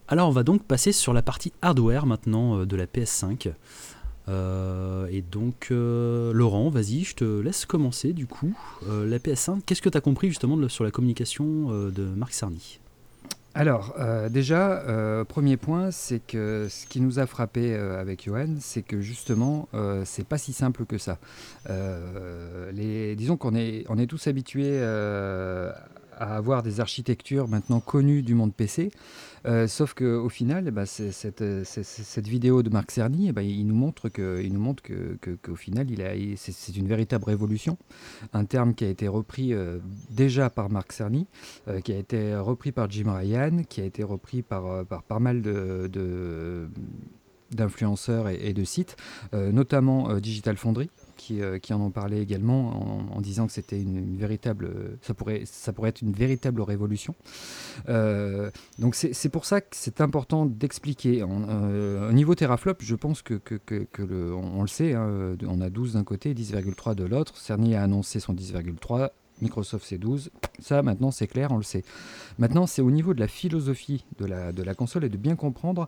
Alors on va donc passer sur la partie hardware maintenant de la PS5. Et donc Laurent, vas-y, je te laisse commencer du coup. La PS5, qu'est-ce que tu as compris justement sur la communication de Marc Cerny? Alors, déjà, premier point, c'est que ce qui nous a frappé avec Johan, c'est que justement, c'est pas si simple que ça. Disons on est tous habitués à avoir des architectures maintenant connues du monde PC, sauf qu'au final, eh ben, cette vidéo de Marc Cerny, eh ben, qu'au final, c'est une véritable révolution. Un terme qui a été repris déjà par Marc Cerny, qui a été repris par Jim Ryan, qui a été repris par pas mal d'influenceurs et de sites, notamment Digital Foundry, qui en ont parlé également en disant que c'était une véritable, ça pourrait être une véritable révolution. Donc c'est pour ça que c'est important d'expliquer. Au niveau teraflop, je pense on le sait, hein, on a 12 d'un côté, 10,3 de l'autre. Cerny a annoncé son 10,3. Microsoft c'est 12, ça maintenant c'est clair, on le sait. Maintenant c'est au niveau de la philosophie de la console et de bien comprendre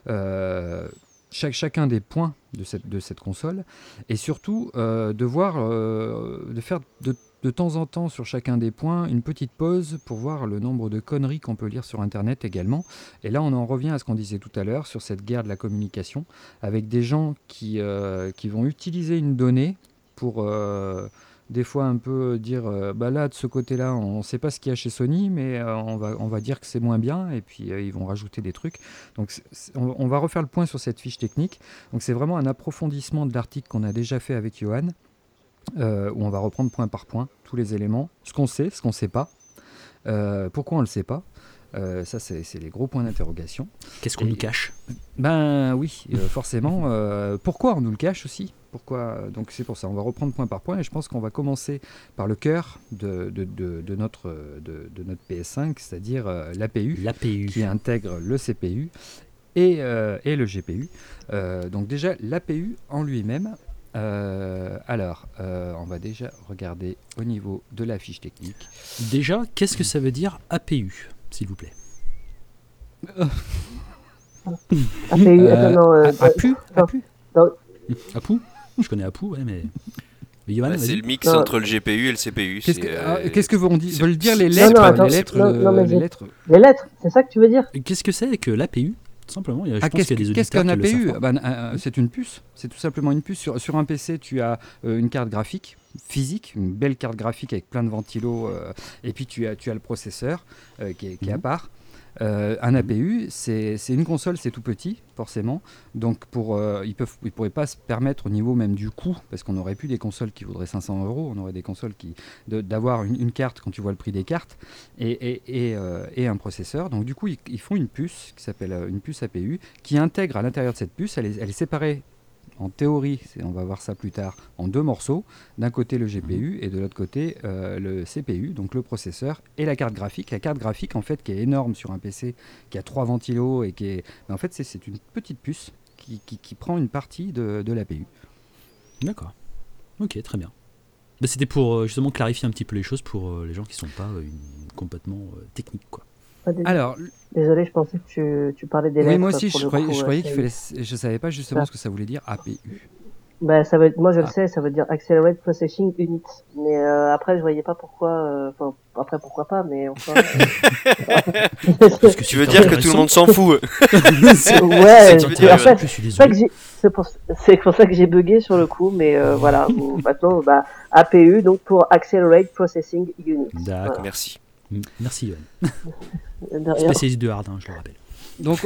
chacun des points de cette console, et surtout de faire de temps en temps sur chacun des points une petite pause pour voir le nombre de conneries qu'on peut lire sur Internet également. Et là on en revient à ce qu'on disait tout à l'heure sur cette guerre de la communication, avec des gens qui vont utiliser une donnée pour des fois un peu dire bah là de ce côté-là on ne sait pas ce qu'il y a chez Sony, mais on va dire que c'est moins bien, et puis ils vont rajouter des trucs. Donc on va refaire le point sur cette fiche technique. Donc c'est vraiment un approfondissement de l'article qu'on a déjà fait avec Johan, où on va reprendre point par point tous les éléments, ce qu'on sait, ce qu'on ne sait pas, pourquoi on ne le sait pas. Ça, c'est les gros points d'interrogation. Qu'est-ce qu'on nous cache? Ben oui, forcément. Pourquoi on nous le cache aussi? Pourquoi? Donc c'est pour ça, on va reprendre point par point, et je pense qu'on va commencer par le cœur de notre PS5, c'est-à-dire l'APU, L'APU. qui intègre le CPU et le GPU. Donc déjà, l'APU en lui-même. On va déjà regarder au niveau de la fiche technique. Déjà, qu'est-ce que ça veut dire APU, s'il vous plaît? APU, attends, non. APU APU? Je connais APU, ouais, mais Johan, c'est vas-y. le mix entre le GPU et le CPU. Qu'est-ce que veulent dire les Non, lettres? attends, les lettres, les lettres. Les lettres, c'est ça que tu veux dire? Qu'est-ce que c'est que l'APU? Tout simplement, je pense qu'est-ce qu'il y a des auditeurs qu'un qui le APU? savent pas. C'est une puce, c'est tout simplement une puce. Sur un PC, tu as une carte graphique physique, une belle carte graphique avec plein de ventilos, et puis tu as le processeur qui est à part. Un APU, c'est une console, c'est tout petit, forcément. Donc ils pourraient pas se permettre au niveau même du coût, parce qu'on aurait pu des consoles qui vaudraient 500 €, on aurait des consoles d'avoir une carte quand tu vois le prix des cartes, et un processeur. Donc du coup, ils font une puce qui s'appelle une puce APU, qui intègre à l'intérieur de cette puce, elle est séparée. En théorie, on va voir ça plus tard, en deux morceaux. D'un côté le GPU et de l'autre côté le CPU, donc le processeur et la carte graphique. La carte graphique, en fait, qui est énorme sur un PC, qui a 3 ventilos et qui est... En fait, c'est une petite puce qui prend une partie de l'APU. D'accord. Ok, très bien. Bah, c'était pour justement clarifier un petit peu les choses pour les gens qui ne sont pas complètement techniques, quoi. Alors, désolé, je pensais que tu parlais des lettres. Oui, moi aussi, je croyais qu'il fallait... Je savais pas justement ce que ça voulait dire, APU. Bah, ça veut, moi je le sais, ça veut dire Accelerate Processing Unit. Mais après, je voyais pas pourquoi. Après, pourquoi pas, mais enfin. Parce que tu veux dire que tout le monde s'en fout. Ouais, c'est pour ça que j'ai bugué sur le coup, mais voilà. Maintenant, APU, donc pour Accelerate Processing Unit. D'accord. Voilà. Merci. Merci, Yoann. Spécialiste de hard, je le rappelle. Donc,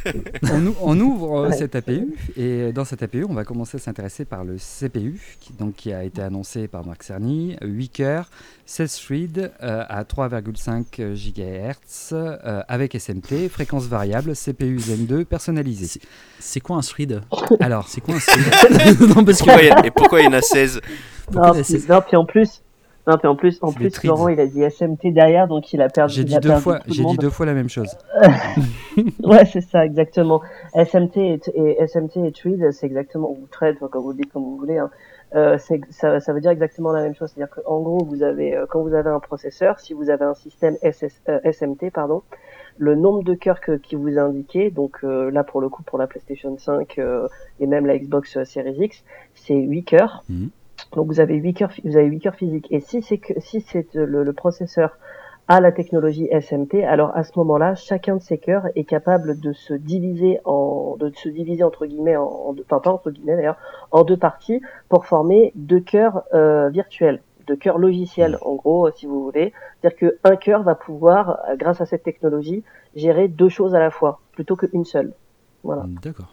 on ouvre cette APU, et dans cette APU, on va commencer à s'intéresser par le CPU, qui a été annoncé par Marc Cerny, 8 cœurs, 16 threads à 3,5 GHz, avec SMT, fréquence variable, CPU Zen 2 personnalisé. C'est quoi un thread? Alors, c'est quoi un thread? Non, parce et pourquoi il y en a 16? Non, puis en plus, Laurent, il a dit SMT derrière, donc il a perdu. J'ai dit deux fois la même chose. Ouais, c'est ça, exactement. SMT et Thread, c'est exactement, ou Thread, comme vous le dites, comme vous voulez, hein. Ça veut dire exactement la même chose. C'est-à-dire qu'en gros, vous avez, quand vous avez un processeur, si vous avez un système SMT, le nombre de cœurs qui vous est indiqué, donc là pour le coup pour la PlayStation 5 et même la Xbox Series X, c'est 8 cœurs. Donc vous avez 8 cœurs physiques. Et si c'est le processeur a la technologie SMT, alors à ce moment-là, chacun de ces cœurs est capable de se diviser entre guillemets enfin pas entre guillemets d'ailleurs, en deux parties pour former deux cœurs virtuels, deux cœurs logiciels en gros, si vous voulez. C'est-à-dire qu'un cœur va pouvoir, grâce à cette technologie, gérer deux choses à la fois plutôt qu'une seule. Voilà. D'accord.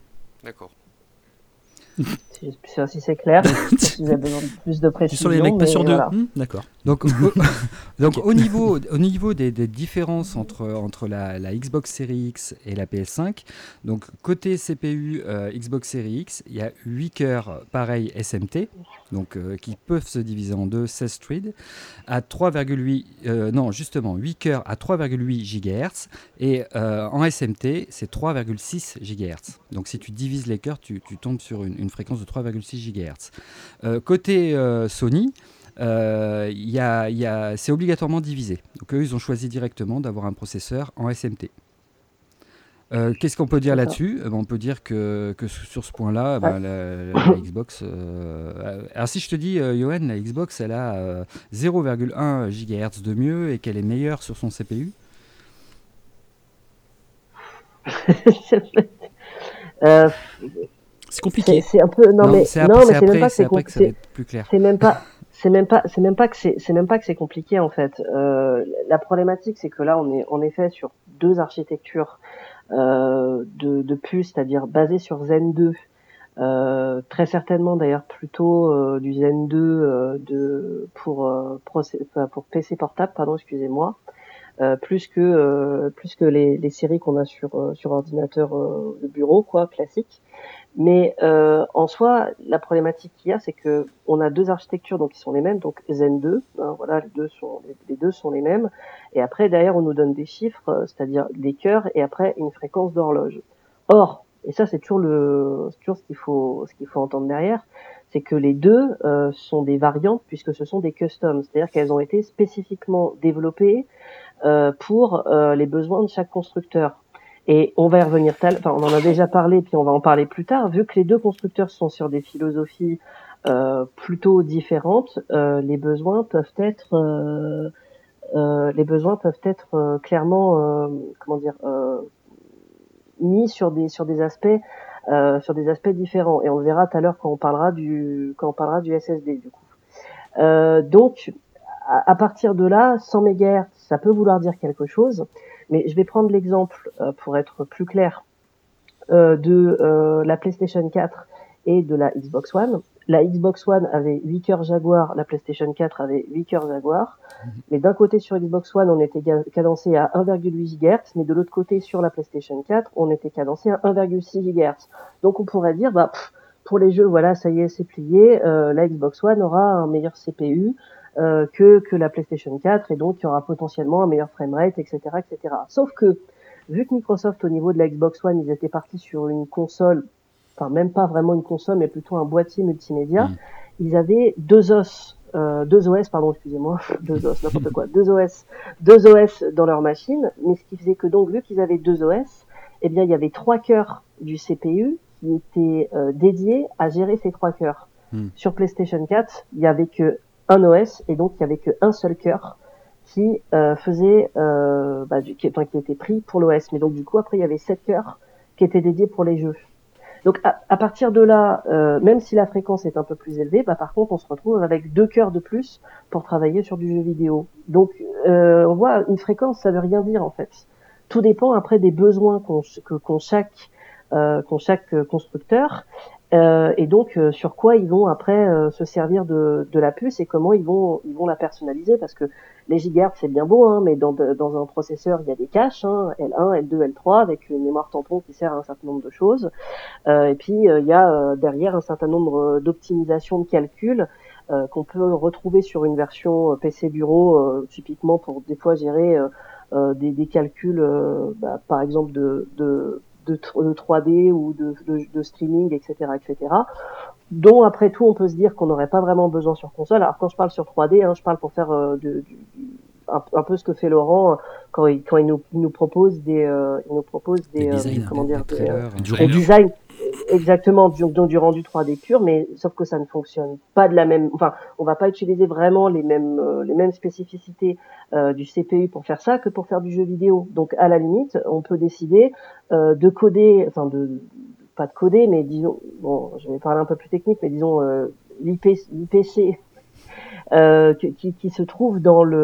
Si c'est clair, si vous avez besoin de plus de précision. Sur les mecs pas sur deux. Voilà. D'accord. Donc au niveau des différences entre la Xbox Series X et la PS5, donc côté CPU Xbox Series X, il y a 8 cœurs pareil SMT, donc qui peuvent se diviser en deux, 16 threads, à 8 cœurs à 3,8 GHz, et en SMT, c'est 3,6 GHz. Donc si tu divises les cœurs, tu tombes sur une fréquence de 3,6 GHz. Côté Sony, c'est obligatoirement divisé. Donc eux, ils ont choisi directement d'avoir un processeur en SMT. Qu'est-ce qu'on peut dire là-dessus ? On peut dire que sur ce point-là, la Xbox... alors si je te dis, Yoann, la Xbox, elle a 0,1 GHz de mieux et qu'elle est meilleure sur son CPU. C'est compliqué. C'est un peu c'est même pas que c'est compliqué. Ça va être plus clair. C'est même pas que c'est compliqué en fait. La problématique c'est que là on est en effet sur deux architectures de puces, c'est-à-dire basées sur Zen 2. Très certainement d'ailleurs plutôt du Zen 2 pour PC portable, excusez-moi. Plus que les séries qu'on a sur ordinateur de bureau classique. Mais en soi, la problématique qu'il y a, c'est que on a deux architectures donc qui sont les mêmes, donc Zen 2, voilà, les deux sont les mêmes. Et après derrière, on nous donne des chiffres, c'est-à-dire des cœurs et après une fréquence d'horloge. Or, et ça c'est toujours ce qu'il faut entendre derrière, c'est que les deux sont des variantes puisque ce sont des customs, c'est-à-dire qu'elles ont été spécifiquement développées pour les besoins de chaque constructeur. Et on va y revenir on en a déjà parlé, puis on va en parler plus tard. Vu que les deux constructeurs sont sur des philosophies plutôt différentes, les besoins peuvent être clairement mis sur des aspects différents. Et on le verra tout à l'heure quand on parlera du SSD du coup. Donc à partir de là, 100 MHz, ça peut vouloir dire quelque chose. Mais je vais prendre l'exemple, pour être plus clair, de la PlayStation 4 et de la Xbox One. La Xbox One avait 8 cœurs Jaguar, la PlayStation 4 avait 8 cœurs Jaguar. Mais d'un côté sur Xbox One, on était cadencé à 1,8 GHz, mais de l'autre côté sur la PlayStation 4, on était cadencé à 1,6 GHz. Donc on pourrait dire, pour les jeux, voilà, ça y est, c'est plié, la Xbox One aura un meilleur CPU, que la PlayStation 4 et donc il y aura potentiellement un meilleur framerate, etc., etc. Sauf que, vu que Microsoft au niveau de la Xbox One, ils étaient partis sur une console, enfin même pas vraiment une console, mais plutôt un boîtier multimédia, ils avaient deux OS dans leur machine, mais ce qui faisait que donc, vu qu'ils avaient deux OS, eh bien il y avait 3 cœurs du CPU qui étaient dédiés à gérer ces 3 cœurs. Sur PlayStation 4, il y avait que un OS et donc il y avait qu'un seul cœur qui qui était pris pour l'OS. Mais donc du coup après il y avait 7 cœurs qui étaient dédiés pour les jeux. Donc à partir de là, même si la fréquence est un peu plus élevée, par contre on se retrouve avec 2 cœurs de plus pour travailler sur du jeu vidéo. Donc on voit une fréquence, ça veut rien dire en fait. Tout dépend après des besoins qu'ont chaque constructeur. Et donc sur quoi ils vont après se servir de la puce et comment ils vont la personnaliser, parce que les gigahertz c'est bien beau, mais dans un processeur il y a des caches, L1, L2, L3 avec une mémoire tampon qui sert à un certain nombre de choses, et puis il y a derrière un certain nombre d'optimisations de calcul qu'on peut retrouver sur une version PC bureau, typiquement pour des fois gérer des calculs par exemple de 3D ou de streaming, etc., dont après tout on peut se dire qu'on n'aurait pas vraiment besoin sur console. Alors quand je parle sur 3D, je parle pour faire un peu ce que fait Laurent quand il nous propose des designs, comment dire, des trailers, du des rendu. designs. Exactement, donc du rendu 3D pur, mais sauf que ça ne fonctionne pas de la même. Enfin, on va pas utiliser vraiment les mêmes spécificités du CPU pour faire ça que pour faire du jeu vidéo. Donc à la limite, on peut décider de coder, enfin de pas de coder, mais disons, bon, je vais parler un peu plus technique, mais disons l'IPC qui se trouve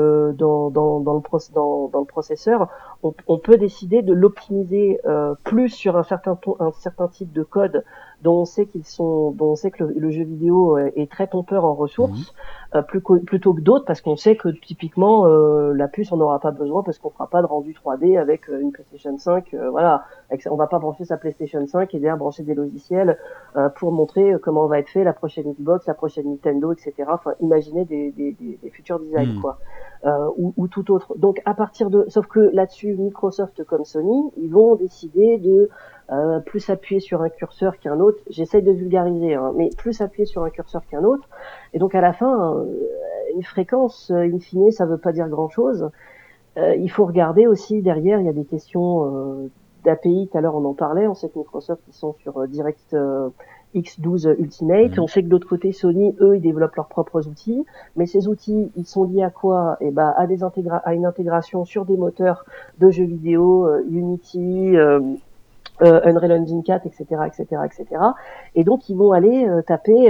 dans le processeur, on peut décider de l'optimiser plus sur un certain type de code dont on sait que le jeu vidéo est très pompeur en ressources, plutôt que d'autres, parce qu'on sait que typiquement la puce on n'aura pas besoin parce qu'on fera pas de rendu 3D avec une PlayStation 5, voilà, on va pas brancher sa PlayStation 5 et derrière brancher des logiciels pour montrer comment va être fait la prochaine Xbox, la prochaine Nintendo, etc. Enfin, imaginez des futurs designs, quoi, ou tout autre. Donc, à partir de, sauf que là-dessus, Microsoft comme Sony, ils vont décider de plus appuyer sur un curseur qu'un autre. J'essaye de vulgariser, hein, mais plus appuyer sur un curseur qu'un autre. Et donc, à la fin, une fréquence, in fine, ça veut pas dire grand-chose. Il faut regarder aussi derrière, il y a des questions d'API. Tout à l'heure, on en parlait. On sait que Microsoft, ils sont sur X12 Ultimate. On sait que de l'autre côté, Sony, eux, ils développent leurs propres outils. Mais ces outils, ils sont liés à quoi? Eh ben, à une intégration sur des moteurs de jeux vidéo, Unity, Unreal Engine 4, etc., etc., etc. Et donc, ils vont aller taper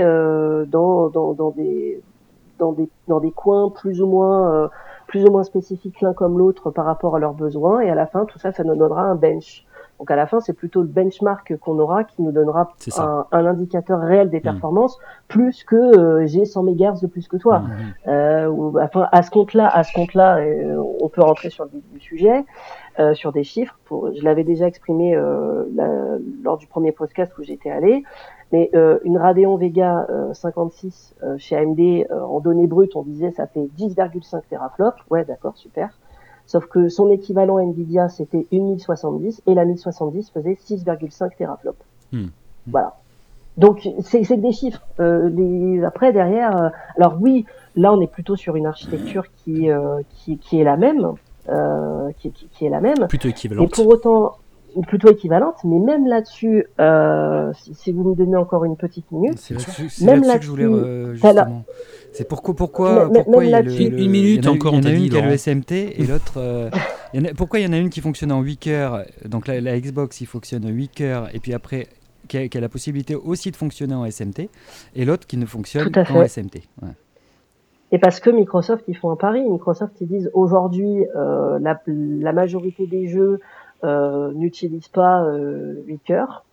dans des coins plus ou moins spécifiques l'un comme l'autre par rapport à leurs besoins, et à la fin tout ça nous donnera un bench. Donc à la fin c'est plutôt le benchmark qu'on aura qui nous donnera un indicateur réel des performances, plus que j'ai 100 MHz de plus que toi. Enfin à ce compte-là, on peut rentrer sur le vif du sujet. Sur des chiffres, je l'avais déjà exprimé lors du premier podcast où j'étais allé, mais une Radeon Vega 56 chez AMD en données brutes, on disait ça fait 10,5 teraflops. Ouais, d'accord, super. Sauf que son équivalent Nvidia, c'était une 1070 et la 1070 faisait 6,5 teraflops. Voilà. Donc c'est que des chiffres. Après derrière, alors oui, là on est plutôt sur une architecture qui est la même. Qui est la même, plutôt équivalente. Et pour autant plutôt équivalente, mais même là-dessus, si vous me donnez encore une petite minute, c'est là-dessus que je voulais justement. C'est pourquoi il y a une minute encore, on t'a dit, qui a le SMT et l'autre. Pourquoi il y en a une qui fonctionne en 8 cœurs, donc la Xbox il fonctionne en 8 cœurs, et puis après qui a la possibilité aussi de fonctionner en SMT, et l'autre qui ne fonctionne qu'en SMT. Ouais. Et parce que Microsoft, ils font un pari. Microsoft, ils disent aujourd'hui, la majorité des jeux n'utilisent pas 8 cœurs.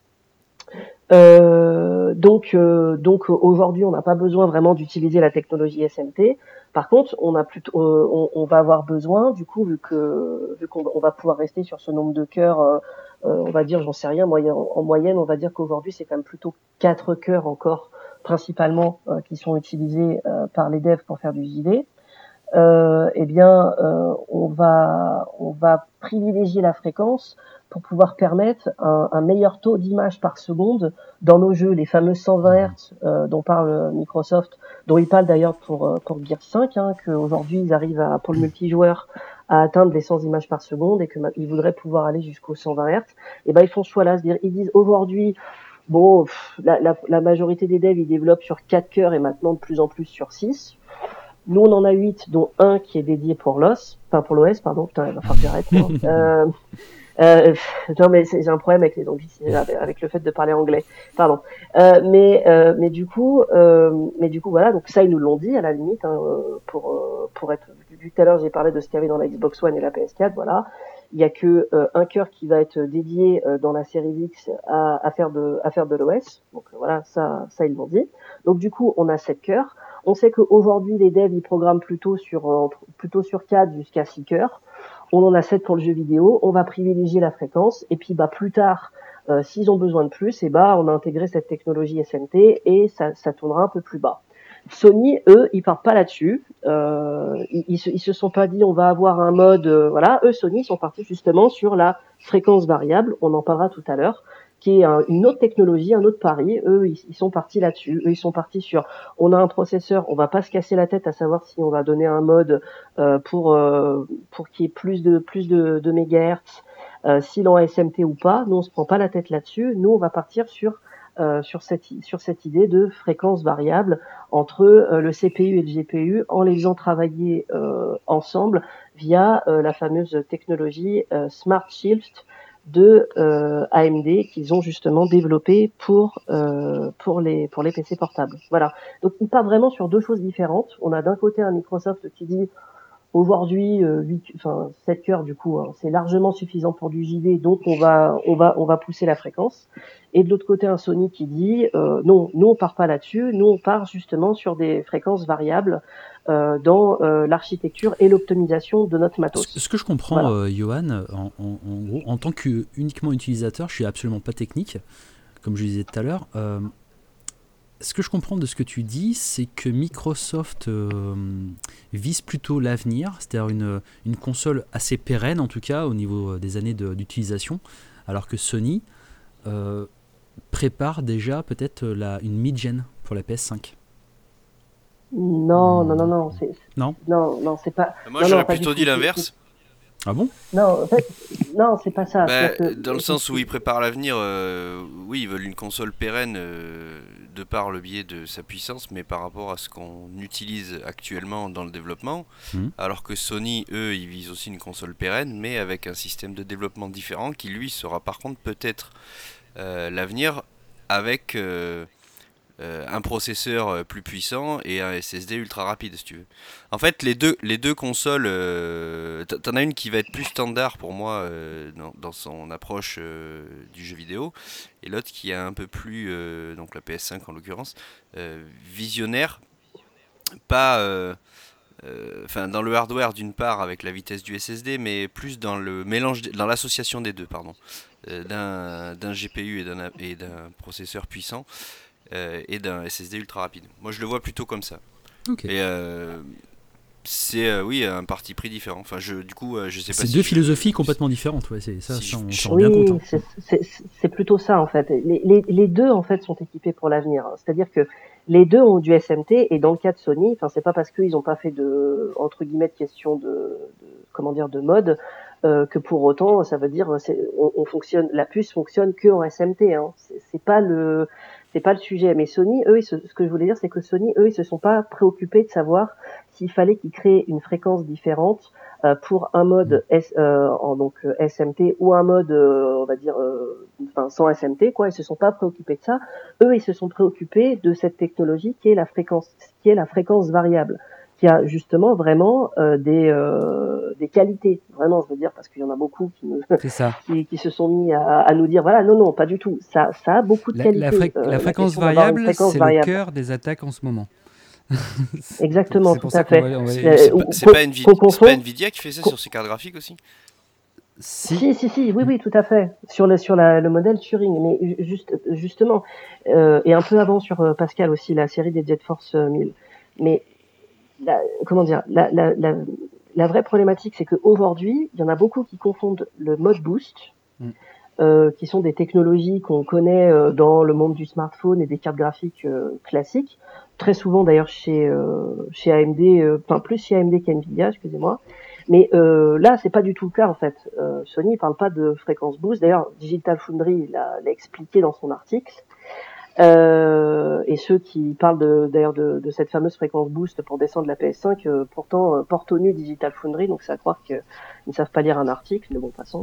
Donc aujourd'hui, on n'a pas besoin vraiment d'utiliser la technologie SMT. Par contre, on va avoir besoin, du coup, vu qu'on va pouvoir rester sur ce nombre de cœurs, on va dire, j'en sais rien, en moyenne, on va dire qu'aujourd'hui, c'est quand même plutôt 4 cœurs encore, principalement, qui sont utilisés par les devs pour faire du JV. On va privilégier la fréquence pour pouvoir permettre un meilleur taux d'image par seconde dans nos jeux, les fameux 120 Hz dont parle Microsoft, dont ils parlent d'ailleurs pour Gears 5, qu'aujourd'hui ils arrivent pour le multijoueur à atteindre les 100 images par seconde et qu'ils voudraient pouvoir aller jusqu'aux 120 Hz. Et ben ils font ce choix-là, c'est-à-dire ils disent aujourd'hui bon, la majorité des devs ils développent sur 4 cœurs et maintenant de plus en plus sur 6. Nous, on en a 8, dont un qui est dédié pour l'OS, pardon, putain, il va falloir que j'arrête, moi. Non, mais j'ai un problème avec les anglicismes, avec le fait de parler anglais, pardon. Mais du coup, voilà, donc ça, ils nous l'ont dit, à la limite, pour être, vu que tout à l'heure, j'ai parlé de ce qu'il y avait dans la Xbox One et la PS4, voilà. Il y a que un cœur qui va être dédié dans la série X à faire de l'OS. Donc voilà, ça ils l'ont dit. Donc du coup, on a 7 cœurs. On sait qu'aujourd'hui, les devs, ils programment plutôt sur 4 jusqu'à 6 cœurs. On en a 7 pour le jeu vidéo. On va privilégier la fréquence. Et puis, plus tard, s'ils ont besoin de plus, on a intégré cette technologie SMT et ça tournera un peu plus bas. Sony, eux, ils partent pas là-dessus. Ils se sont pas dit on va avoir un mode, voilà. Eux, Sony, sont partis justement sur la fréquence variable. On en parlera tout à l'heure, qui est une autre technologie, un autre pari. Eux, ils sont partis là-dessus. Eux, ils sont partis sur, on a un processeur, on va pas se casser la tête à savoir si on va donner un mode pour qu'il y ait plus de mégahertz, s'il est en SMT ou pas. Nous, on se prend pas la tête là-dessus. Nous, on va partir sur cette idée de fréquence variable entre le CPU et le GPU en les faisant travailler ensemble via la fameuse technologie Smart Shift de AMD qu'ils ont justement développé pour les PC portables. Voilà. Donc ils partent vraiment sur deux choses différentes. On a d'un côté un Microsoft qui dit aujourd'hui 7 cœurs du coup, hein, c'est largement suffisant pour du JV, donc on va pousser la fréquence. Et de l'autre côté un Sony qui dit non, nous on part pas là-dessus, nous on part justement sur des fréquences variables dans l'architecture et l'optimisation de notre matos. Ce que je comprends, voilà. Johan, en gros, en tant que uniquement utilisateur, je suis absolument pas technique, comme je disais tout à l'heure. Ce que je comprends de ce que tu dis, c'est que Microsoft vise plutôt l'avenir, c'est-à-dire une console assez pérenne en tout cas au niveau des années d'utilisation, alors que Sony prépare déjà peut-être une mid-gen pour la PS5. Non, c'est pas. Moi, j'aurais plutôt dit l'inverse. Ah bon ? Non, en fait, non, c'est pas ça. Dans le sens où ils préparent l'avenir, oui, ils veulent une console pérenne de par le biais de sa puissance, mais par rapport à ce qu'on utilise actuellement dans le développement, alors que Sony, eux, ils visent aussi une console pérenne, mais avec un système de développement différent qui, lui, sera par contre peut-être l'avenir avec un processeur plus puissant et un SSD ultra rapide si tu veux. En fait les deux consoles, t'en as une qui va être plus standard pour moi dans son approche du jeu vidéo, et l'autre qui est un peu plus, donc la PS5 en l'occurrence, visionnaire, pas dans le hardware d'une part avec la vitesse du SSD, mais plus dans le mélange, dans l'association des deux, pardon, d'un GPU et d'un processeur puissant et d'un SSD ultra rapide. Moi je le vois plutôt comme ça. Okay. Et c'est oui un parti pris différent. Enfin je sais pas. C'est deux philosophies complètement différentes. Ouais, c'est ça. Si on s'en rend bien compte. Hein. C'est plutôt ça en fait. Les deux en fait sont équipés pour l'avenir. C'est-à-dire que les deux ont du SMT, et dans le cas de Sony, enfin c'est pas parce qu'ils n'ont pas fait de entre guillemets de question de mode que pour autant ça veut dire on fonctionne, la puce fonctionne que en SMT. Hein. C'est pas le sujet. Mais Sony, eux, ce que je voulais dire, c'est que Sony, eux, ils se sont pas préoccupés de savoir s'il fallait qu'ils créent une fréquence différente pour un mode SMT ou un mode, on va dire, sans SMT, quoi. Ils se sont pas préoccupés de ça. Eux, ils se sont préoccupés de cette technologie qui est la fréquence variable, qui a justement vraiment des qualités, vraiment, je veux dire, parce qu'il y en a beaucoup qui se sont mis à nous dire, voilà, non, pas du tout. Ça a beaucoup de qualités. La fréquence variable, c'est le cœur des attaques en ce moment. Exactement, tout à fait. C'est pas Nvidia qui fait ça sur ses cartes graphiques aussi? Si, oui, tout à fait. Sur le modèle Turing, mais justement, et un peu avant sur Pascal aussi, la série des Jet Force 1000. Mais la vraie problématique, c'est qu'aujourd'hui, il y en a beaucoup qui confondent le mode boost, qui sont des technologies qu'on connaît dans le monde du smartphone et des cartes graphiques classiques, très souvent d'ailleurs chez AMD, plus chez AMD qu'NVIDIA, excusez-moi. Mais là, c'est pas du tout le cas en fait. Sony parle pas de fréquence boost. D'ailleurs, Digital Foundry l'a expliqué dans son article. Et ceux qui parlent d'ailleurs de cette fameuse fréquence boost pour descendre la PS5, pourtant portent au nu Digital Foundry, donc c'est à croire qu'ils ne savent pas lire un article, mais bon, passons.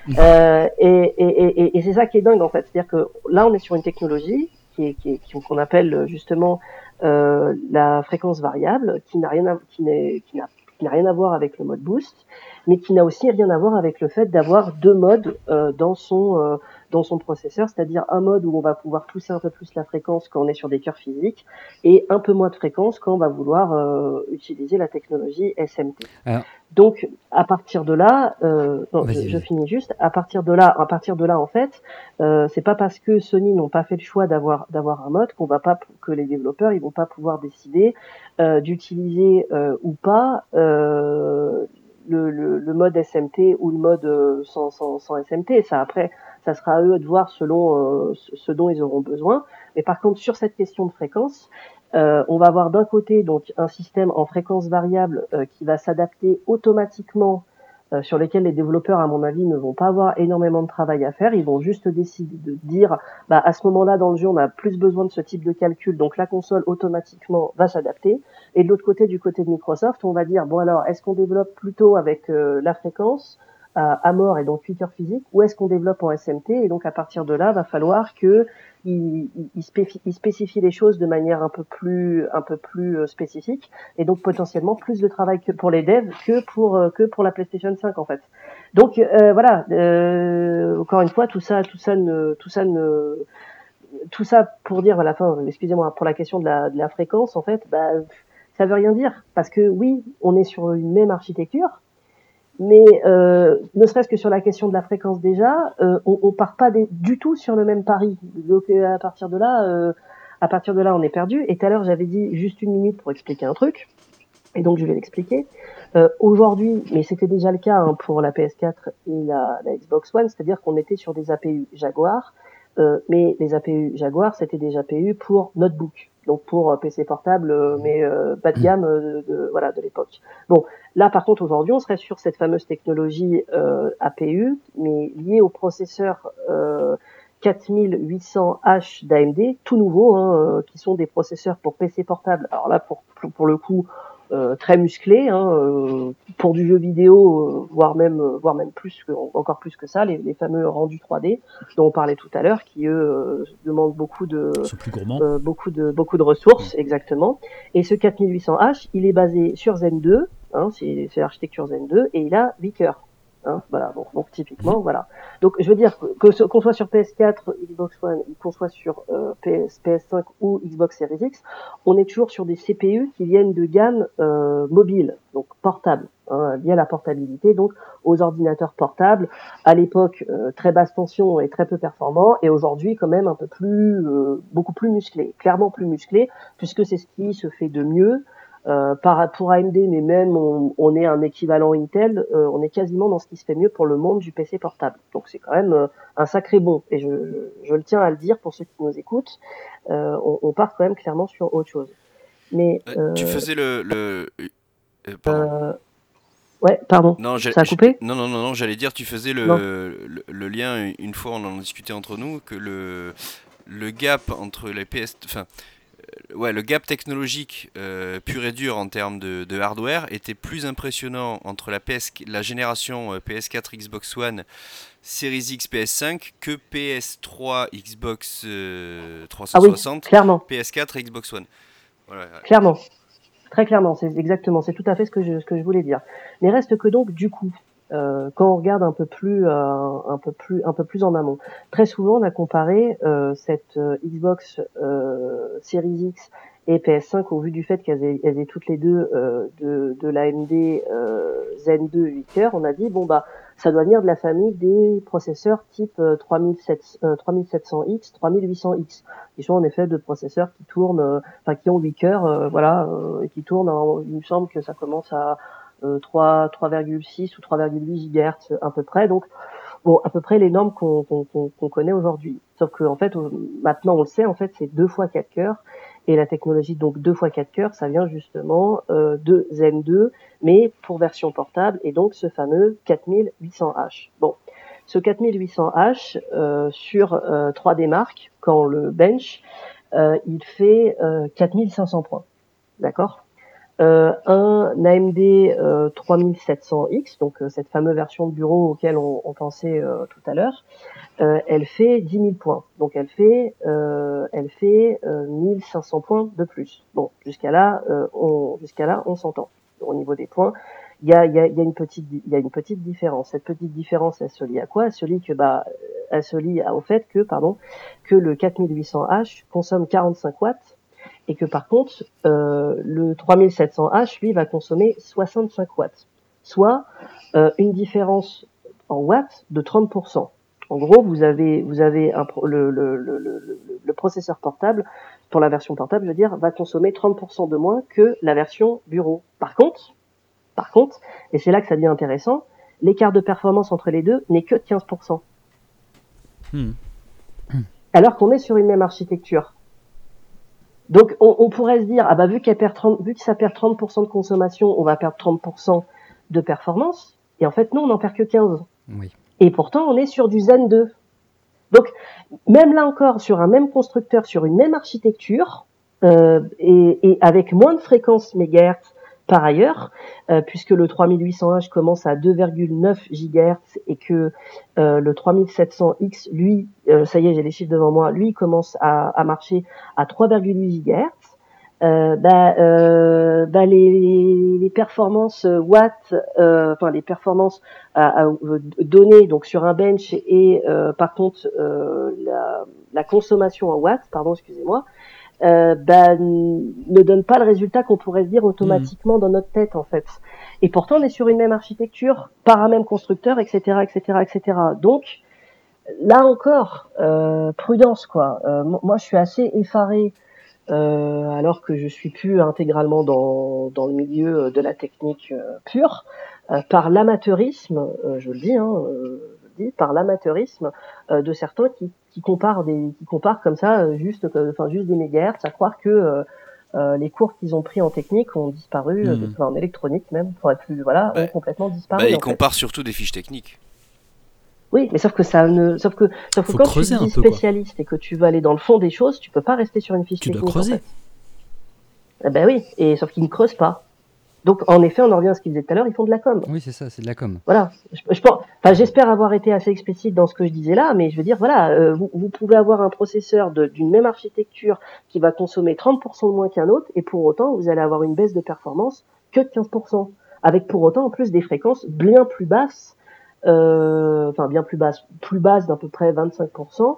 Et c'est ça qui est dingue en fait, c'est-à-dire que là on est sur une technologie qu'on appelle justement la fréquence variable, qui n'a rien à voir avec le mode boost, mais qui n'a aussi rien à voir avec le fait d'avoir deux modes dans son processeur, c'est-à-dire un mode où on va pouvoir pousser un peu plus la fréquence quand on est sur des cœurs physiques, et un peu moins de fréquence quand on va vouloir utiliser la technologie SMT. Alors, donc à partir de là, je finis juste. À partir de là en fait, c'est pas parce que Sony n'ont pas fait le choix d'avoir un mode que les développeurs ils vont pas pouvoir décider d'utiliser ou pas le mode SMT ou le mode sans SMT. Ça après ça sera à eux de voir selon ce dont ils auront besoin. Mais par contre, sur cette question de fréquence, on va avoir d'un côté donc un système en fréquence variable qui va s'adapter automatiquement, sur lesquels les développeurs, à mon avis, ne vont pas avoir énormément de travail à faire. Ils vont juste décider de dire, à ce moment-là, dans le jeu, on a plus besoin de ce type de calcul, donc la console, automatiquement, va s'adapter. Et de l'autre côté, du côté de Microsoft, on va dire, bon alors, est-ce qu'on développe plutôt avec la fréquence à mort et donc 8 heures physiques, ou est-ce qu'on développe en SMT? Et donc, à partir de là, va falloir que il spécifie les choses de manière un peu plus spécifique, et donc potentiellement plus de travail que pour les devs que pour la PlayStation 5 en fait. Donc voilà, encore une fois, tout ça pour dire à la fin, excusez-moi, pour la question de la fréquence en fait, ça veut rien dire, parce que oui, on est sur une même architecture, mais ne serait-ce que sur la question de la fréquence déjà, on part pas du tout sur le même pari. Donc à partir de là, on est perdu. Et tout à l'heure, j'avais dit juste 1 minute pour expliquer un truc, et donc je vais l'expliquer. Aujourd'hui, mais c'était déjà le cas pour la PS4 et la Xbox One, c'est-à-dire qu'on était sur des APU Jaguar, mais les APU Jaguar, c'était des APU pour notebook. Donc pour PC portable, mais bas de gamme de l'époque. Bon, là par contre aujourd'hui, on serait sur cette fameuse technologie APU, mais liée au processeur 4800H d'AMD, tout nouveau, qui sont des processeurs pour PC portable. Alors là, pour le coup, très musclés, pour du jeu vidéo, voire même encore plus que ça, les fameux rendus 3D dont on parlait tout à l'heure, qui eux demandent beaucoup de ressources, exactement. Et ce 4800H, il est basé sur Zen 2, c'est l'architecture Zen 2, et il a 8 cœurs. Voilà, donc typiquement, voilà. Donc je veux dire qu'on soit sur PS4, Xbox One, qu'on soit sur PS5 ou Xbox Series X, on est toujours sur des CPU qui viennent de gamme mobile, donc portable, lié à la portabilité, donc aux ordinateurs portables. À l'époque, très basse tension et très peu performant, et aujourd'hui quand même beaucoup plus musclé, clairement plus musclé, puisque c'est ce qui se fait de mieux. Pour AMD, mais même on est un équivalent Intel, on est quasiment dans ce qui se fait mieux pour le monde du PC portable. Donc c'est quand même un sacré bond, et je le tiens à le dire pour ceux qui nous écoutent, on part quand même clairement sur autre chose. Mais tu faisais pardon. Ouais, pardon. Ça a coupé ? Non, j'allais dire, tu faisais le lien, une fois on en discutait entre nous, que le gap entre les PS... Enfin, le gap technologique pur et dur en termes de hardware était plus impressionnant entre la génération PS4, Xbox One, Series X, PS5 que PS3, Xbox 360, PS4 et Xbox One. Voilà. Clairement. Très clairement, c'est tout à fait ce que je voulais dire. Mais reste que donc, du coup, quand on regarde un peu plus en amont, très souvent on a comparé cette Xbox Series X et PS5 au vu du fait qu'elles aient toutes les deux de l'AMD Zen 2 8 cœurs. On a dit ça doit venir de la famille des processeurs type 3700X, 3800X, qui sont en effet de processeurs qui tournent, qui ont 8 cœurs, et qui tournent. Il me semble que ça commence à 3,6 ou 3,8 GHz à peu près. Donc à peu près les normes qu'on connaît aujourd'hui. Sauf que en fait, maintenant on le sait, en fait c'est 2 fois 4 cœurs, et la technologie donc 2 fois 4 cœurs, ça vient justement de Zen 2, mais pour version portable, et donc ce fameux 4800H. Bon, ce 4800H sur 3D Mark, quand on le bench, il fait 4500 points, d'accord. Un AMD 3700X, donc cette fameuse version de bureau auquel on pensait tout à l'heure, elle fait 10 000 points. Donc elle fait 1500 points de plus. Bon, jusqu'à là, on s'entend. Au niveau des points, il y a une petite différence. Cette petite différence, elle se lie à quoi ? Elle se lie au fait que le 4800H consomme 45 watts, et que par contre, le 3700H, lui, va consommer 65 watts, soit une différence en watts de 30%. En gros, vous avez le processeur portable, pour la version portable, je veux dire, va consommer 30% de moins que la version bureau. Par contre, et c'est là que ça devient intéressant, l'écart de performance entre les deux n'est que de 15%. Alors qu'on est sur une même architecture. Donc on pourrait se dire, vu que ça perd 30% de consommation, on va perdre 30% de performance. Et en fait, non, on n'en perd que 15. Oui. Et pourtant, on est sur du Zen 2. Donc, même là encore, sur un même constructeur, sur une même architecture, et avec moins de fréquences mégahertz par ailleurs, puisque le 3800H commence à 2,9 GHz et que le 3700X, lui, ça y est, j'ai les chiffres devant moi, lui commence à marcher à 3,8 GHz. Les performances watts, les performances données donc sur un bench et par contre la consommation en watts, excusez-moi, ne donne pas le résultat qu'on pourrait se dire automatiquement dans notre tête en fait. Et pourtant on est sur une même architecture, par un même constructeur, etc., etc., etc. Donc là encore, prudence quoi. Moi je suis assez effaré. Alors que je suis plus intégralement dans le milieu de la technique pure, par l'amateurisme, je le dis, par l'amateurisme de certains qui comparent comme ça juste des mégahertz, à croire que les cours qu'ils ont pris en technique ont disparu, en électronique même, ont complètement disparu. Ils comparent surtout des fiches techniques. Oui, mais sauf que quand tu dis spécialiste et que tu veux aller dans le fond des choses, tu peux pas rester sur une fiche technique. Tu dois creuser. En fait. Oui, et sauf qu'ils ne creusent pas. Donc en effet, on en revient à ce qu'ils disaient tout à l'heure, ils font de la com. Oui, c'est ça, c'est de la com. Voilà. J'espère avoir été assez explicite dans ce que je disais là, mais je veux dire, voilà, vous pouvez avoir un processeur d'une même architecture qui va consommer 30% de moins qu'un autre, et pour autant, vous allez avoir une baisse de performance que de 15%, avec pour autant en plus des fréquences bien plus basses. Plus basse d'à peu près 25%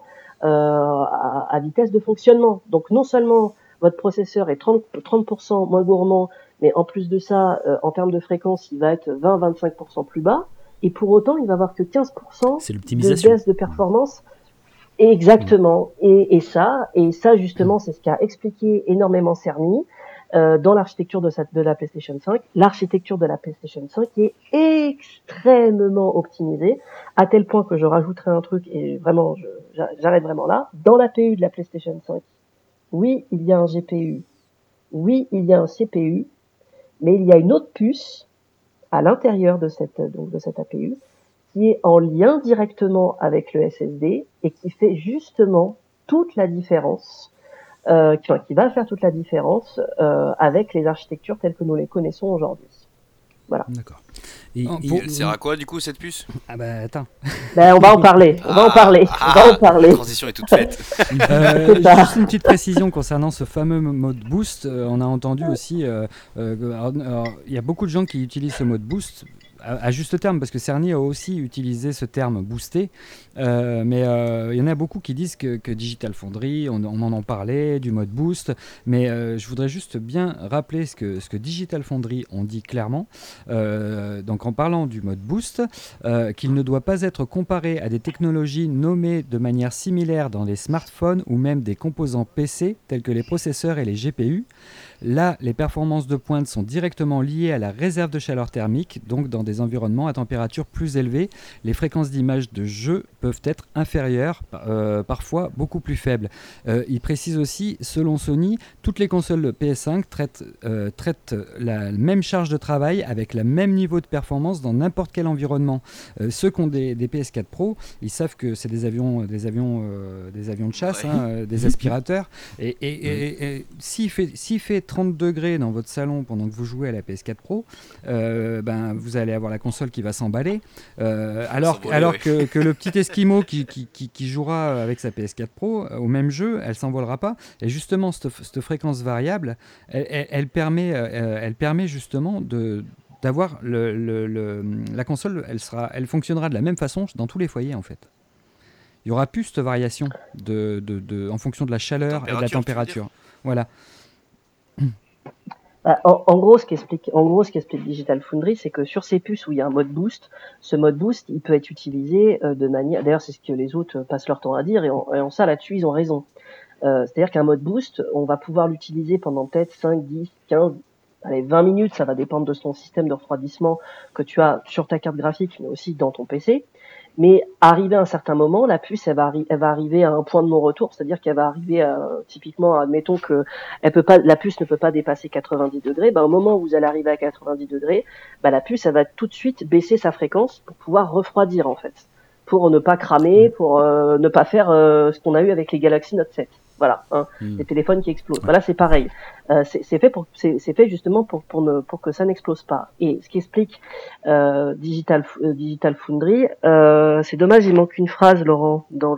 à vitesse de fonctionnement. Donc non seulement votre processeur est 30% moins gourmand, mais en plus de ça, en termes de fréquence, il va être 20-25% plus bas, et pour autant, il va avoir que 15% de baisse de performance. Exactement. Et ça justement, c'est ce qu'a expliqué énormément Cerny. Dans l'architecture de la PlayStation 5, l'architecture de la PlayStation 5 est extrêmement optimisée, à tel point que je rajouterai un truc, et vraiment, j'arrête vraiment là. Dans l'APU de la PlayStation 5, oui, il y a un GPU, oui, il y a un CPU, mais il y a une autre puce à l'intérieur de cette APU qui est en lien directement avec le SSD et qui fait justement toute la différence. Qui va faire toute la différence avec les architectures telles que nous les connaissons aujourd'hui. Voilà. D'accord. Elle sert à quoi du coup cette puce ? Ah bah attends. On va en parler. La transition est toute faite. Juste une petite précision concernant ce fameux mode boost. On a entendu aussi, il y a beaucoup de gens qui utilisent ce mode boost. À juste terme, parce que Cerny a aussi utilisé ce terme boosté, mais il y en a beaucoup qui disent que Digital Foundry, on en parlait, du mode boost, mais je voudrais juste bien rappeler ce que Digital Foundry ont dit clairement, donc en parlant du mode boost, qu'il ne doit pas être comparé à des technologies nommées de manière similaire dans les smartphones ou même des composants PC tels que les processeurs et les GPU. Là, les performances de pointe sont directement liées à la réserve de chaleur thermique, donc dans des environnements à température plus élevée, les fréquences d'image de jeu peuvent être inférieures, parfois beaucoup plus faibles. Il précise aussi, selon Sony, toutes les consoles PS5 traitent la même charge de travail avec le même niveau de performance dans n'importe quel environnement. Ceux qui ont des PS4 Pro, ils savent que c'est des avions de chasse, des aspirateurs, et s'il fait 30 degrés dans votre salon pendant que vous jouez à la PS4 Pro, vous allez avoir la console qui va s'emballer, alors que le petit Esquimau qui jouera avec sa PS4 Pro au même jeu, elle s'envolera pas. Et justement, cette fréquence variable, elle permet justement d'avoir la console, elle fonctionnera de la même façon dans tous les foyers en fait. Il y aura plus cette variation en fonction de la chaleur et de la température. Voilà. En gros, ce qu'explique Digital Foundry, c'est que sur ces puces où il y a un mode boost, ce mode boost, il peut être utilisé de manière... D'ailleurs, c'est ce que les autres passent leur temps à dire, et en ça, là-dessus, ils ont raison. C'est-à-dire qu'un mode boost, on va pouvoir l'utiliser pendant peut-être 5, 10, 15, 20 minutes, ça va dépendre de ton système de refroidissement que tu as sur ta carte graphique, mais aussi dans ton PC. Mais arrivé à un certain moment, la puce, elle va arriver à un point de non-retour, c'est-à-dire qu'elle va arriver typiquement, admettons que la puce ne peut pas dépasser 90 degrés. Au moment où vous allez arriver à 90 degrés, la puce, elle va tout de suite baisser sa fréquence pour pouvoir refroidir, en fait. Pour ne pas cramer, pour ne pas faire ce qu'on a eu avec les Galaxy Note 7. Voilà, les téléphones qui explosent. Voilà, c'est pareil. C'est fait justement pour que ça n'explose pas. Et ce qui explique Digital Foundry, c'est dommage, il manque une phrase, Laurent, dans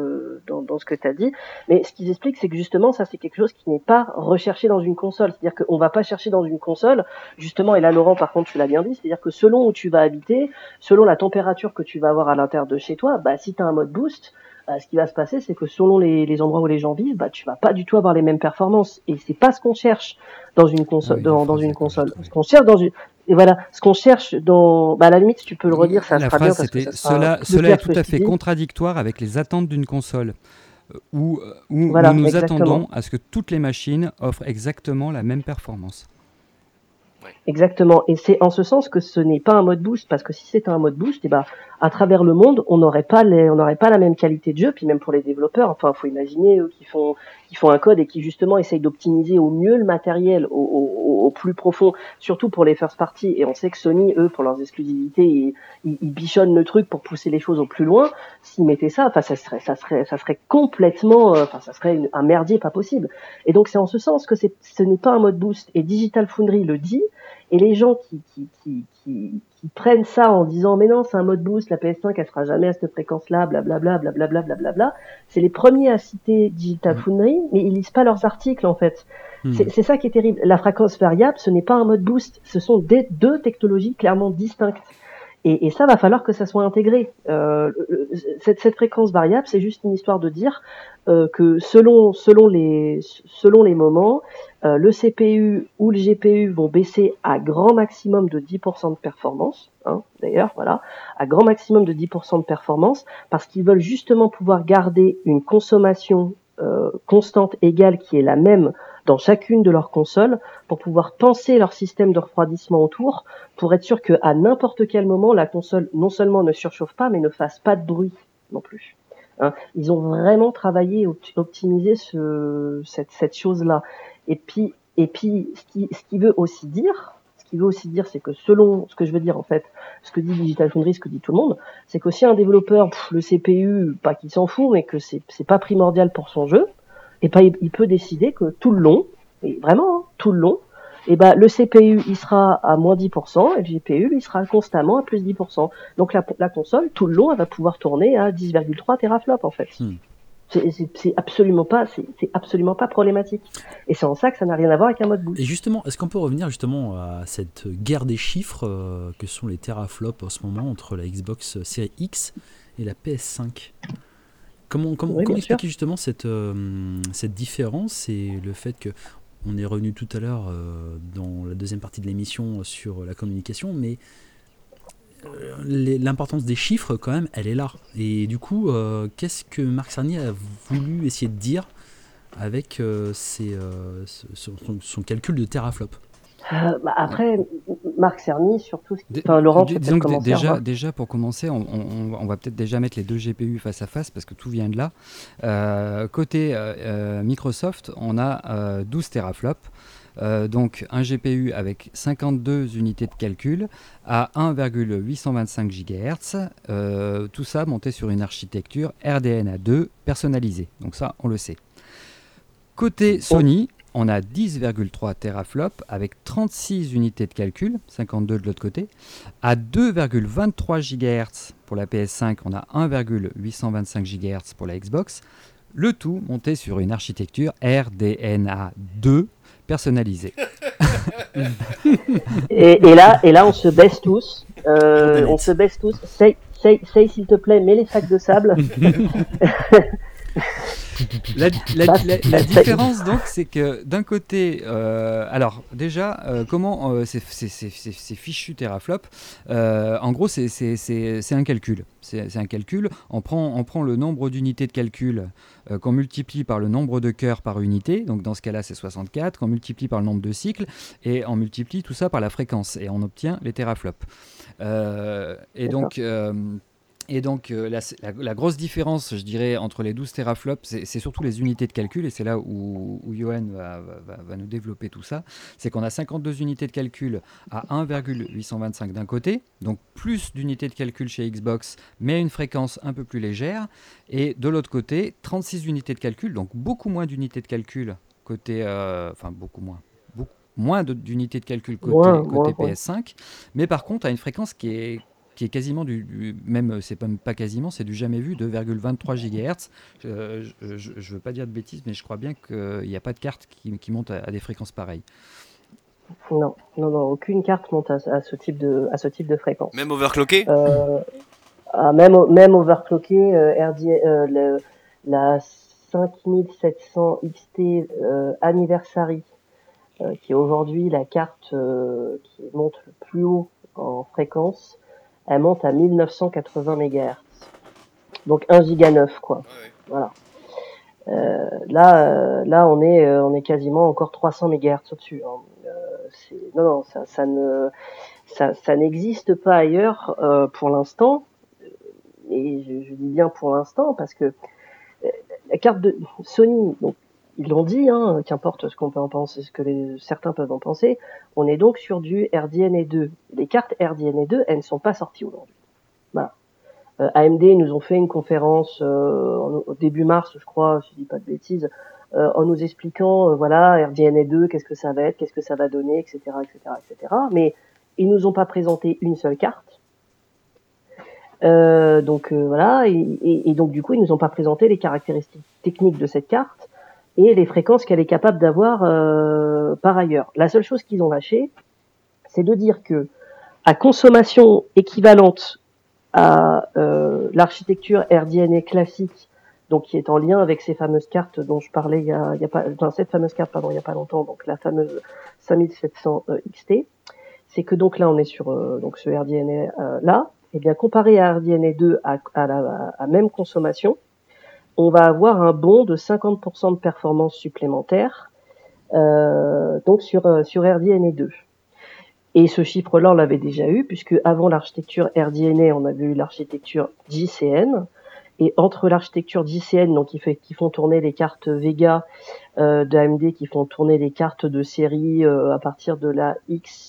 ce que tu as dit. Mais ce qu'ils expliquent, c'est que justement, ça c'est quelque chose qui n'est pas recherché dans une console. C'est-à-dire qu'on va pas chercher dans une console, justement. Et là, Laurent, par contre, tu l'as bien dit. C'est-à-dire que selon où tu vas habiter, selon la température que tu vas avoir à l'intérieur de chez toi, si tu as un mode boost, ce qui va se passer, c'est que selon les endroits où les gens vivent, tu vas pas du tout avoir les mêmes performances. Et c'est pas ce qu'on cherche dans une console. Dans une console. Ce qu'on cherche dans une Et voilà, ce qu'on cherche à la limite, si tu peux le redire, ça sera bien. Parce que cela est tout à fait contradictoire avec les attentes d'une console, où voilà, nous exactement. attendons à ce que toutes les machines offrent exactement la même performance. Exactement, et c'est en ce sens que ce n'est pas un mode boost, parce que si c'était un mode boost, à travers le monde, on n'aurait pas la même qualité de jeu, puis même pour les développeurs, enfin, faut imaginer eux qui font un code et qui justement essayent d'optimiser au mieux le matériel, au plus profond, surtout pour les first party. Et on sait que Sony, eux, pour leurs exclusivités, ils bichonnent le truc pour pousser les choses au plus loin. S'ils mettaient ça, enfin, ça serait complètement, ça serait un merdier pas possible. Et donc c'est en ce sens que ce n'est pas un mode boost. Et Digital Foundry le dit. Et les gens qui prennent ça en disant mais non, c'est un mode boost, la PS5 elle sera jamais à cette fréquence-là, blablabla, blablabla, blablabla, c'est les premiers à citer Digital Foundry, mais ils lisent pas leurs articles en fait. C'est ça qui est terrible. La fréquence variable, ce n'est pas un mode boost, ce sont deux technologies clairement distinctes. Et ça va falloir que ça soit intégré. Cette fréquence variable, c'est juste une histoire de dire que selon les moments, le CPU ou le GPU vont baisser à grand maximum de 10% de performance. D'ailleurs, voilà, à grand maximum de 10% de performance, parce qu'ils veulent justement pouvoir garder une consommation constante égale qui est la même dans chacune de leurs consoles, pour pouvoir penser leur système de refroidissement autour, pour être sûr qu'à n'importe quel moment, la console non seulement ne surchauffe pas, mais ne fasse pas de bruit non plus. Ils ont vraiment travaillé, optimisé cette chose-là. Et puis, ce qui veut aussi dire, c'est que selon ce que je veux dire en fait, ce que dit Digital Foundry, ce que dit tout le monde, c'est qu'aussi un développeur, le CPU, pas qu'il s'en fout, mais que c'est pas primordial pour son jeu, et il peut décider que tout le long, et vraiment tout le long, le CPU il sera à moins 10% et le GPU il sera constamment à plus 10%. Donc la console tout le long elle va pouvoir tourner à 10,3 teraflops en fait. C'est absolument pas problématique. Et c'est en ça que ça n'a rien à voir avec un mode boost. Et justement, est-ce qu'on peut revenir justement à cette guerre des chiffres que sont les teraflops en ce moment entre la Xbox Series X et la PS5 ? Comment expliquer justement cette différence et le fait que on est revenu tout à l'heure dans la deuxième partie de l'émission sur la communication, mais l'importance des chiffres quand même, elle est là. Et du coup, qu'est-ce que Marc Cerny a voulu essayer de dire avec son calcul de teraflop? Après, Marc Cerny, surtout, Laurent, tu peux commencer. Déjà, pour commencer, on va peut-être déjà mettre les deux GPU face à face parce que tout vient de là. Côté Microsoft, on a 12 teraflops. Donc un GPU avec 52 unités de calcul à 1,825 GHz. Tout ça monté sur une architecture RDNA2 personnalisée. Donc ça, on le sait. Côté Sony, on a 10,3 teraflops avec 36 unités de calcul, 52 de l'autre côté, à 2,23 GHz pour la PS5, on a 1,825 GHz pour la Xbox, le tout monté sur une architecture RDNA2 personnalisée. et là, on se baisse tous. On se baisse tous. Say, s'il te plaît, mets les sacs de sable. La différence donc, c'est que d'un côté, alors déjà, comment ces fichus teraflops, en gros, c'est un calcul. C'est un calcul. On prend le nombre d'unités de calcul qu'on multiplie par le nombre de cœurs par unité. Donc dans ce cas-là, c'est 64. Qu'on multiplie par le nombre de cycles et on multiplie tout ça par la fréquence et on obtient les teraflops. Et donc Et donc, la grosse différence, je dirais, entre les 12 teraflops, c'est surtout les unités de calcul, et c'est là où Johan va nous développer tout ça. C'est qu'on a 52 unités de calcul à 1,825 d'un côté, donc plus d'unités de calcul chez Xbox, mais à une fréquence un peu plus légère. Et de l'autre côté, 36 unités de calcul, donc beaucoup moins d'unités de calcul côté... beaucoup moins. Moins d'unités de calcul côté PS5, mais par contre, à une fréquence qui est quasiment même c'est pas quasiment, c'est du jamais vu, 2,23 GHz. Je veux pas dire de bêtises, mais je crois bien qu'il n'y a pas de carte qui monte à des fréquences pareilles. Non, aucune carte monte à ce type de fréquence. Même overclocké même overclocké, la 5700 XT Anniversary, qui est aujourd'hui la carte qui monte le plus haut en fréquence, elle monte à 1980 MHz. Donc 1 giga 9 quoi. Ouais. Voilà. Là on est quasiment encore 300 MHz au-dessus. Hein. Ça n'existe pas ailleurs pour l'instant. Et je dis bien pour l'instant parce que la carte de Sony, donc ils l'ont dit, hein, qu'importe ce qu'on peut en penser, ce que certains peuvent en penser, on est donc sur du RDNA 2. Les cartes RDNA 2, elles ne sont pas sorties aujourd'hui. Voilà. AMD nous ont fait une conférence au début mars, je crois, si je dis pas de bêtises, en nous expliquant, voilà, RDNA 2, qu'est-ce que ça va être, qu'est-ce que ça va donner, etc., etc., etc. Mais ils nous ont pas présenté une seule carte. Voilà, et donc du coup ils nous ont pas présenté les caractéristiques techniques de cette carte et les fréquences qu'elle est capable d'avoir par ailleurs. La seule chose qu'ils ont lâché, c'est de dire que à consommation équivalente à l'architecture RDNA classique, donc qui est en lien avec ces fameuses cartes dont je parlais il y a pas, enfin, cette fameuse carte il y a pas longtemps, donc la fameuse 5700 XT, c'est que donc là on est sur donc ce RDNA là. Eh bien, comparé à RDNA 2 à même consommation, on va avoir un bond de 50% de performance supplémentaire donc sur RDNA 2. Et ce chiffre-là, on l'avait déjà eu, puisque avant l'architecture RDNA, on avait eu l'architecture JCN. Et entre l'architecture JCN, donc qui font tourner les cartes Vega de AMD, qui font tourner les cartes de série à partir de la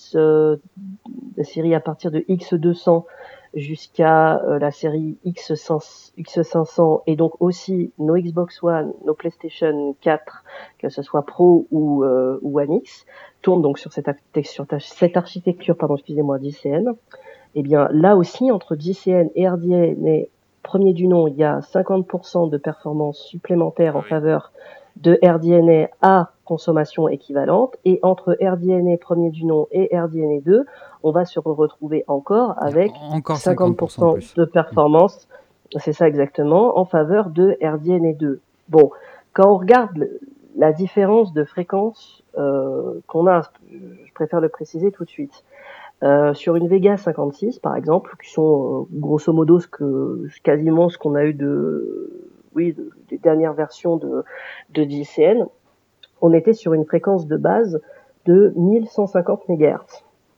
série à partir de X200 jusqu'à la série X500 et donc aussi nos Xbox One, nos PlayStation 4, que ce soit Pro ou One X, tournent donc sur cette architecture, JCN. Et bien là aussi, entre JCN et RDNA premier du nom, il y a 50% de performance supplémentaire en faveur de RDNA à consommation équivalente, et entre RDNA premier du nom et RDNA 2, on va se retrouver encore avec 50% de performance, c'est ça exactement, en faveur de RDNA 2. Bon, quand on regarde la différence de fréquence qu'on a, je préfère le préciser tout de suite, sur une Vega 56 par exemple, qui sont grosso modo quasiment ce qu'on a eu des dernières versions de JCN, on était sur une fréquence de base de 1150 MHz. D'accord ?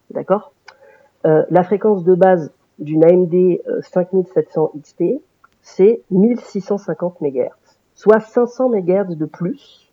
La fréquence de base d'une AMD 5700 XT, c'est 1650 MHz, soit 500 MHz de plus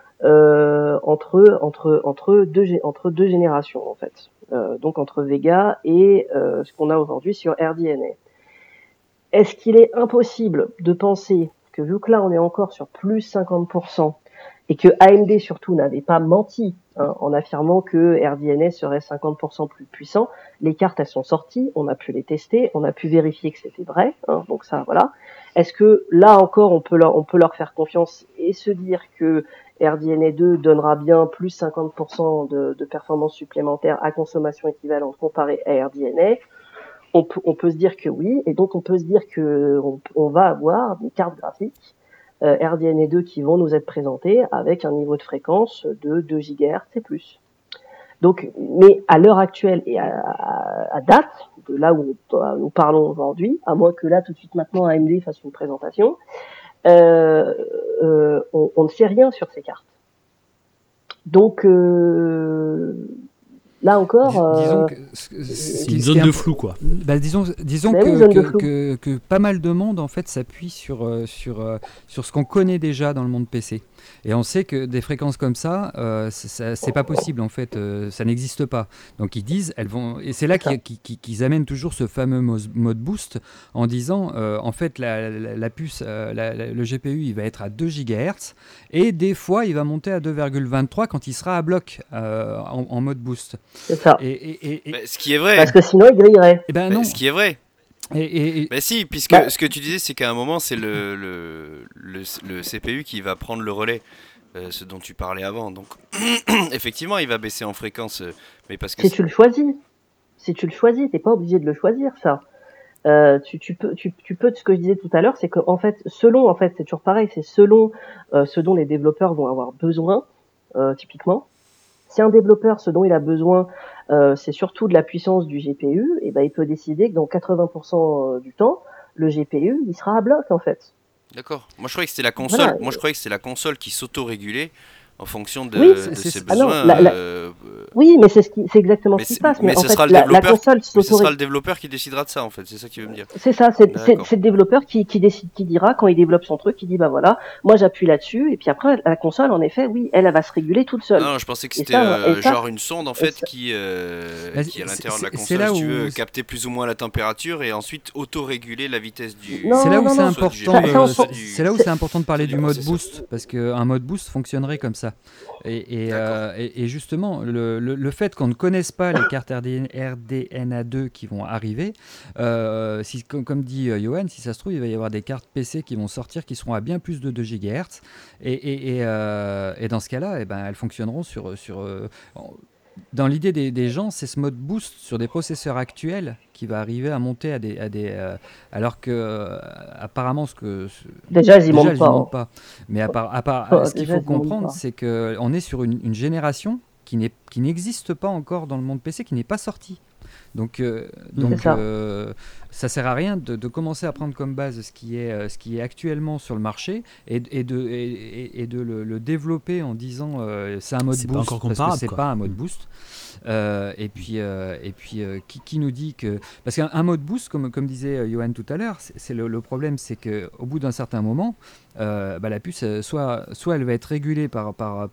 entre deux générations en fait. Donc entre Vega et ce qu'on a aujourd'hui sur RDNA. Est-ce qu'il est impossible de penser que vu que là on est encore sur plus 50% et que AMD surtout n'avait pas menti en affirmant que RDNA serait 50% plus puissant, les cartes elles sont sorties, on a pu les tester, on a pu vérifier que c'était vrai, donc ça voilà. Est-ce que là encore on peut leur faire confiance et se dire que RDNA 2 donnera bien plus 50% de performance supplémentaire à consommation équivalente comparé à RDNA? On peut se dire que oui, et donc on peut se dire que on va avoir des cartes graphiques RDNA 2 qui vont nous être présentées avec un niveau de fréquence de 2 GHz et plus. Donc, mais à l'heure actuelle et à date, de là où nous parlons aujourd'hui, à moins que là tout de suite maintenant AMD fasse une présentation, on ne sait rien sur ces cartes. Donc Là encore, disons que c'est une zone de flou, quoi. Disons que pas mal de monde en fait s'appuie sur ce qu'on connaît déjà dans le monde PC. Et on sait que des fréquences comme ça, c'est pas possible en fait, ça n'existe pas. Donc ils disent, et c'est là qu'ils amènent toujours ce fameux mode boost en disant, en fait la puce, le GPU, il va être à 2 GHz et des fois il va monter à 2,23 quand il sera à bloc en mode boost. C'est ça. Ce qui est vrai. Parce que sinon il grillerait. Non. Ce qui est vrai. Si, puisque ce que tu disais, c'est qu'à un moment, c'est le CPU qui va prendre le relais, ce dont tu parlais avant. Donc, effectivement, il va baisser en fréquence, mais parce que si tu le choisis, t'es pas obligé de le choisir, ça. Tu peux, ce que je disais tout à l'heure, c'est que en fait, c'est toujours pareil, c'est selon ce dont les développeurs vont avoir besoin, typiquement. Si un développeur, ce dont il a besoin, c'est surtout de la puissance du GPU, et ben il peut décider que dans 80% du temps, le GPU, il sera à bloc en fait. D'accord. Moi, je croyais que c'était la console. Voilà. Moi, je croyais que c'était la console qui s'auto-régulait en fonction de ses besoins. Oui, mais c'est exactement ce qui se passe. Mais en fait, la console ce sera le développeur qui décidera de ça, en fait. C'est ça qu'il veut me dire. C'est ça. C'est le développeur qui décide, qui dira quand il développe son truc, qui dit bah voilà, moi j'appuie là-dessus, et puis après la console, en effet, oui, elle va se réguler toute seule. Non, je pensais que c'était genre une sonde en fait qui à l'intérieur de la console, si tu veux, capter plus ou moins la température et ensuite auto-réguler la vitesse du. C'est là où c'est important. C'est là où c'est important de parler du mode boost, parce qu'un mode boost fonctionnerait comme ça. Et justement, le fait qu'on ne connaisse pas les cartes RDNA2 qui vont arriver, comme dit Johan, si ça se trouve, il va y avoir des cartes PC qui vont sortir qui seront à bien plus de 2 GHz. Et dans ce cas-là, elles fonctionneront dans l'idée des gens, c'est ce mode boost sur des processeurs actuels qui va arriver à monter à des alors que apparemment déjà ils montent pas. Mais ce qu'il faut comprendre, c'est que on est sur une génération qui n'existe pas encore dans le monde PC, qui n'est pas sortie. Donc ça sert à rien de commencer à prendre comme base ce qui est actuellement sur le marché et de le développer en disant c'est un mode boost, pas encore comparable, parce que c'est pas un mode boost. Et puis qui nous dit que parce qu'un mode boost, comme disait Johan tout à l'heure, c'est le problème, c'est que au bout d'un certain moment, la puce soit elle va être régulée par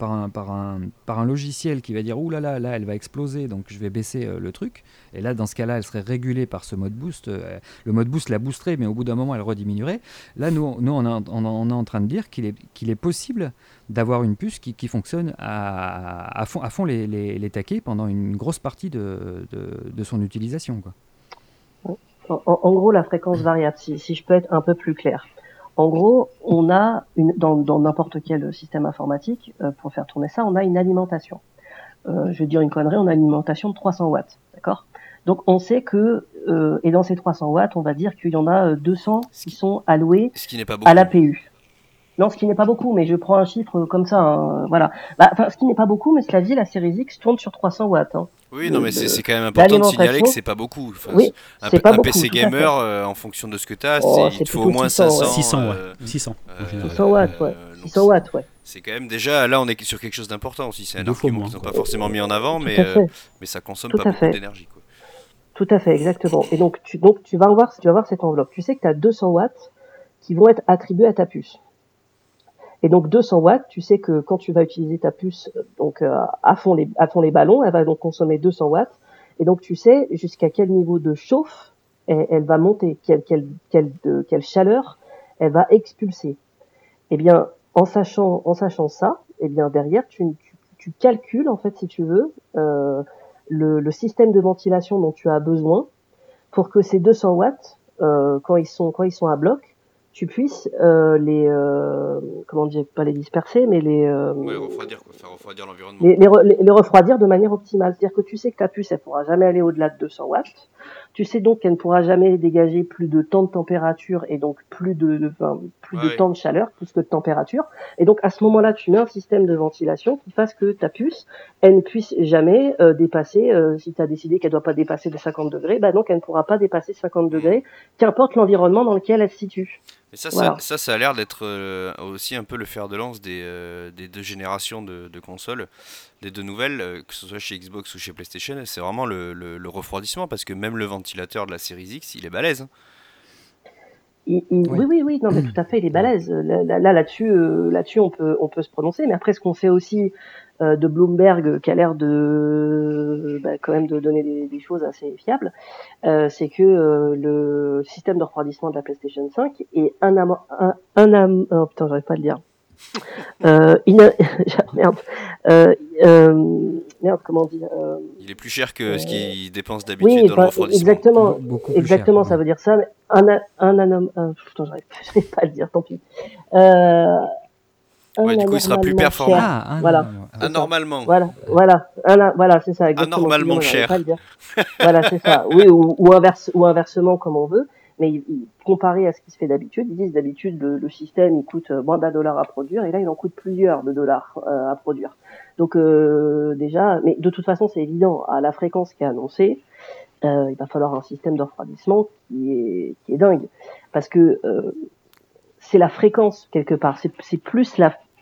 un logiciel qui va dire ouh là elle va exploser, donc je vais baisser le truc, et là dans ce cas-là elle serait régulée par ce mode boost. Le mode boost la boosterait, mais au bout d'un moment elle rediminuerait. Là nous on est en train de dire qu'il est possible d'avoir une puce qui fonctionne à fond les taquets pendant une grosse partie de son utilisation, quoi. En gros, la fréquence variable, si je peux être un peu plus clair. En gros, on a dans n'importe quel système informatique, pour faire tourner ça, on a une alimentation. Je vais dire une connerie, on a une alimentation de 300 watts, d'accord ? Donc on sait que, et dans ces 300 watts, on va dire qu'il y en a 200 qui sont alloués à l'APU. Non, ce qui n'est pas beaucoup, mais je prends un chiffre comme ça, hein, voilà. Ce qui n'est pas beaucoup, mais cela dit, la série X tourne sur 300 watts. Hein. Oui, non, mais c'est quand même important de signaler que c'est pas beaucoup. Enfin, oui, c'est pas beaucoup, PC gamer, en fonction de ce que tu as, il te faut au moins 500. 600 watts, ouais. 600 watts, ouais. C'est quand même déjà, là, on est sur quelque chose d'important aussi. C'est un argument qu'ils n'ont pas forcément mis en avant, mais ça consomme pas beaucoup d'énergie, quoi. Tout à fait, exactement. Et donc tu vas voir cette enveloppe. Tu sais que tu as 200 watts qui vont être attribués à ta puce. Et donc 200 watts, tu sais que quand tu vas utiliser ta puce donc à fond les ballons, elle va donc consommer 200 watts. Et donc tu sais jusqu'à quel niveau de chauffe elle va monter, quelle chaleur elle va expulser. Eh bien, en sachant ça, eh bien derrière tu calcules en fait, si tu veux, le système de ventilation dont tu as besoin pour que ces 200 watts, quand ils sont à bloc, tu puisses comment dire, pas les disperser, mais faire refroidir l'environnement. Les refroidir de manière optimale. C'est-à-dire que tu sais que ta puce, elle pourra jamais aller au-delà de 200 watts. Tu sais donc qu'elle ne pourra jamais dégager plus de temps de température et donc plus de temps de chaleur, plus que de température. Et donc à ce moment-là, tu mets un système de ventilation qui fasse que ta puce, elle ne puisse jamais dépasser, si tu as décidé qu'elle ne doit pas dépasser les 50 degrés, donc elle ne pourra pas dépasser 50 degrés, qu'importe l'environnement dans lequel elle se situe. Et ça, Voilà. ça a l'air d'être aussi un peu le fer de lance des 2 générations de consoles, des 2 nouvelles, que ce soit chez Xbox ou chez PlayStation. C'est vraiment le refroidissement, parce que même le ventilateur de la Series X, il est balèze. Hein. Oui, non, mais tout à fait, il est balèze. Là-dessus, on peut se prononcer. Mais après, ce qu'on sait aussi de Bloomberg, qui a l'air de quand même de donner des choses assez fiables, c'est que le système de refroidissement de la PlayStation 5 est oh putain, j'arrive pas à le dire. Merde, comment on dit Il est plus cher que ce qu'il dépense d'habitude dans le refroidissement. Exactement, Cher, ça veut dire ça. Mais putain, j'arrive pas à le dire, tant pis. Du coup, il sera plus performant. Voilà. Anormalement. Voilà, c'est ça. Exactement. Anormalement cher. Pas le dire. Voilà, c'est ça. Oui, ou inversement, comme on veut. Mais comparé à ce qui se fait d'habitude, ils disent d'habitude le système il coûte moins $1 à produire, et là il en coûte plusieurs de dollars à produire. Donc déjà, mais de toute façon c'est évident, à la fréquence qui est annoncée, il va falloir un système de refroidissement qui est dingue, parce que c'est la fréquence quelque part, c'est plus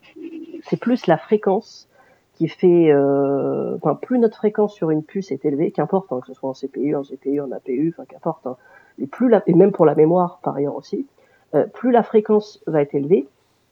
la fréquence qui fait, plus notre fréquence sur une puce est élevée, qu'importe, que ce soit en CPU, en GPU, en APU, qu'importe. Et même pour la mémoire par ailleurs aussi, plus la fréquence va être élevée,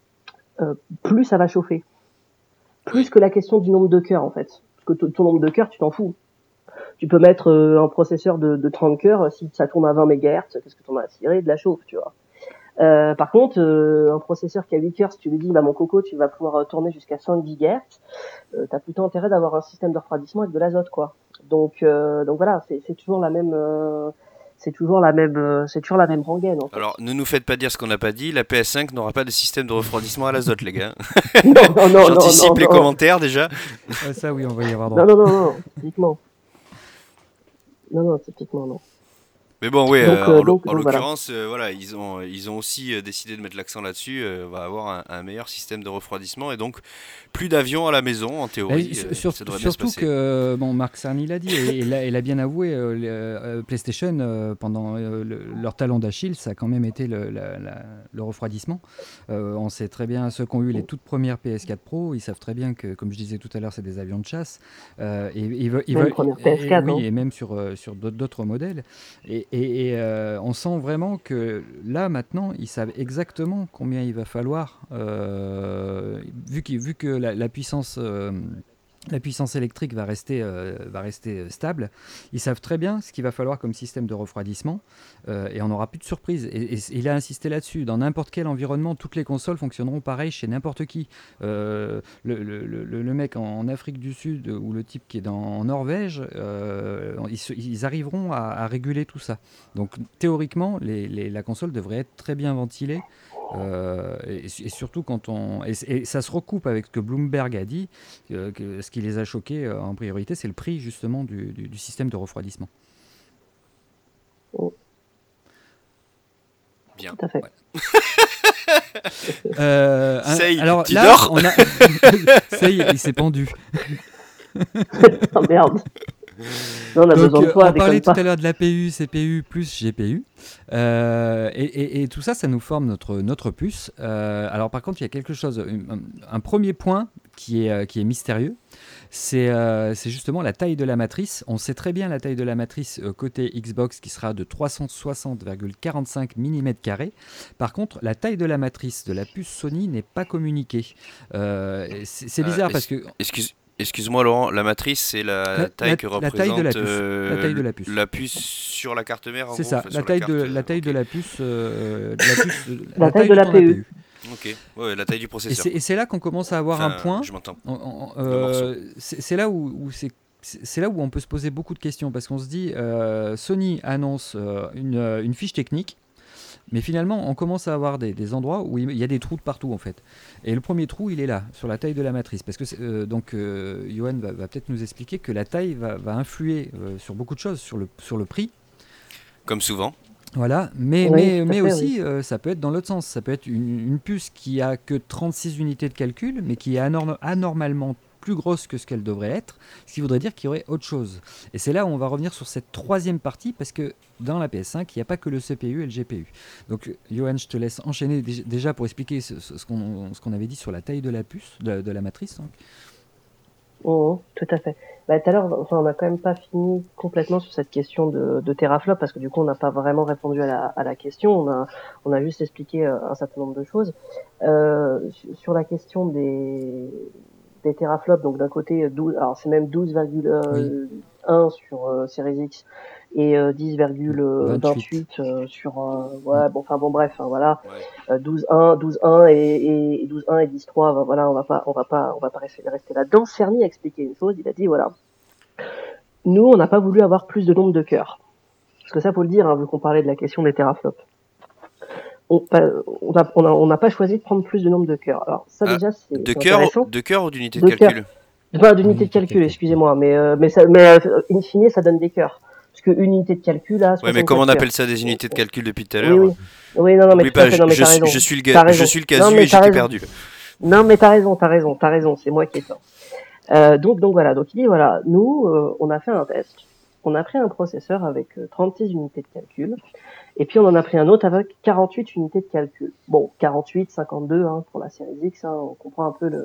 plus ça va chauffer. Plus que la question du nombre de cœurs en fait. Parce que ton nombre de cœurs, tu t'en fous. Tu peux mettre un processeur de 30 cœurs, si ça tourne à 20 MHz, qu'est-ce que t'en as à cirer? De la chauffe, tu vois. Par contre, un processeur qui a 8 cœurs, si tu lui dis, mon coco, tu vas pouvoir tourner jusqu'à 100 GHz, t'as plutôt intérêt d'avoir un système de refroidissement avec de l'azote, quoi. Donc voilà, c'est toujours la même... c'est toujours la même rengaine. En fait. Alors, ne nous faites pas dire ce qu'on n'a pas dit. La PS5 n'aura pas de système de refroidissement à l'azote, les gars. Non. J'anticipe les commentaires déjà. Ça, oui, on va y avoir droit. Non, typiquement. Non, typiquement, non. Mais bon, oui, en l'occurrence, ils ont aussi décidé de mettre l'accent là-dessus. On va avoir un meilleur système de refroidissement et donc plus d'avions à la maison, en théorie. Ça devrait bien se passer. Surtout que, Marc Cerny l'a dit, et il a bien avoué, PlayStation, pendant leur talon d'Achille, ça a quand même été le refroidissement. On sait très bien, ceux qui ont eu les toutes premières PS4 Pro, ils savent très bien que, comme je disais tout à l'heure, c'est des avions de chasse. Ils veulent PS4, et même sur d'autres modèles. Et on sent vraiment que là, maintenant, ils savent exactement combien il va falloir, vu que la puissance électrique va rester stable. Ils savent très bien ce qu'il va falloir comme système de refroidissement, et on n'aura plus de surprise. Et il a insisté là-dessus. Dans n'importe quel environnement, toutes les consoles fonctionneront pareil chez n'importe qui. Le mec en Afrique du Sud ou le type qui est en Norvège, ils arriveront à réguler tout ça. Donc théoriquement, la console devrait être très bien ventilée. Et surtout quand et ça se recoupe avec ce que Bloomberg a dit, que ce qui les a choqués en priorité, c'est le prix justement du système de refroidissement. Bien. Tout à fait. Ouais. Alors tu là, dors Sey, il s'est pendu. Oh merde. Non, on a besoin de toi. On parlait tout à l'heure de l'APU, CPU plus GPU. Et tout ça, ça nous forme notre puce. Alors par contre, il y a quelque chose, un premier point qui est mystérieux. C'est justement la taille de la matrice. On sait très bien la taille de la matrice côté Xbox qui sera de 360,45 mm². Par contre, la taille de la matrice de la puce Sony n'est pas communiquée. C'est bizarre parce que... Excuse-moi Laurent, la matrice c'est la taille que représente la taille de la puce. La puce sur la carte mère. C'est ça, la taille de la puce. La taille de l'APU. Ok, ouais, la taille du processeur. Et c'est là qu'on commence à avoir un point. Je m'entends. C'est là où on peut se poser beaucoup de questions parce qu'on se dit Sony annonce une fiche technique. Mais finalement, on commence à avoir des endroits où il y a des trous de partout en fait. Et le premier trou, il est là, sur la taille de la matrice. Parce que Johan va peut-être nous expliquer que la taille va influer sur beaucoup de choses, sur le prix. Comme souvent. Voilà, mais aussi, ça peut être dans l'autre sens. Ça peut être une puce qui a que 36 unités de calcul, mais qui est anormalement plus grosse que ce qu'elle devrait être, ce qui voudrait dire qu'il y aurait autre chose. Et c'est là où on va revenir sur cette troisième partie, parce que dans la PS5, il n'y a pas que le CPU et le GPU. Donc, Johan, je te laisse enchaîner déjà pour expliquer ce qu'on avait dit sur la taille de la puce, de la matrice. Donc. Tout à fait. Tout à l'heure, on n'a quand même pas fini complètement sur cette question de teraflop, parce que du coup, on n'a pas vraiment répondu à la question. On a juste expliqué un certain nombre de choses. Sur la question des teraflops, donc d'un côté 12, alors c'est même 12,1 sur Series X et 10,28 sur bref, voilà. 12.1 et 12.1 et 10.3, voilà, on va pas rester là-dedans. Cerny a expliqué une chose, il a dit voilà, nous on n'a pas voulu avoir plus de nombre de cœurs, parce que ça faut le dire, vu qu'on parlait de la question des teraflops. On n'a pas choisi de prendre plus de nombre de cœurs. Alors ça déjà c'est intéressant. De cœurs ou d'unités de calcul? D'unité de calcul, excusez-moi, mais in fine ça donne des cœurs. Parce que unité de calcul là. Ouais, mais comme on appelle ça des unités de calcul depuis tout à l'heure. Oui, non, mais tout à fait, t'as raison. Je suis le casu et j'étais perdu. Non, mais t'as raison, c'est moi qui ai tort. Donc voilà, donc il dit voilà, nous, on a fait un test, on a pris un processeur avec 36 unités de calcul, et puis on en a pris un autre avec 48 unités de calcul. Bon, 48, 52 pour la série X, on comprend un peu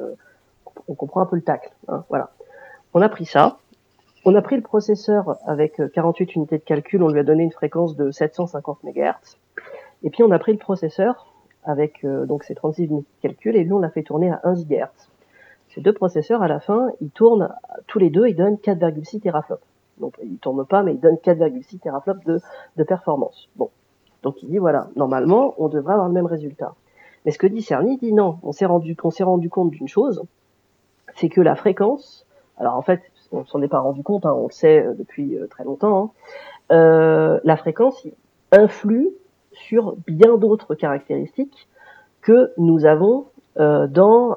le tacle, voilà. On a pris ça. On a pris le processeur avec 48 unités de calcul, on lui a donné une fréquence de 750 MHz. Et puis on a pris le processeur avec donc ces 36 unités de calcul et lui on l'a fait tourner à 1 GHz. Ces deux processeurs à la fin, ils tournent tous les deux, ils donnent 4,6 teraflops. Donc ils tournent pas, mais ils donnent 4,6 teraflops de performance. Bon, donc il dit voilà, normalement on devrait avoir le même résultat. Mais ce que dit Cerny, dit non, on s'est rendu compte d'une chose, c'est que la fréquence, alors en fait on s'en est pas rendu compte, on le sait depuis très longtemps, la fréquence influe sur bien d'autres caractéristiques que nous avons dans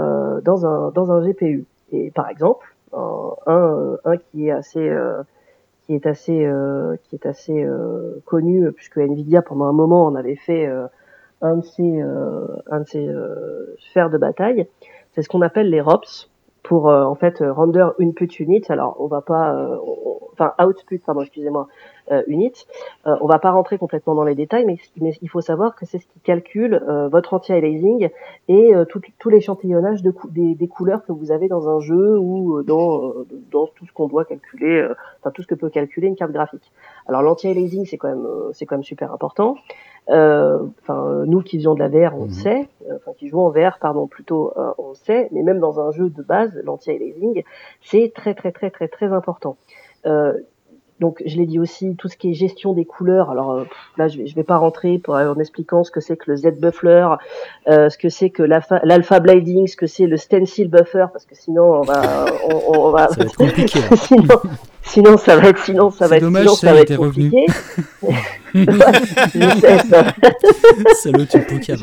un GPU. Et par exemple, un qui est assez connu, puisque Nvidia pendant un moment on avait fait un de ses sphères de bataille, c'est ce qu'on appelle les ROPS, pour en fait render input unit. Alors on va pas output unit. On va pas rentrer complètement dans les détails, mais il faut savoir que c'est ce qui calcule votre anti-aliasing et tout l'échantillonnage des couleurs que vous avez dans un jeu ou dans tout ce qu'on doit calculer, tout ce que peut calculer une carte graphique. Alors l'anti-aliasing c'est quand même super important. Nous qui faisions de la VR, on le sait, qui jouons en VR, plutôt, on le sait, mais même dans un jeu de base, l'anti-aliasing, c'est très très très très très important. Donc je l'ai dit aussi, tout ce qui est gestion des couleurs. Alors là, je vais pas rentrer en expliquant ce que c'est que le Z-Buffler, ce que c'est que l'alpha blinding, ce que c'est le stencil buffer, parce que sinon on va ça va être compliqué. sinon ça va être compliqué. Je sais ça. Salaud, tu poucaves.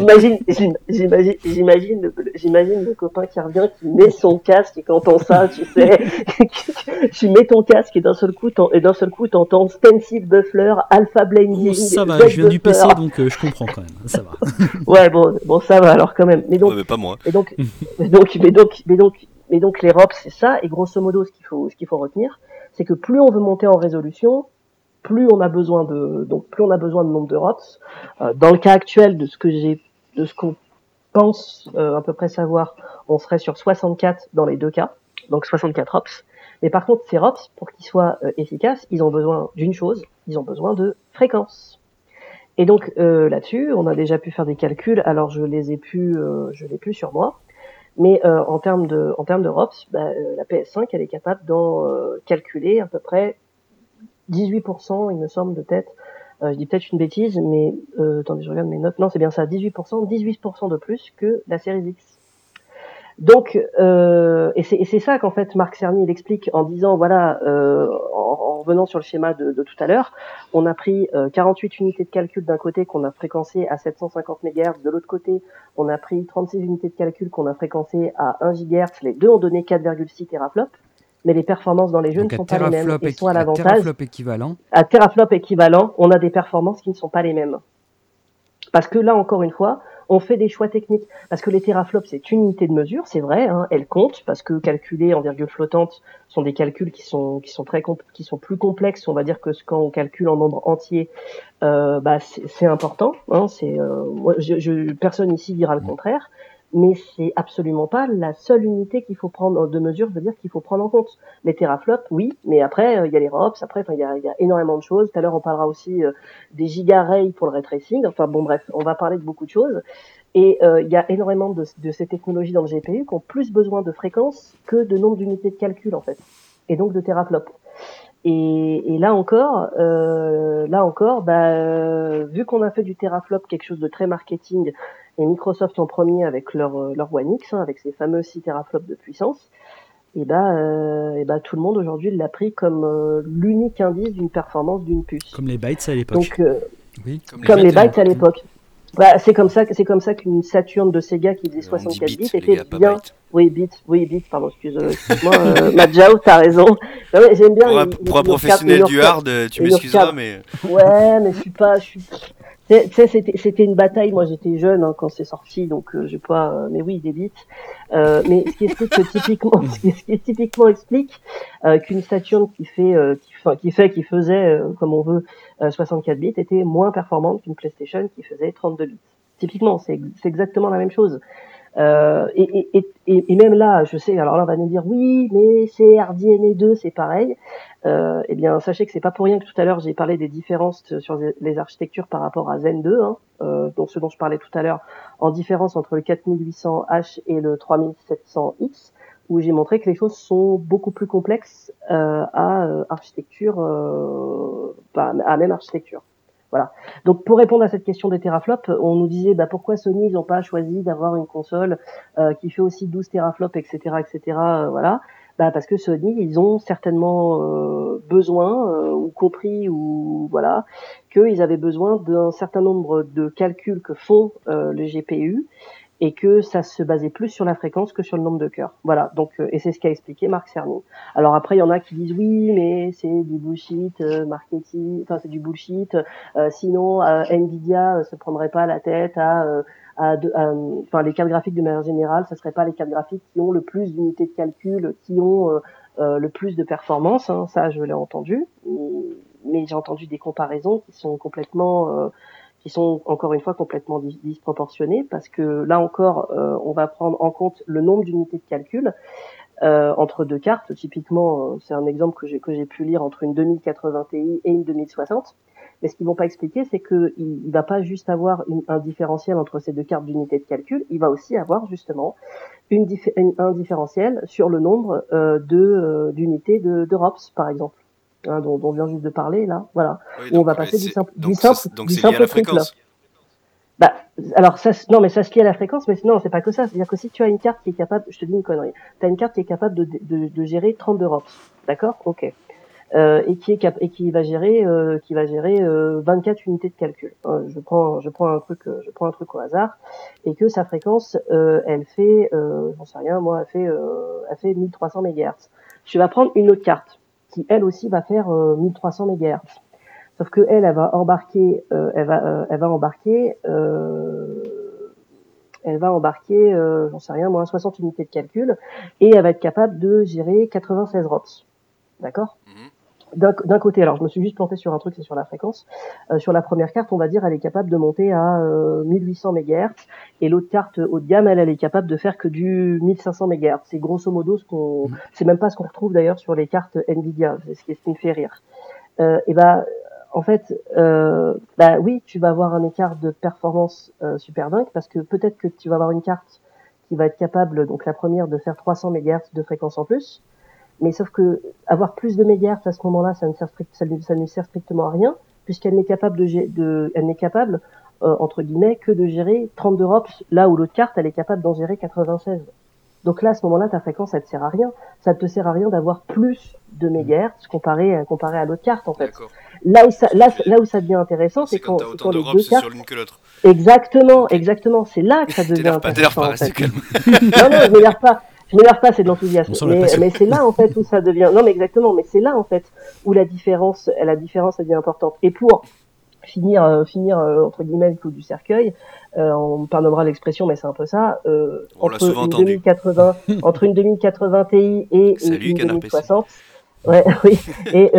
J'imagine le copain qui revient, qui met son casque et qui entend ça, tu sais. Tu mets ton casque et d'un seul coup t'entends stencil buffer, alpha blinding. Ça va, je viens du PC donc je comprends quand même. Ça va. Ouais, bon, ça va alors quand même. Mais donc, mais pas moi. Mais donc les ROPS c'est ça. Et grosso modo, ce qu'il faut retenir, c'est que plus on veut monter en résolution, plus on a besoin de nombre de ROPS. Dans le cas actuel de ce qu'on pense à peu près savoir, on serait sur 64 dans les deux cas, donc 64 ROPS. Mais par contre, ces ROPS, pour qu'ils soient efficaces, ils ont besoin d'une chose, ils ont besoin de fréquence. Et donc là-dessus, on a déjà pu faire des calculs. Alors je l'ai plus sur moi, mais en termes de ROPS, la PS5 elle est capable d'en calculer à peu près 18%, il me semble, de tête. Je dis peut-être une bêtise, mais attendez, je regarde mes notes. Non, c'est bien ça, 18% de plus que la série X. Donc, et c'est ça qu'en fait Marc Cerny il explique en disant voilà, en revenant sur le schéma de tout à l'heure, on a pris 48 unités de calcul d'un côté qu'on a fréquencé à 750 MHz, de l'autre côté on a pris 36 unités de calcul qu'on a fréquencé à 1 GHz, les deux ont donné 4,6 teraflops. Mais les performances dans les jeux ne sont pas les mêmes. Ils sont à l'avantage. À teraflop équivalent, on a des performances qui ne sont pas les mêmes. Parce que là, encore une fois, on fait des choix techniques. Parce que les teraflops, c'est une unité de mesure, c'est vrai, hein, elle compte, parce que calculer en virgule flottante sont des calculs qui sont plus complexes, on va dire, que quand on calcule en nombre entier, c'est important, hein, personne ici dira le contraire. Mais c'est absolument pas la seule unité qu'il faut prendre de mesure, je veux dire qu'il faut prendre en compte. Les teraflops, oui, mais après il y a les ROPS, après il y a énormément de choses. Tout à l'heure on parlera aussi des gigaarrays pour le ray tracing. Enfin bon bref, on va parler de beaucoup de choses. Et il y a énormément de ces technologies dans le GPU qui ont plus besoin de fréquences que de nombre d'unités de calcul en fait, et donc de teraflops. Et là encore, vu qu'on a fait du teraflop quelque chose de très marketing, et Microsoft en premier avec leur One X, hein, avec ses fameux 6 teraflops de puissance, tout le monde aujourd'hui l'a pris comme l'unique indice d'une performance d'une puce. Comme les bytes à l'époque. Donc, oui, comme les bytes à l'époque. Bah, c'est comme ça qu'une Saturn de Sega qui faisait 64 bits était bien. Oui, bits, pardon, excuse-moi, Madjao, t'as raison. Non, mais j'aime bien. Pour un professionnel du hard, tu m'excuseras, mais. Ouais, mais c'était une bataille. Moi, j'étais jeune quand c'est sorti, donc j'ai pas. Mais oui, des bits. Mais ce qui explique que typiquement explique qu'une Saturn qui faisait comme on veut 64 bits était moins performante qu'une PlayStation qui faisait 32 bits. Typiquement, c'est exactement la même chose. Et même là, je sais, alors là on va nous dire oui, mais c'est RDNA 2, c'est pareil. Eh bien, sachez que c'est pas pour rien que tout à l'heure j'ai parlé des différences sur les architectures par rapport à Zen 2, donc ce dont je parlais tout à l'heure, en différence entre le 4800H et le 3700X, où j'ai montré que les choses sont beaucoup plus complexes à même architecture. Voilà. Donc pour répondre à cette question des teraflops, on nous disait pourquoi Sony ils n'ont pas choisi d'avoir une console qui fait aussi 12 teraflops, etc., voilà. Parce que Sony ils ont certainement besoin ou compris ou voilà qu'ils avaient besoin d'un certain nombre de calculs que font les GPU. Et que ça se basait plus sur la fréquence que sur le nombre de cœurs. Voilà, donc et c'est ce qu'a expliqué Marc Cerny. Alors après, il y en a qui disent oui, mais c'est du bullshit marketing, enfin c'est du bullshit. Sinon, Nvidia se prendrait pas la tête les cartes graphiques de manière générale, ça serait pas les cartes graphiques qui ont le plus d'unités de calcul, qui ont le plus de performance. Hein, ça, je l'ai entendu, mais j'ai entendu des comparaisons qui sont encore une fois complètement disproportionnées, parce que là encore, on va prendre en compte le nombre d'unités de calcul entre deux cartes. Typiquement, c'est un exemple que j'ai pu lire entre une 2080 Ti et une 2060. Mais ce qu'ils vont pas expliquer, c'est que il va pas juste avoir un différentiel entre ces deux cartes d'unités de calcul, il va aussi avoir justement un différentiel sur le nombre d'unités de ROPS, par exemple. Dont on vient juste de parler là, voilà, oui, où on va passer du simple triple. Alors ça, non, mais ça se lie à la fréquence, mais non, c'est pas que ça. C'est-à-dire que si tu as une carte qui est capable, je te dis une connerie, tu as une carte qui est capable de gérer 32 ROPS, d'accord, ok, et qui va gérer 24 unités de calcul. Je prends un truc au hasard, et que sa fréquence, elle fait, j'en sais rien, moi, elle fait 1300 MHz. Tu vas prendre une autre carte qui elle aussi va faire 1300 MHz. Sauf que elle va embarquer, j'en sais rien, moins 60 unités de calcul, et elle va être capable de gérer 96 ROPS. D'accord ? D'un côté, alors je me suis juste planté sur un truc, c'est sur la fréquence. Sur la première carte, on va dire, elle est capable de monter à 1800 MHz, et l'autre carte haut de gamme, elle est capable de faire que du 1500 MHz. C'est grosso modo c'est même pas ce qu'on retrouve d'ailleurs sur les cartes Nvidia, c'est ce qui me fait rire. En fait, oui, tu vas avoir un écart de performance super dingue, parce que peut-être que tu vas avoir une carte qui va être capable, donc la première, de faire 300 MHz de fréquence en plus. Mais sauf que avoir plus de mégahertz à ce moment-là, ça ne sert strictement à rien, puisqu'elle n'est capable entre guillemets que de gérer 32 ROPS, là où l'autre carte elle est capable d'en gérer 96. Donc là, à ce moment-là, ta fréquence elle te sert à rien. Ça ne te sert à rien d'avoir plus de mégahertz comparé à l'autre carte en fait. D'accord. Là où ça devient intéressant, c'est quand les deux cartes sur l'une que l'autre. Exactement. C'est là que ça devient intéressant. En fait. Non, je m'énerve pas. Je m'énerve pas, c'est de l'enthousiasme. Mais c'est là, en fait, où ça devient... Non, mais exactement, mais c'est là, en fait, où la différence elle devient importante. Et pour finir entre guillemets le clou du cercueil. On me pardonnera l'expression, mais c'est un peu ça. Entre une 2080, entre une 2080 Ti et une 2060. Ouais, oui. Et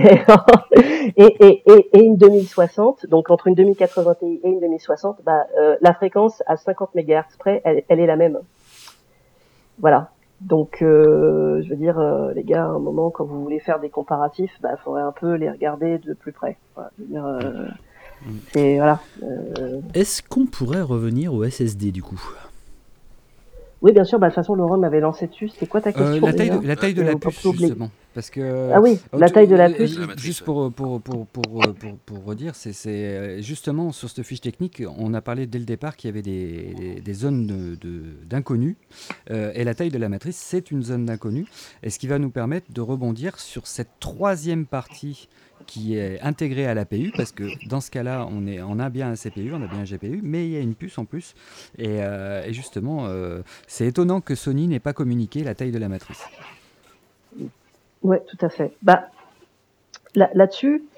une 2060. Donc entre une 2080 Ti et une 2060, la fréquence à 50 MHz près, elle est la même. Voilà. Donc, je veux dire, les gars, à un moment, quand vous voulez faire des comparatifs, faudrait un peu les regarder de plus près. Voilà, je veux dire, c'est voilà. Est-ce qu'on pourrait revenir au SSD du coup? Oui, bien sûr. De toute façon, Laurent m'avait lancé dessus. C'était quoi ta question? La taille de la puce, justement. Parce que, ah oui, la taille de la puce. Juste pour redire, c'est justement sur cette fiche technique, on a parlé dès le départ qu'il y avait des zones d'inconnu. Et la taille de la matrice, c'est une zone d'inconnu. Et ce qui va nous permettre de rebondir sur cette troisième partie qui est intégrée à l'APU, parce que dans ce cas-là, on a bien un CPU, on a bien un GPU, mais il y a une puce en plus. Et justement, c'est étonnant que Sony n'ait pas communiqué la taille de la matrice. Ouais, tout à fait. Là-dessus,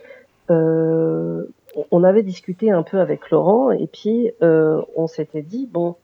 on avait discuté un peu avec Laurent, et puis on s'était dit, bon,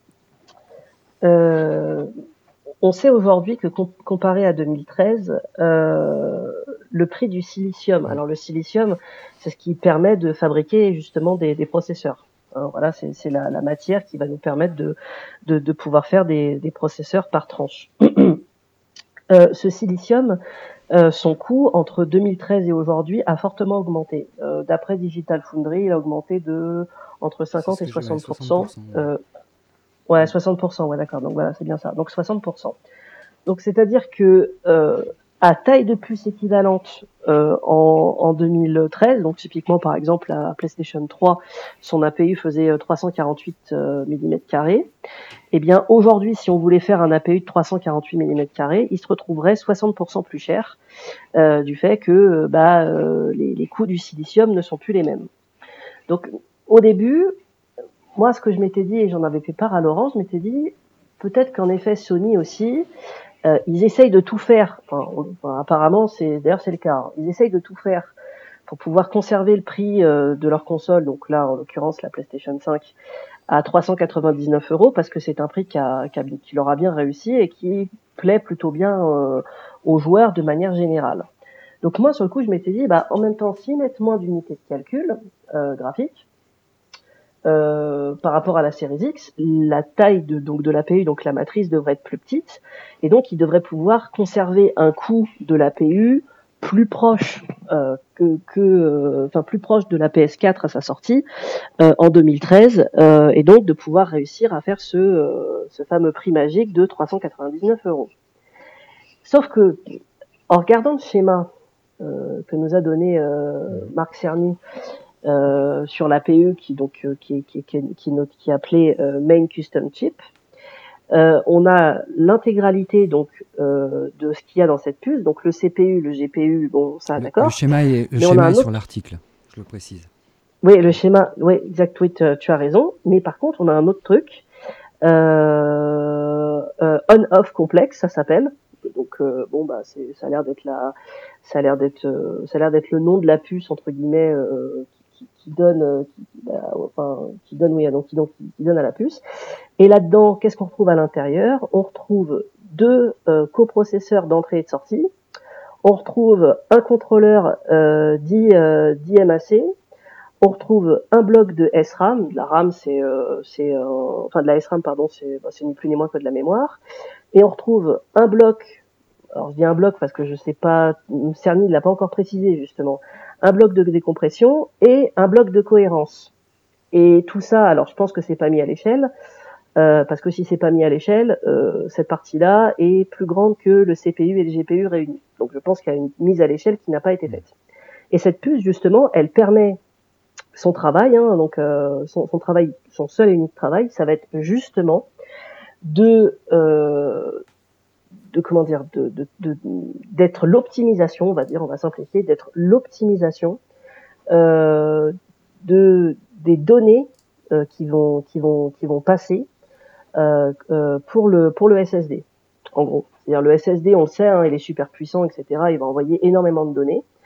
on sait aujourd'hui que comparé à 2013, le prix du silicium, alors le silicium, c'est ce qui permet de fabriquer justement des processeurs. Voilà, c'est la matière qui va nous permettre de pouvoir faire des processeurs par tranche. Ce silicium, son coût entre 2013 et aujourd'hui a fortement augmenté. D'après Digital Foundry, il a augmenté de entre 50 et 60%. 60%, ouais, d'accord. Donc voilà, c'est bien ça. Donc 60%. Donc c'est-à-dire que à taille de puce équivalente en 2013, donc typiquement par exemple la PlayStation 3, son APU faisait 348 mm². Eh bien aujourd'hui, si on voulait faire un APU de 348 mm², il se retrouverait 60% plus cher du fait que les coûts du silicium ne sont plus les mêmes. Donc au début, moi ce que je m'étais dit, et j'en avais fait part à Laurent, je m'étais dit peut-être qu'en effet Sony aussi, ils essayent de tout faire. Apparemment, d'ailleurs c'est le cas. Ils essayent de tout faire pour pouvoir conserver le prix de leur console. Donc là, en l'occurrence, la PlayStation 5 à 399 €, parce que c'est un prix qui leur a bien réussi et qui plaît plutôt bien aux joueurs de manière générale. Donc moi, sur le coup, je m'étais dit, en même temps, s'ils mettent moins d'unités de calcul graphique, par rapport à la série X, la taille de l'APU, donc la matrice, devrait être plus petite, et donc ils devraient pouvoir conserver un coût de l'APU plus proche plus proche de la PS4 à sa sortie en 2013, et donc de pouvoir réussir à faire ce fameux prix magique de 399 €. Sauf que en regardant le schéma que nous a donné Marc Cerny sur l'APU qui est appelé Main Custom Chip, on a l'intégralité donc de ce qu'il y a dans cette puce, donc le CPU, le GPU, bon ça d'accord. Le schéma est sur l'article, je le précise. Oui, le schéma, oui, exact, oui, tu as raison. Mais par contre, on a un autre truc, on-off complexe, ça s'appelle. Donc ça a l'air d'être le nom de la puce entre guillemets qui donne à la puce. Et là-dedans, qu'est-ce qu'on retrouve à l'intérieur? On retrouve deux coprocesseurs d'entrée et de sortie. On retrouve un contrôleur d'IMAC. On retrouve un bloc de SRAM. La RAM, de la SRAM, pardon, c'est ni plus ni moins que de la mémoire. Et on retrouve un bloc. Alors je dis un bloc parce que je sais pas, Cerny ne l'a pas encore précisé justement. Un bloc de décompression et un bloc de cohérence. Et tout ça, alors je pense que c'est pas mis à l'échelle, parce que si c'est pas mis à l'échelle, cette partie-là est plus grande que le CPU et le GPU réunis. Donc je pense qu'il y a une mise à l'échelle qui n'a pas été faite. Et cette puce justement, elle permet son travail, son travail, son seul et unique travail, ça va être justement d'être l'optimisation, on va simplifier, d'être l'optimisation des données qui vont passer pour le SSD. En gros, c'est-à-dire le SSD, on le sait, il est super puissant, etc. Il va envoyer énormément de données.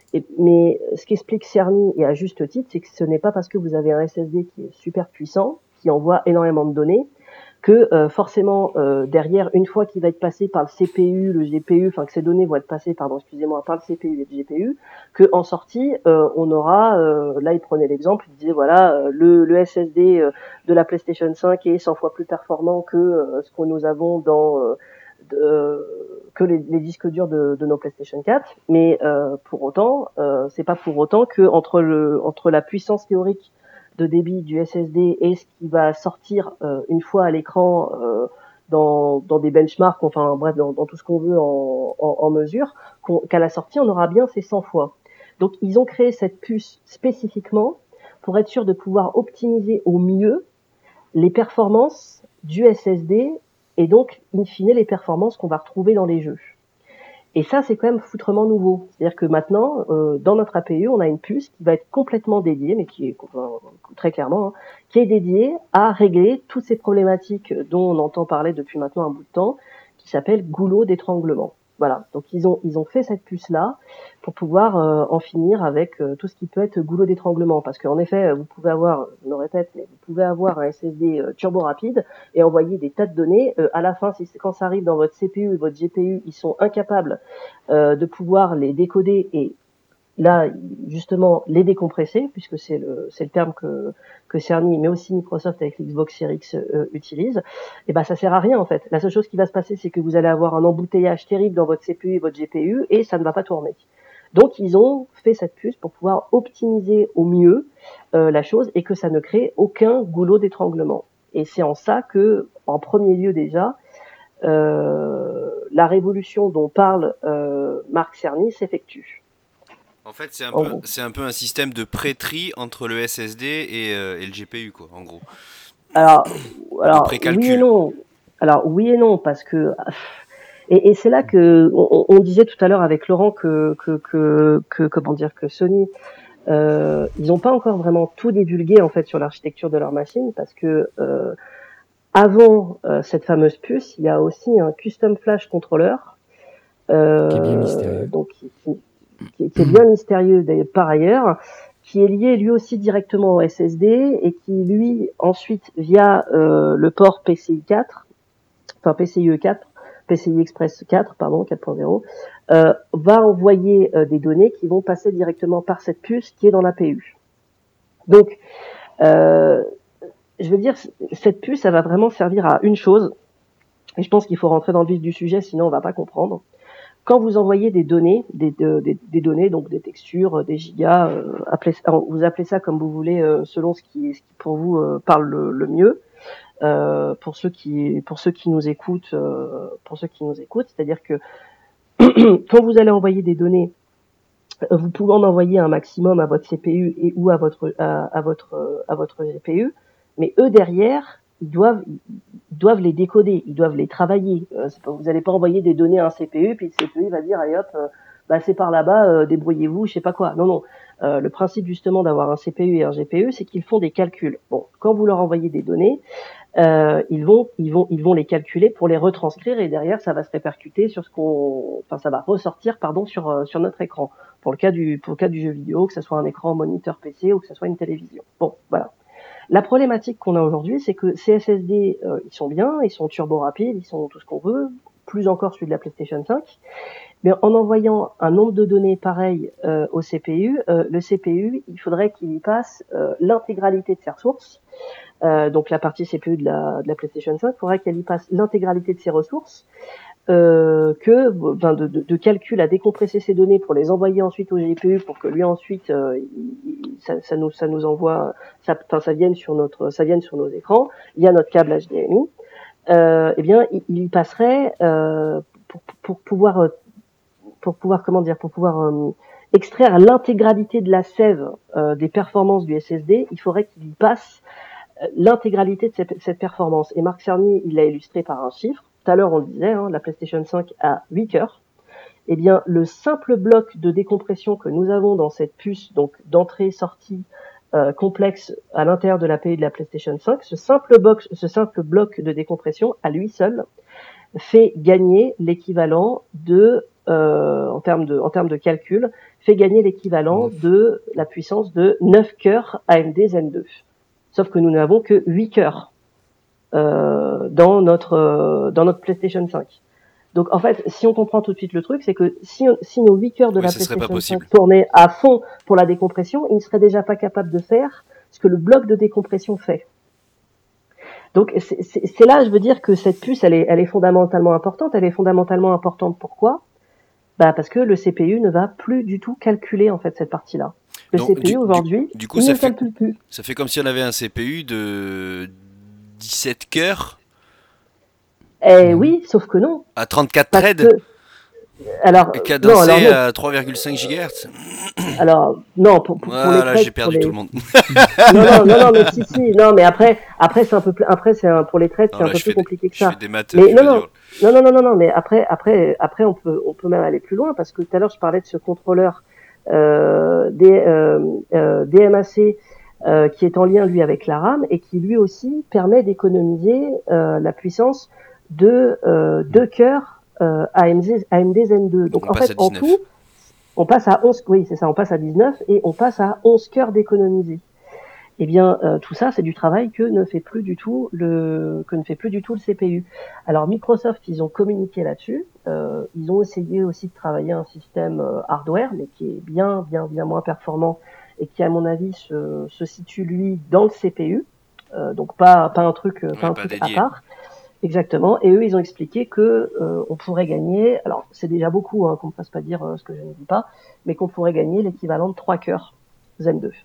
Mais ce qu'explique Cerny, et à juste titre, c'est que ce n'est pas parce que vous avez un SSD qui est super puissant, qui envoie énormément de données, que forcément derrière, une fois qu'il va être passé par le CPU, le GPU, enfin que ces données vont être passées, par le CPU et le GPU, que en sortie, on aura, là il prenait l'exemple, il disait voilà, le SSD de la PlayStation 5 est 100 fois plus performant que ce que nous avons dans que les disques durs de nos PlayStation 4, mais pour autant, c'est pas pour autant que entre la puissance théorique de débit du SSD et ce qui va sortir une fois à l'écran dans des benchmarks, enfin bref, dans tout ce qu'on veut en mesure, qu'à la sortie, on aura bien ces 100 fois. Donc ils ont créé cette puce spécifiquement pour être sûr de pouvoir optimiser au mieux les performances du SSD et donc, in fine, les performances qu'on va retrouver dans les jeux. Et ça, c'est quand même foutrement nouveau. C'est-à-dire que maintenant, dans notre APU, on a une puce qui va être complètement dédiée, mais qui est très clairement, hein, qui est dédiée à régler toutes ces problématiques dont on entend parler depuis maintenant un bout de temps, qui s'appellent goulot d'étranglement. Voilà. Donc ils ont fait cette puce-là pour pouvoir en finir avec tout ce qui peut être goulot d'étranglement. Parce qu'en effet, vous pouvez avoir, je me répète, mais vous pouvez avoir un SSD turbo rapide et envoyer des tas de données. À la fin, quand ça arrive dans votre CPU et votre GPU, ils sont incapables de pouvoir les décoder et là, justement, les décompresser, puisque c'est le terme que Cerny, mais aussi Microsoft avec l'Xbox Series X utilise, et ben ça sert à rien en fait. La seule chose qui va se passer, c'est que vous allez avoir un embouteillage terrible dans votre CPU et votre GPU, et ça ne va pas tourner. Donc ils ont fait cette puce pour pouvoir optimiser au mieux la chose et que ça ne crée aucun goulot d'étranglement. Et c'est en ça que, en premier lieu déjà, la révolution dont parle Marc Cerny s'effectue. En fait, c'est un peu un système de pré-tri entre le SSD et le GPU, quoi, en gros. Alors oui et non. Alors oui et non, parce que et c'est là que on disait tout à l'heure avec Laurent que comment dire, que Sony ils n'ont pas encore vraiment tout divulgué en fait sur l'architecture de leur machine, parce que avant cette fameuse puce, il y a aussi un custom flash controller qui est bien mystérieux. Donc qui est bien mystérieux par ailleurs, qui est lié lui aussi directement au SSD et qui lui ensuite via le port PCI 4, enfin PCIe 4, PCI Express 4, pardon, 4.0, va envoyer des données qui vont passer directement par cette puce qui est dans l'APU. Donc, je veux dire, cette puce, ça va vraiment servir à une chose, et je pense qu'il faut rentrer dans le vif du sujet, sinon on va pas comprendre. Quand vous envoyez des données, des données, donc des textures, des gigas, vous appelez ça comme vous voulez, selon ce qui pour vous parle le mieux. Pour ceux qui nous écoutent, c'est-à-dire que quand vous allez envoyer des données, vous pouvez en envoyer un maximum à votre CPU et ou à votre GPU, mais eux derrière, ils doivent les décoder, ils doivent les travailler. Vous n'allez pas envoyer des données à un CPU, puis le CPU va dire allez hop, c'est par là-bas, débrouillez-vous, je sais pas quoi. Non. Le principe justement d'avoir un CPU et un GPU, c'est qu'ils font des calculs. Bon, quand vous leur envoyez des données, ils vont les calculer pour les retranscrire et derrière ça va se répercuter sur ça va ressortir sur notre écran. Pour le cas du jeu vidéo, que ce soit un écran moniteur PC ou que ce soit une télévision. Bon, voilà. La problématique qu'on a aujourd'hui, c'est que ces SSD, ils sont bien, ils sont turbo rapides, ils sont tout ce qu'on veut, plus encore celui de la PlayStation 5. Mais en envoyant un nombre de données pareil au CPU, le CPU, il faudrait qu'il y passe l'intégralité de ses ressources. Donc la partie CPU de la PlayStation 5, il faudrait qu'elle y passe l'intégralité de ses ressources, de calcul à décompresser ces données pour les envoyer ensuite au GPU pour que lui ensuite ça nous envoie ça vienne sur nos écrans. Il y a notre câble HDMI. Eh bien il y passerait pour pouvoir extraire l'intégralité de la sève des performances du SSD, il faudrait qu'il y passe l'intégralité de cette performance. Et Marc Cerny, il l'a illustré par un chiffre. Tout à l'heure, on le disait, la PlayStation 5 a 8 cœurs. Eh bien, le simple bloc de décompression que nous avons dans cette puce, donc d'entrée-sortie complexe à l'intérieur de l'API de la PlayStation 5, ce simple bloc de décompression, à lui seul, fait gagner l'équivalent de en termes de calcul, fait gagner l'équivalent de la puissance de 9 cœurs AMD Zen 2. Sauf que nous n'avons que 8 cœurs dans notre PlayStation 5. Donc en fait, si on comprend tout de suite le truc, c'est que si nos 8 cœurs de la PlayStation 5 tournaient à fond pour la décompression, ils ne seraient déjà pas capables de faire ce que le bloc de décompression fait. Donc c'est là, je veux dire que cette puce, elle est fondamentalement importante. Elle est fondamentalement importante pourquoi ? Parce que le CPU ne va plus du tout calculer en fait cette partie-là. Le CPU aujourd'hui, du coup, il ne calcule plus. Ça fait comme si on avait un CPU de 17 cœurs. Oui, sauf que non. À 34 threads. Alors, cadencé à 3,5 GHz. Alors, non, pour voilà, les threads, j'ai perdu tout le monde. non, mais si, non, mais après, c'est un peu plus, après, pour les threads, c'est un peu plus compliqué que ça. Je fais des maths. Mais non, mais après, on peut même aller plus loin parce que tout à l'heure, je parlais de ce contrôleur, DMAC, qui est en lien, lui, avec la RAM et qui, lui aussi, permet d'économiser, la puissance de, 2 cœurs, AMD Zen 2. Donc en fait, en tout, on passe à 11, oui, c'est ça, on passe à 19 et on passe à 11 cœurs d'économiser. Eh bien, tout ça, c'est du travail que ne fait plus du tout le CPU. Alors, Microsoft, ils ont communiqué là-dessus. Ils ont essayé aussi de travailler un système hardware, mais qui est bien moins performant et qui, à mon avis, se situe, lui, dans le CPU. Donc, pas un truc à part. Exactement. Et eux, ils ont expliqué que on pourrait gagner. Alors, c'est déjà beaucoup, qu'on me fasse pas dire ce que je ne dis pas, mais qu'on pourrait gagner l'équivalent de 3 cœurs Zen 2.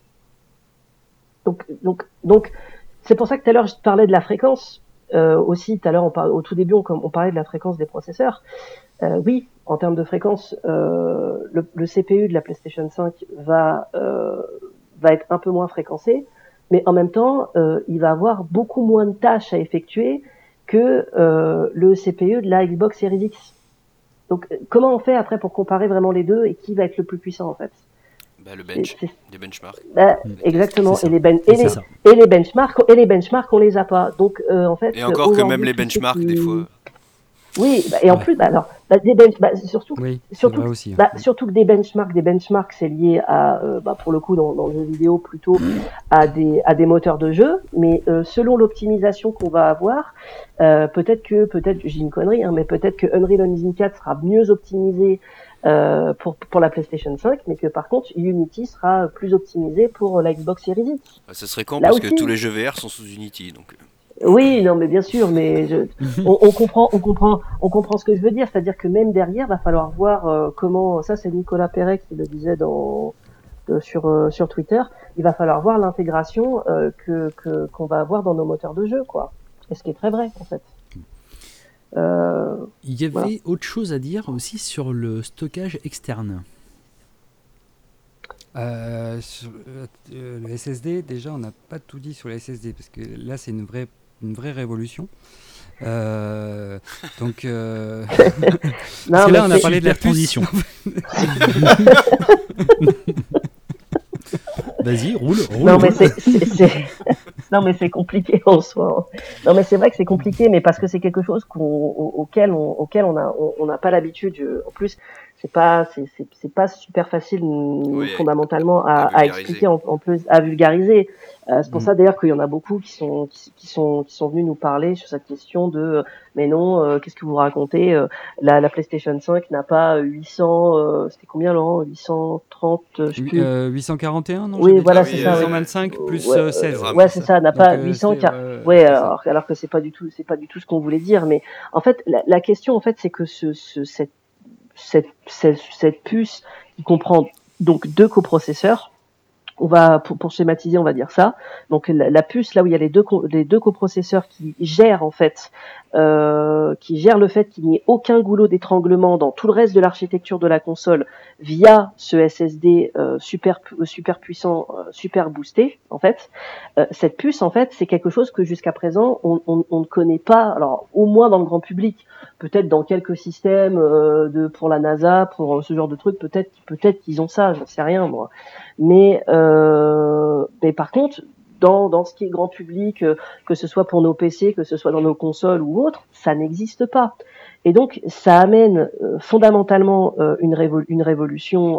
Donc, c'est pour ça que tout à l'heure je parlais de la fréquence. Aussi, tout à l'heure, au tout début, on parlait de la fréquence des processeurs. Oui, en termes de fréquence, le CPU de la PlayStation 5 va être un peu moins fréquencé, mais en même temps, il va avoir beaucoup moins de tâches à effectuer que le CPU de la Xbox Series X. Donc, comment on fait après pour comparer vraiment les deux et qui va être le plus puissant en fait ? Le bench, des benchmarks. Exactement. Et les benchmarks, on les a pas. Donc en fait. Et encore que même les benchmarks des fois. Oui, et en plus, surtout que des benchmarks, c'est lié à, pour le coup, dans le jeu vidéo, plutôt à des moteurs de jeu, mais selon l'optimisation qu'on va avoir, peut-être, j'ai une connerie, mais peut-être que Unreal Engine 4 sera mieux optimisé pour la PlayStation 5, mais que par contre, Unity sera plus optimisé pour la Xbox Series X. Ça serait con parce que tous les jeux VR sont sous Unity, donc. Oui, non, mais bien sûr, mais on comprend ce que je veux dire, c'est-à-dire que même derrière, va falloir voir comment. Ça, c'est Nicolas Perret qui le disait sur Twitter. Il va falloir voir l'intégration qu'on va avoir dans nos moteurs de jeu, quoi. Et ce qui est très vrai, en fait. Il y avait autre chose à dire aussi sur le stockage externe. Sur le SSD, déjà, on n'a pas tout dit sur le SSD parce que là, c'est une vraie révolution. Donc, parce que là, on a parlé de la transition. Vas-y, roule. Non, mais c'est compliqué en soi. Non, mais c'est vrai que c'est compliqué, mais parce que c'est quelque chose auquel on n'a pas l'habitude. En plus, c'est pas super facile fondamentalement à expliquer, en plus à vulgariser. C'est pour ça d'ailleurs qu'il y en a beaucoup qui sont venus nous parler sur cette question de mais non, qu'est-ce que vous racontez, la PlayStation 5 n'a pas 800 c'était combien Laurent, 830 je sais plus 841 non? Oui, voilà, c'est ça. 825 plus 16. Ouais, c'est ça, n'a pas 800 alors que c'est pas du tout ce qu'on voulait dire, mais en fait la question en fait c'est que cette puce qui comprend donc 2 coprocesseurs, on va pour schématiser, on va dire ça. Donc la puce là où il y a les deux coprocesseurs qui gèrent en fait le fait qu'il n'y ait aucun goulot d'étranglement dans tout le reste de l'architecture de la console via ce SSD super puissant, super boosté en fait. Cette puce en fait, c'est quelque chose que jusqu'à présent on ne connaît pas. Alors au moins dans le grand public, peut-être dans quelques systèmes pour la NASA, pour ce genre de trucs, peut-être qu'ils ont ça, j'en sais rien moi. Mais par contre, dans ce qui est grand public, que ce soit pour nos PC, que ce soit dans nos consoles ou autres, ça n'existe pas. Et donc, ça amène fondamentalement une révolution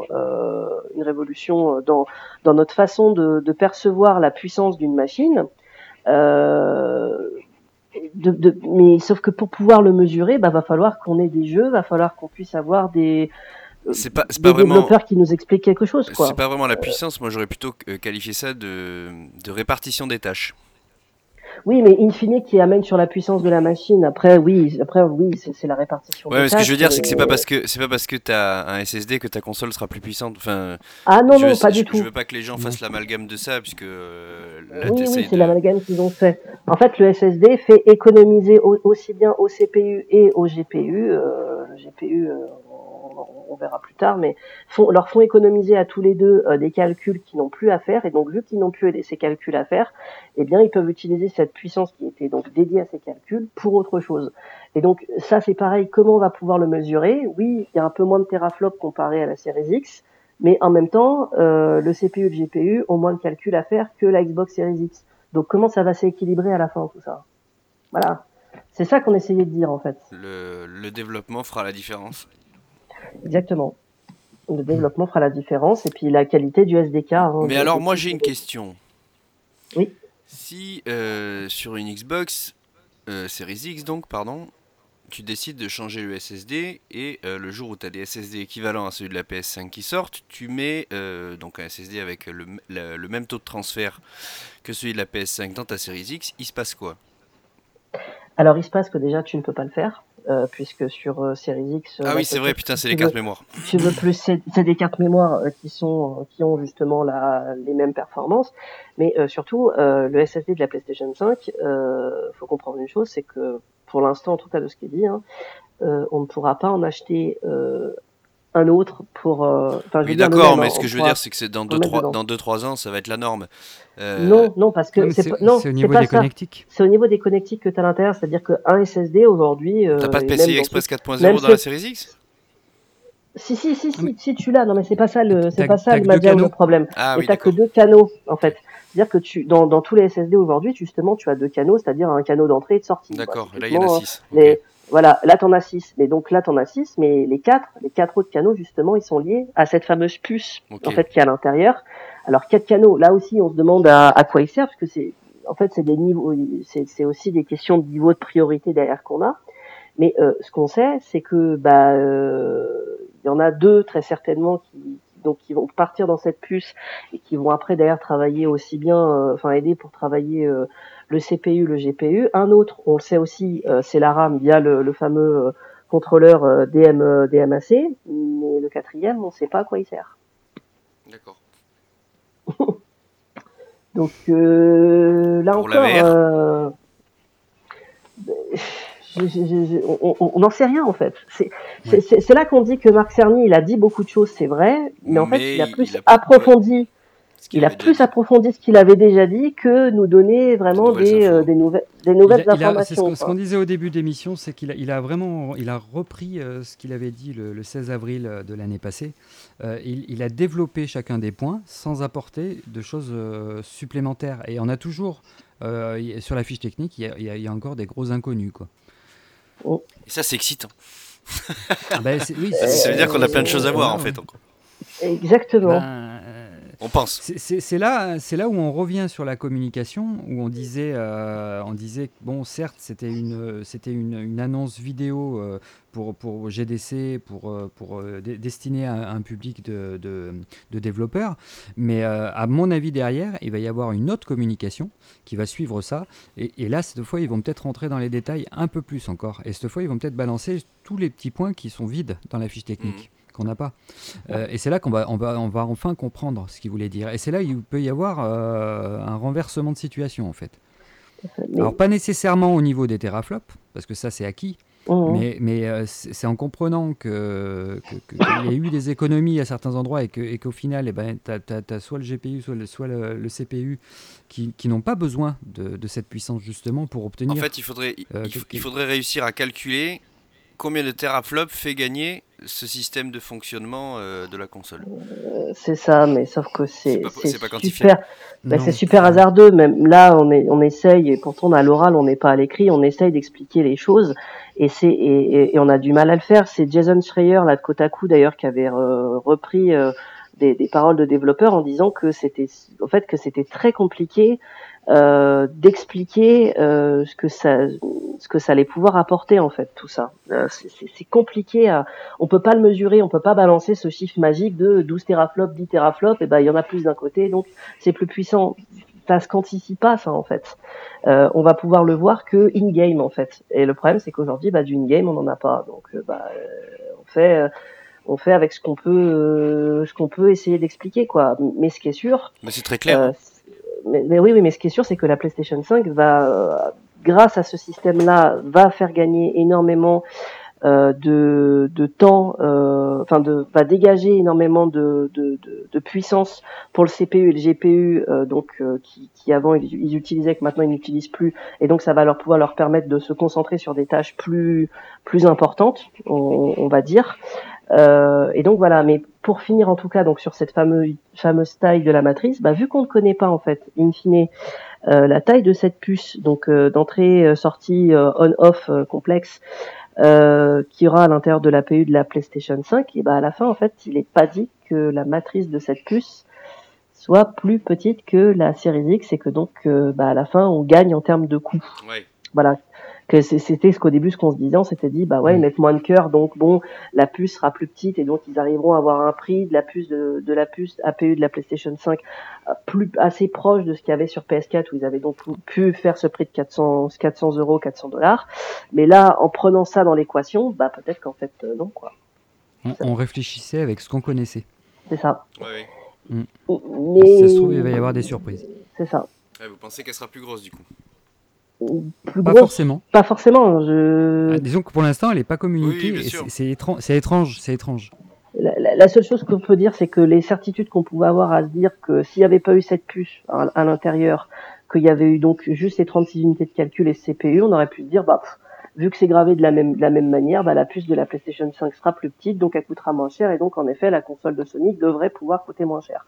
dans notre façon de percevoir la puissance d'une machine. Mais sauf que pour pouvoir le mesurer, va falloir qu'on ait des jeux, va falloir qu'on puisse avoir des développeurs qui nous expliquent quelque chose, quoi. C'est pas vraiment la puissance, moi j'aurais plutôt qualifié ça de répartition des tâches. Oui, mais in fine, qui amène sur la puissance de la machine. Après, oui, c'est la répartition. Ouais, mais ce que je veux dire, c'est que c'est pas parce que t'as un SSD que ta console sera plus puissante. Enfin, non, pas du tout. Je veux pas que les gens fassent l'amalgame de ça, puisque oui, c'est l'amalgame qu'ils ont fait. En fait, le SSD fait économiser aussi bien au CPU et au GPU. Le GPU, on verra plus tard, mais leur font économiser à tous les deux des calculs qu'ils n'ont plus à faire. Et donc, vu qu'ils n'ont plus ces calculs à faire, eh bien, ils peuvent utiliser cette puissance qui était donc dédiée à ces calculs pour autre chose. Et donc, ça, c'est pareil. Comment on va pouvoir le mesurer? Oui, il y a un peu moins de teraflops comparé à la Series X, mais en même temps, le CPU et le GPU ont moins de calculs à faire que la Xbox Series X. Donc, comment ça va s'équilibrer à la fin, tout ça? Voilà. C'est ça qu'on essayait de dire, en fait. Le développement fera la différence. Exactement. Le développement fera la différence, et puis la qualité du SDK. Mais alors, moi, j'ai une question. Oui. Si sur une Xbox Series X, donc, pardon, tu décides de changer le SSD et le jour où tu as des SSD équivalents à celui de la PS5 qui sortent, tu mets donc un SSD avec le même taux de transfert que celui de la PS5 dans ta Series X, il se passe quoi? Alors il se passe que déjà tu ne peux pas le faire, puisque sur Series X... oui, c'est vrai, putain, c'est les cartes mémoire. Tu veux plus, c'est des cartes mémoire qui ont justement les mêmes performances, mais surtout le SSD de la PlayStation 5, faut comprendre une chose, c'est que pour l'instant, en tout cas de ce qui est dit, on ne pourra pas en acheter un autre pour... oui, d'accord, mais ce que je veux dire, c'est que dans 2-3 ans, ça va être la norme. Non, parce que c'est au niveau des connectiques. C'est au niveau des connectiques que tu as à l'intérieur, c'est-à-dire qu'un SSD aujourd'hui... T'as pas de PCI Express 4.0 dans la Series X? Si tu l'as, non mais c'est pas ça le problème. Ah, oui, t'as que 2 canaux en fait. C'est-à-dire que dans tous les SSD aujourd'hui, justement, tu as 2 canaux, c'est-à-dire un canal d'entrée et de sortie. D'accord, là il y en a 6. Okay. Voilà, là t'en as 6. Mais donc là t'en as 6, mais les 4 autres canaux justement, ils sont liés à cette fameuse puce en fait qui est à l'intérieur. Alors 4 canaux, là aussi on se demande à quoi ils servent, parce que c'est des niveaux, c'est aussi des questions de niveau de priorité derrière qu'on a. Mais ce qu'on sait, c'est que il y en a 2 très certainement qui vont partir dans cette puce et qui vont après d'ailleurs travailler aussi bien, aider pour travailler le CPU, le GPU. Un autre, on le sait aussi, c'est la RAM via le fameux contrôleur DMAC, mais le 4e, on ne sait pas à quoi il sert. D'accord. Donc là pour encore, on n'en sait rien en fait. C'est là qu'on dit que Marc Cerny il a dit beaucoup de choses, c'est vrai, mais en fait il a plus approfondi. Il a plus approfondi ce qu'il avait déjà dit que nous donner vraiment des nouvelles informations. Ce qu'on disait au début de l'émission, c'est qu'il a repris ce qu'il avait dit le 16 avril de l'année passée. Il a développé chacun des points sans apporter de choses supplémentaires. Et on a toujours, sur la fiche technique, il y a encore des gros inconnus, quoi. Et ça, c'est excitant. Ça veut dire qu'on a plein de choses à voir, en fait. Encore. Exactement. On pense. C'est là où on revient sur la communication, où on disait bon, certes, c'était une annonce vidéo pour GDC, destinée à un public de développeurs, mais à mon avis derrière, il va y avoir une autre communication qui va suivre ça, et là cette fois ils vont peut-être rentrer dans les détails un peu plus encore, et cette fois ils vont peut-être balancer tous les petits points qui sont vides dans la fiche technique. Qu'on n'a pas. Et c'est là qu'on va enfin comprendre ce qu'il voulait dire. Et c'est là qu'il peut y avoir un renversement de situation, en fait. Alors, pas nécessairement au niveau des teraflops, parce que ça, c'est acquis. Mais c'est en comprenant qu'il y a eu des économies à certains endroits et qu'au final, t'as soit le GPU, soit le CPU qui n'ont pas besoin de cette puissance, justement, pour obtenir... En fait, il faudrait réussir à calculer combien de teraflops fait gagner ce système de fonctionnement de la console? C'est ça, mais sauf que c'est pas quantifié. super, c'est super hasardeux. Même là, on essaye, et pourtant à l'oral, on n'est pas à l'écrit, on essaye d'expliquer les choses, et on a du mal à le faire. C'est Jason Schreier, là, de Kotaku, d'ailleurs, qui avait repris des paroles de développeurs en disant que c'était très compliqué d'expliquer ce que ça allait pouvoir apporter, en fait, tout ça. C'est compliqué on peut pas le mesurer, on peut pas balancer ce chiffre magique de 12 teraflops, 10 teraflops, et ben il y en a plus d'un côté, donc c'est plus puissant. Ça se quantifie pas, ça, en fait. On va pouvoir le voir que in-game, en fait. Et le problème, c'est qu'aujourd'hui, du in-game, on n'en a pas. Donc on fait avec ce qu'on peut essayer d'expliquer, quoi. Mais ce qui est sûr, mais c'est très clair. Mais oui, mais ce qui est sûr, c'est que la PlayStation 5 va, grâce à ce système-là, va faire gagner énormément de temps, va dégager énormément de puissance pour le CPU et le GPU, qui avant ils utilisaient, que maintenant ils n'utilisent plus, et donc ça va pouvoir leur permettre de se concentrer sur des tâches plus importantes, on va dire. Et donc voilà, mais pour finir en tout cas donc sur cette fameuse taille de la matrice, vu qu'on ne connaît pas en fait in fine la taille de cette puce, donc d'entrée sortie on-off complexe, qui aura à l'intérieur de l'APU de la PlayStation 5, et à la fin en fait il n'est pas dit que la matrice de cette puce soit plus petite que la Series X, et que donc à la fin on gagne en termes de coût. Ouais. Voilà. Que c'était ce qu'au début, ce qu'on se disait, on s'était dit, ils mettent moins de cœur, donc bon, la puce sera plus petite, et donc ils arriveront à avoir un prix de la puce de la puce APU de la PlayStation 5 assez proche de ce qu'il y avait sur PS4, où ils avaient donc pu faire ce prix de 400 €, 400 $. Mais là, en prenant ça dans l'équation, peut-être qu'en fait, non, quoi. On réfléchissait avec ce qu'on connaissait. C'est ça. Ouais. Mais si ça se trouve, il va y avoir des surprises. C'est ça. Ouais, vous pensez qu'elle sera plus grosse, du coup? Pas forcément. Pas forcément. Disons que pour l'instant, elle n'est pas communiquée. Oui, et c'est étrange. La seule chose qu'on peut dire, c'est que les certitudes qu'on pouvait avoir à se dire que s'il n'y avait pas eu cette puce à l'intérieur, qu'il y avait eu donc juste les 36 unités de calcul et ce CPU, on aurait pu se dire, vu que c'est gravé de la même manière, la puce de la PlayStation 5 sera plus petite, donc elle coûtera moins cher, et donc en effet, la console de Sony devrait pouvoir coûter moins cher.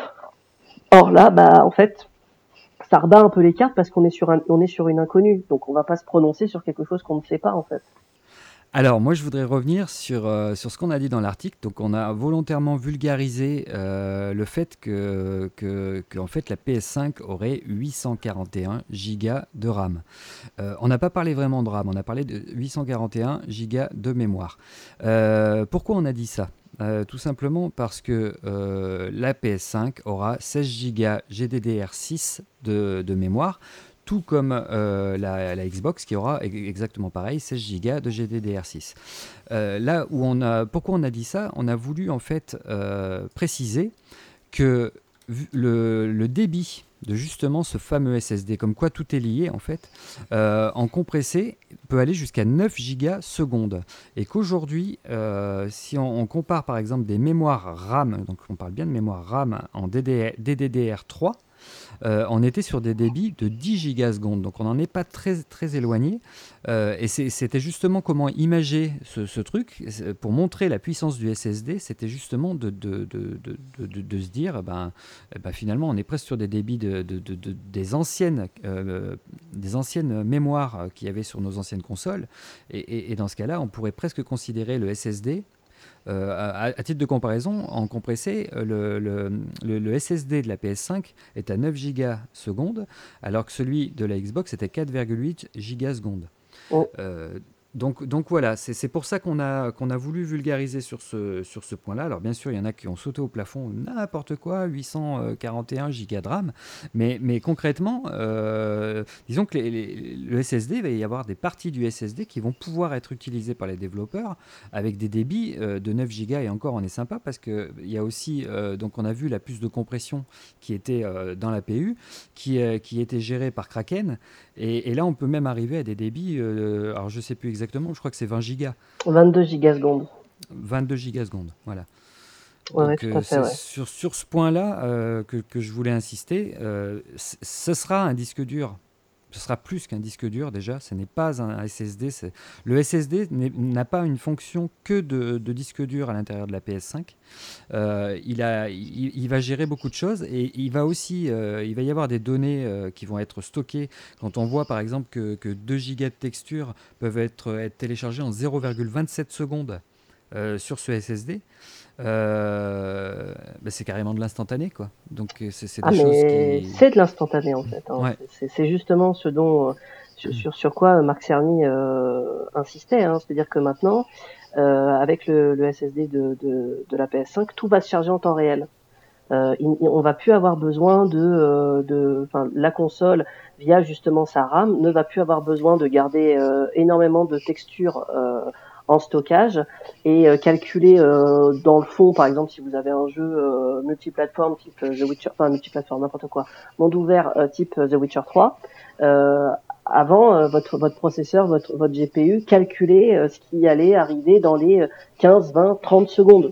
Or là, en fait, ça rebat un peu les cartes, parce qu'on est sur une inconnue, donc on va pas se prononcer sur quelque chose qu'on ne sait pas, en fait. Alors moi je voudrais revenir sur ce qu'on a dit dans l'article. Donc on a volontairement vulgarisé le fait que en fait la PS5 aurait 841 Go de RAM. On n'a pas parlé vraiment de RAM, on a parlé de 841 Go de mémoire. Pourquoi on a dit ça ? Tout simplement parce que la PS5 aura 16 Go GDDR6 de mémoire, tout comme la Xbox qui aura exactement pareil, 16 Go de GDDR6. Là où pourquoi on a dit ça ? On a voulu en fait préciser que le débit de justement ce fameux SSD, comme quoi tout est lié en fait, en compressé peut aller jusqu'à 9 gigasecondes, et qu'aujourd'hui si on compare par exemple des mémoires RAM, donc on parle bien de mémoire RAM en DDR3, on était sur des débits de 10 gigasecondes, donc on n'en est pas très, très éloigné. Et c'était justement comment imager ce truc pour montrer la puissance du SSD. C'était justement de se dire, finalement, on est presque sur des débits des anciennes mémoires qu'il y avait sur nos anciennes consoles. Et dans ce cas-là, on pourrait presque considérer le SSD. À titre de comparaison, en compressé, le SSD de la PS5 est à 9 gigasecondes, alors que celui de la Xbox était 4,8 gigasecondes. Oh. Donc voilà, c'est pour ça qu'on a voulu vulgariser sur ce point-là. Alors bien sûr, il y en a qui ont sauté au plafond, n'importe quoi, 841 gigas de RAM, mais concrètement, disons que le SSD, il va y avoir des parties du SSD qui vont pouvoir être utilisées par les développeurs avec des débits de 9 gigas, et encore on est sympa parce qu'il y a aussi, donc on a vu la puce de compression qui était dans l'APU, qui était gérée par Kraken, et là on peut même arriver à des débits, alors je ne sais plus exactement, je crois que c'est 20 gigas. 22 gigasecondes. 22 gigasecondes, voilà. Ouais, Donc, tout à fait, ouais. sur ce point-là que je voulais insister, ce sera un disque dur. ce sera plus qu'un disque dur déjà, ce n'est pas un SSD. Le SSD n'a pas une fonction que de disque dur à l'intérieur de la PS5. Il va gérer beaucoup de choses et il va y avoir des données qui vont être stockées. Quand on voit par exemple que 2 gigas de textures peuvent être téléchargées en 0,27 secondes sur ce SSD, c'est carrément de l'instantané, quoi. Donc c'est des choses qui... C'est de l'instantané en fait. Hein. Ouais. C'est justement ce dont sur quoi Marc Cerny insistait. Hein. C'est-à-dire que maintenant, avec le SSD de la PS5, tout va se charger en temps réel. On va plus avoir besoin la console via justement sa RAM ne va plus avoir besoin de garder énormément de textures en stockage et calculer dans le fond, par exemple, si vous avez un jeu multiplateforme type The Witcher, enfin multiplateforme, n'importe quoi, monde ouvert type The Witcher 3, avant votre processeur, votre GPU calculait ce qui allait arriver dans les 15, 20, 30 secondes.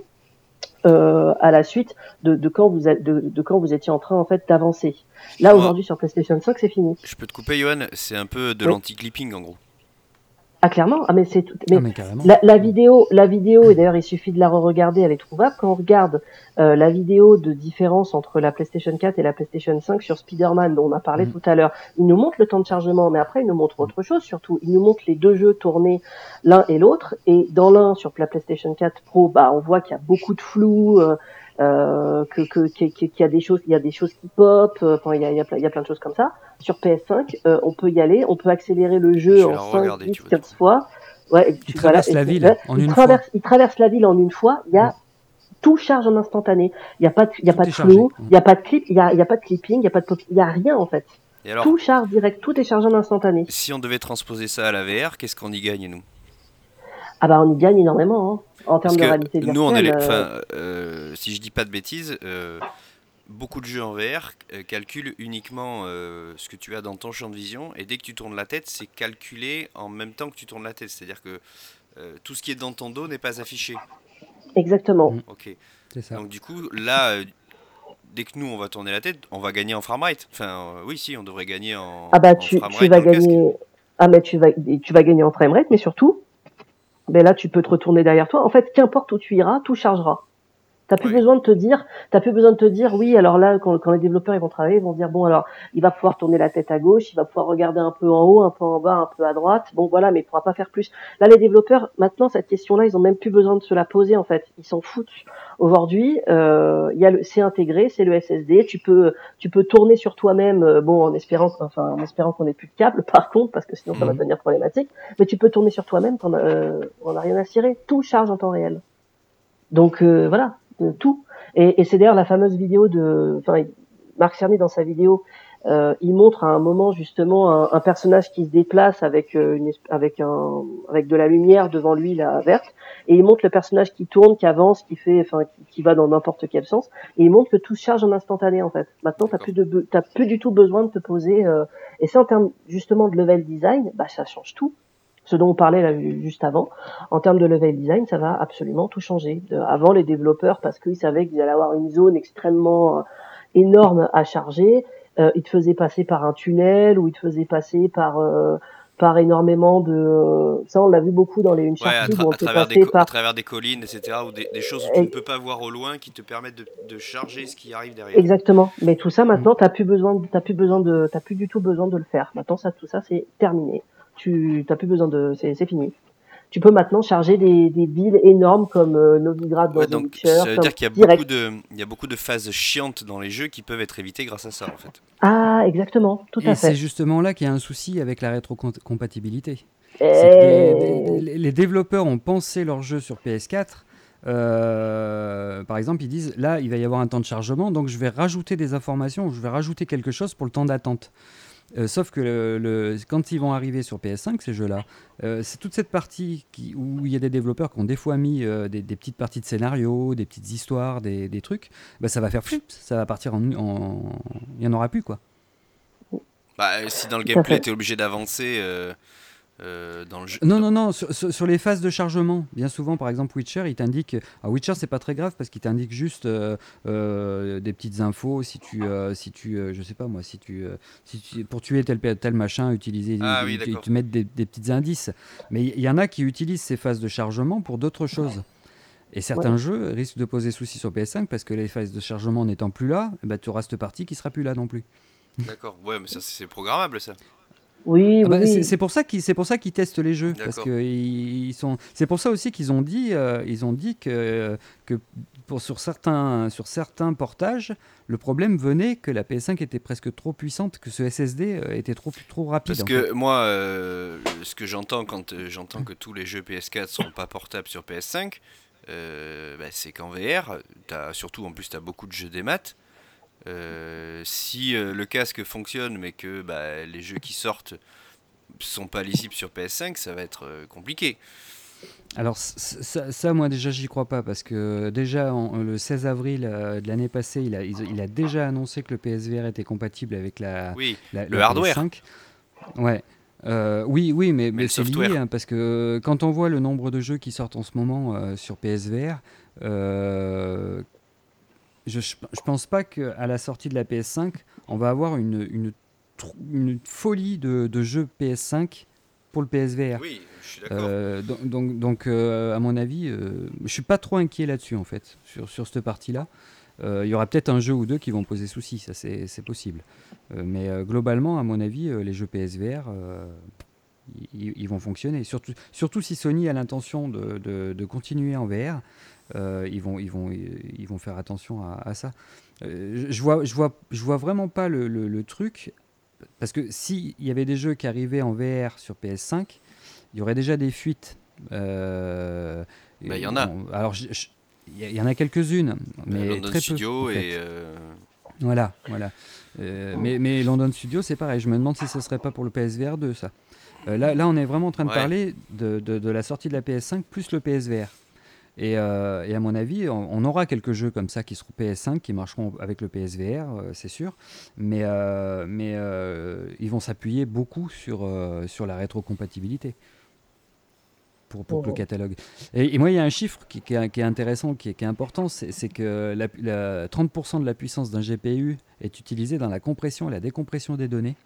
À la suite de quand vous étiez en train en fait d'avancer. Là aujourd'hui sur PlayStation 5 c'est fini. Je peux te couper Johan, c'est un peu de l'anti-clipping en gros. Ah clairement, mais c'est tout. Mais carrément. La vidéo et d'ailleurs il suffit de la re-regarder, elle est trouvable. Quand on regarde la vidéo de différence entre la PlayStation 4 et la PlayStation 5 sur Spider-Man dont on a parlé tout à l'heure, il nous montre le temps de chargement, mais après il nous montre autre chose surtout. Il nous montre les deux jeux tournés l'un et l'autre, et dans l'un sur la PlayStation 4 Pro, on voit qu'il y a beaucoup de flou. Qu'il y a des choses qui pop, il y a plein de choses comme ça. Sur PS5, on peut y aller, on peut accélérer le jeu en 5, 10, 15 fois. Ouais, il traverse la ville en une fois. Il traverse la ville en une fois, tout charge en instantané. Il y a pas de flow, il y a pas de clip, il y a pas de clipping, il y a pas de pop, il y a rien en fait. Et alors, tout charge direct, tout est chargé en instantané. Si on devait transposer ça à la VR, qu'est-ce qu'on y gagne nous ? On y gagne énormément en termes de réalité virtuelle. Nous, on est si je dis pas de bêtises, beaucoup de jeux en VR calculent uniquement ce que tu as dans ton champ de vision, et dès que tu tournes la tête, c'est calculé en même temps que tu tournes la tête. C'est-à-dire que tout ce qui est dans ton dos n'est pas affiché. Exactement. Ok. C'est ça. Donc du coup, là, dès que nous on va tourner la tête, on va gagner en framerate. Enfin, oui, si, on devrait gagner en framerate. Tu vas gagner. Mais tu vas gagner en framerate, mais surtout. Là, tu peux te retourner derrière toi. En fait, qu'importe où tu iras, tout chargera. T'as plus besoin de te dire, oui, alors là, quand les développeurs ils vont travailler, ils vont dire, bon, alors, il va pouvoir tourner la tête à gauche, il va pouvoir regarder un peu en haut, un peu en bas, un peu à droite. Bon, voilà, mais il pourra pas faire plus. Là, les développeurs, maintenant, cette question-là, ils ont même plus besoin de se la poser, en fait. Ils s'en foutent. Aujourd'hui, c'est intégré, c'est le SSD. Tu peux tourner sur toi-même, en espérant qu'on ait plus de câble, par contre, parce que sinon ça va devenir problématique. Mais tu peux tourner sur toi-même, on a rien à cirer. Tout charge en temps réel. Donc, voilà. Tout. Et c'est d'ailleurs la fameuse vidéo Marc Cerny dans sa vidéo, il montre à un moment justement un personnage qui se déplace avec de la lumière devant lui là verte, et il montre le personnage qui tourne, qui avance, qui va dans n'importe quel sens, et il montre que tout se charge en instantané en fait. Maintenant t'as plus du tout besoin de te poser, et ça en termes justement de level design, ça change tout. Ce dont on parlait là juste avant, en termes de level design, ça va absolument tout changer. Avant, les développeurs, parce qu'ils savaient qu'ils allaient avoir une zone extrêmement énorme à charger, ils te faisaient passer par un tunnel, ou ils te faisaient passer par énormément de... Ça, on l'a vu beaucoup dans les Uncharted, où on te passait à travers des collines, etc., ou des choses où tu ne peux pas voir au loin, qui te permettent de charger ce qui arrive derrière. Exactement. Mais tout ça, maintenant, t'as plus du tout besoin de le faire. Maintenant, tout ça, c'est terminé. Tu n'as plus besoin c'est fini. Tu peux maintenant charger des villes énormes comme Novigrad dans The Witcher. Ça veut dire qu'il y a beaucoup de phases chiantes dans les jeux qui peuvent être évitées grâce à ça en fait. Ah, exactement, tout à fait. Et c'est justement là qu'il y a un souci avec la rétrocompatibilité. Les développeurs ont pensé leur jeu sur PS4. Par exemple, ils disent là, il va y avoir un temps de chargement, donc je vais rajouter des informations, je vais rajouter quelque chose pour le temps d'attente. Sauf que quand ils vont arriver sur PS5, ces jeux-là, c'est toute cette partie où il y a des développeurs qui ont des fois mis des petites parties de scénario, des petites histoires, des trucs, ça va faire ça va partir il n'y en aura plus quoi. Si dans le gameplay tu es obligé d'avancer dans le jeu. Non, sur les phases de chargement. Bien souvent, par exemple, Witcher, il t'indique. Alors, Witcher, c'est pas très grave parce qu'il t'indique juste des petites infos. Si tu je sais pas moi, pour tuer tel machin, utiliser, Oui, ils te mettent des petits indices. Mais il y en a qui utilisent ces phases de chargement pour d'autres choses. Et certains jeux risquent de poser souci sur PS5 parce que les phases de chargement n'étant plus là, tu auras cette partie qui sera plus là non plus. D'accord, ouais, mais ça c'est programmable ça. Oui. C'est pour ça qu'ils testent les jeux. Parce que c'est pour ça aussi qu'ils ont dit que sur certains portages, le problème venait que la PS5 était presque trop puissante, que ce SSD était trop rapide. Parce que moi, ce que j'entends quand j'entends que tous les jeux PS4 sont pas portables sur PS5, c'est qu'en VR, surtout en plus tu as beaucoup de jeux des maths. Si le casque fonctionne mais que les jeux qui sortent sont pas lisibles sur PS5, ça va être compliqué. Alors ça, moi déjà j'y crois pas parce que déjà le 16 avril de l'année passée il a déjà annoncé que le PSVR était compatible avec le hardware. PS5. Ouais. Oui, mais c'est lié parce que quand on voit le nombre de jeux qui sortent en ce moment sur PSVR, je pense pas qu'à la sortie de la PS5, on va avoir une folie de jeux PS5 pour le PSVR. Oui, je suis d'accord. Donc à mon avis, je suis pas trop inquiet là-dessus en fait, sur cette partie-là. Il y aura peut-être un jeu ou deux qui vont poser souci, ça c'est possible. Mais globalement, à mon avis, les jeux PSVR, ils vont fonctionner. Surtout si Sony a l'intention de continuer en VR. Ils vont faire attention à ça. Je vois vraiment pas le truc, parce que s'il y avait des jeux qui arrivaient en VR sur PS5, il y aurait déjà des fuites. Il y en a. Alors il y en a quelques-unes, mais London très Studio peu. En fait. Et Voilà. Mais London Studio, c'est pareil. Je me demande si ce serait pas pour le PSVR 2 ça. Là, on est vraiment en train de parler de la sortie de la PS5 plus le PSVR. Et à mon avis, on aura quelques jeux comme ça qui seront PS5, qui marcheront avec le PSVR, c'est sûr. Mais ils vont s'appuyer beaucoup sur la rétrocompatibilité pour le catalogue. Et moi, il y a un chiffre qui est intéressant, qui est important, c'est que 30% de la puissance d'un GPU est utilisée dans la compression et la décompression des données.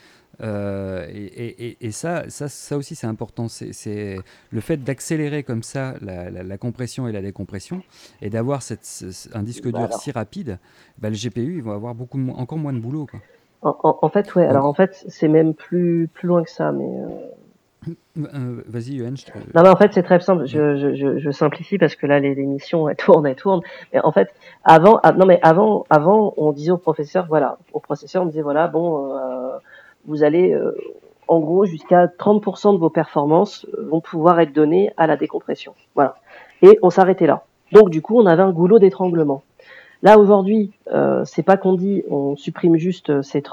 Et ça aussi c'est important, c'est le fait d'accélérer comme ça la compression et la décompression et d'avoir un disque dur si rapide, le GPU il va avoir encore moins de boulot quoi. En fait ouais. Alors en fait c'est même plus loin que ça, mais vas-y Yoann. Non mais en fait c'est très simple, je simplifie parce que là l'émission elle tourne. Mais en fait avant on disait au processeur on disait vous allez, en gros, jusqu'à 30% de vos performances vont pouvoir être données à la décompression. Voilà. Et on s'arrêtait là. Donc, du coup, on avait un goulot d'étranglement. Là, aujourd'hui, c'est pas qu'on dit on supprime juste ces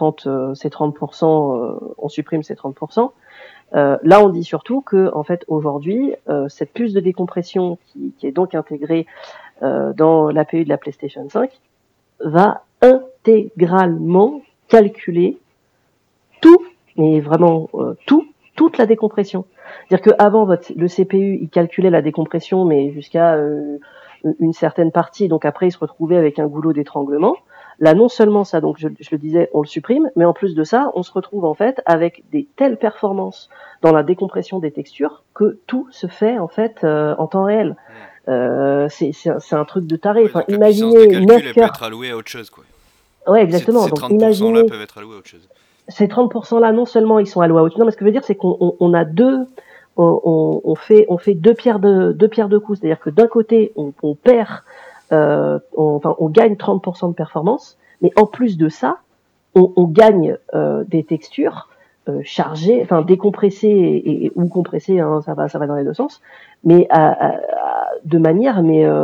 30%, on supprime ces 30%. Là, on dit surtout que, en fait, aujourd'hui, cette puce de décompression qui est donc intégrée dans l'APU de la PlayStation 5 va intégralement calculer tout, mais vraiment toute la décompression. C'est-à-dire qu'avant, le CPU, il calculait la décompression, mais jusqu'à une certaine partie, donc après, il se retrouvait avec un goulot d'étranglement. Là, non seulement ça, donc je le disais, on le supprime, mais en plus de ça, on se retrouve en fait avec des telles performances dans la décompression des textures que tout se fait en fait en temps réel. C'est un truc de taré. Enfin, imaginez 9 elle peut être allouée à autre chose, quoi. Ouais, exactement. Ces 30% imaginez... là peuvent être alloués à autre chose. Ces 30% là, non seulement ils sont alloués à autre chose, non, mais ce que je veux dire, c'est qu'on a on fait deux pierres deux coups. C'est-à-dire que d'un côté, on perd, on gagne 30% de performance, mais en plus de ça, on gagne des textures chargées, enfin décompressées ou compressées, hein, ça va dans les deux sens, mais de manière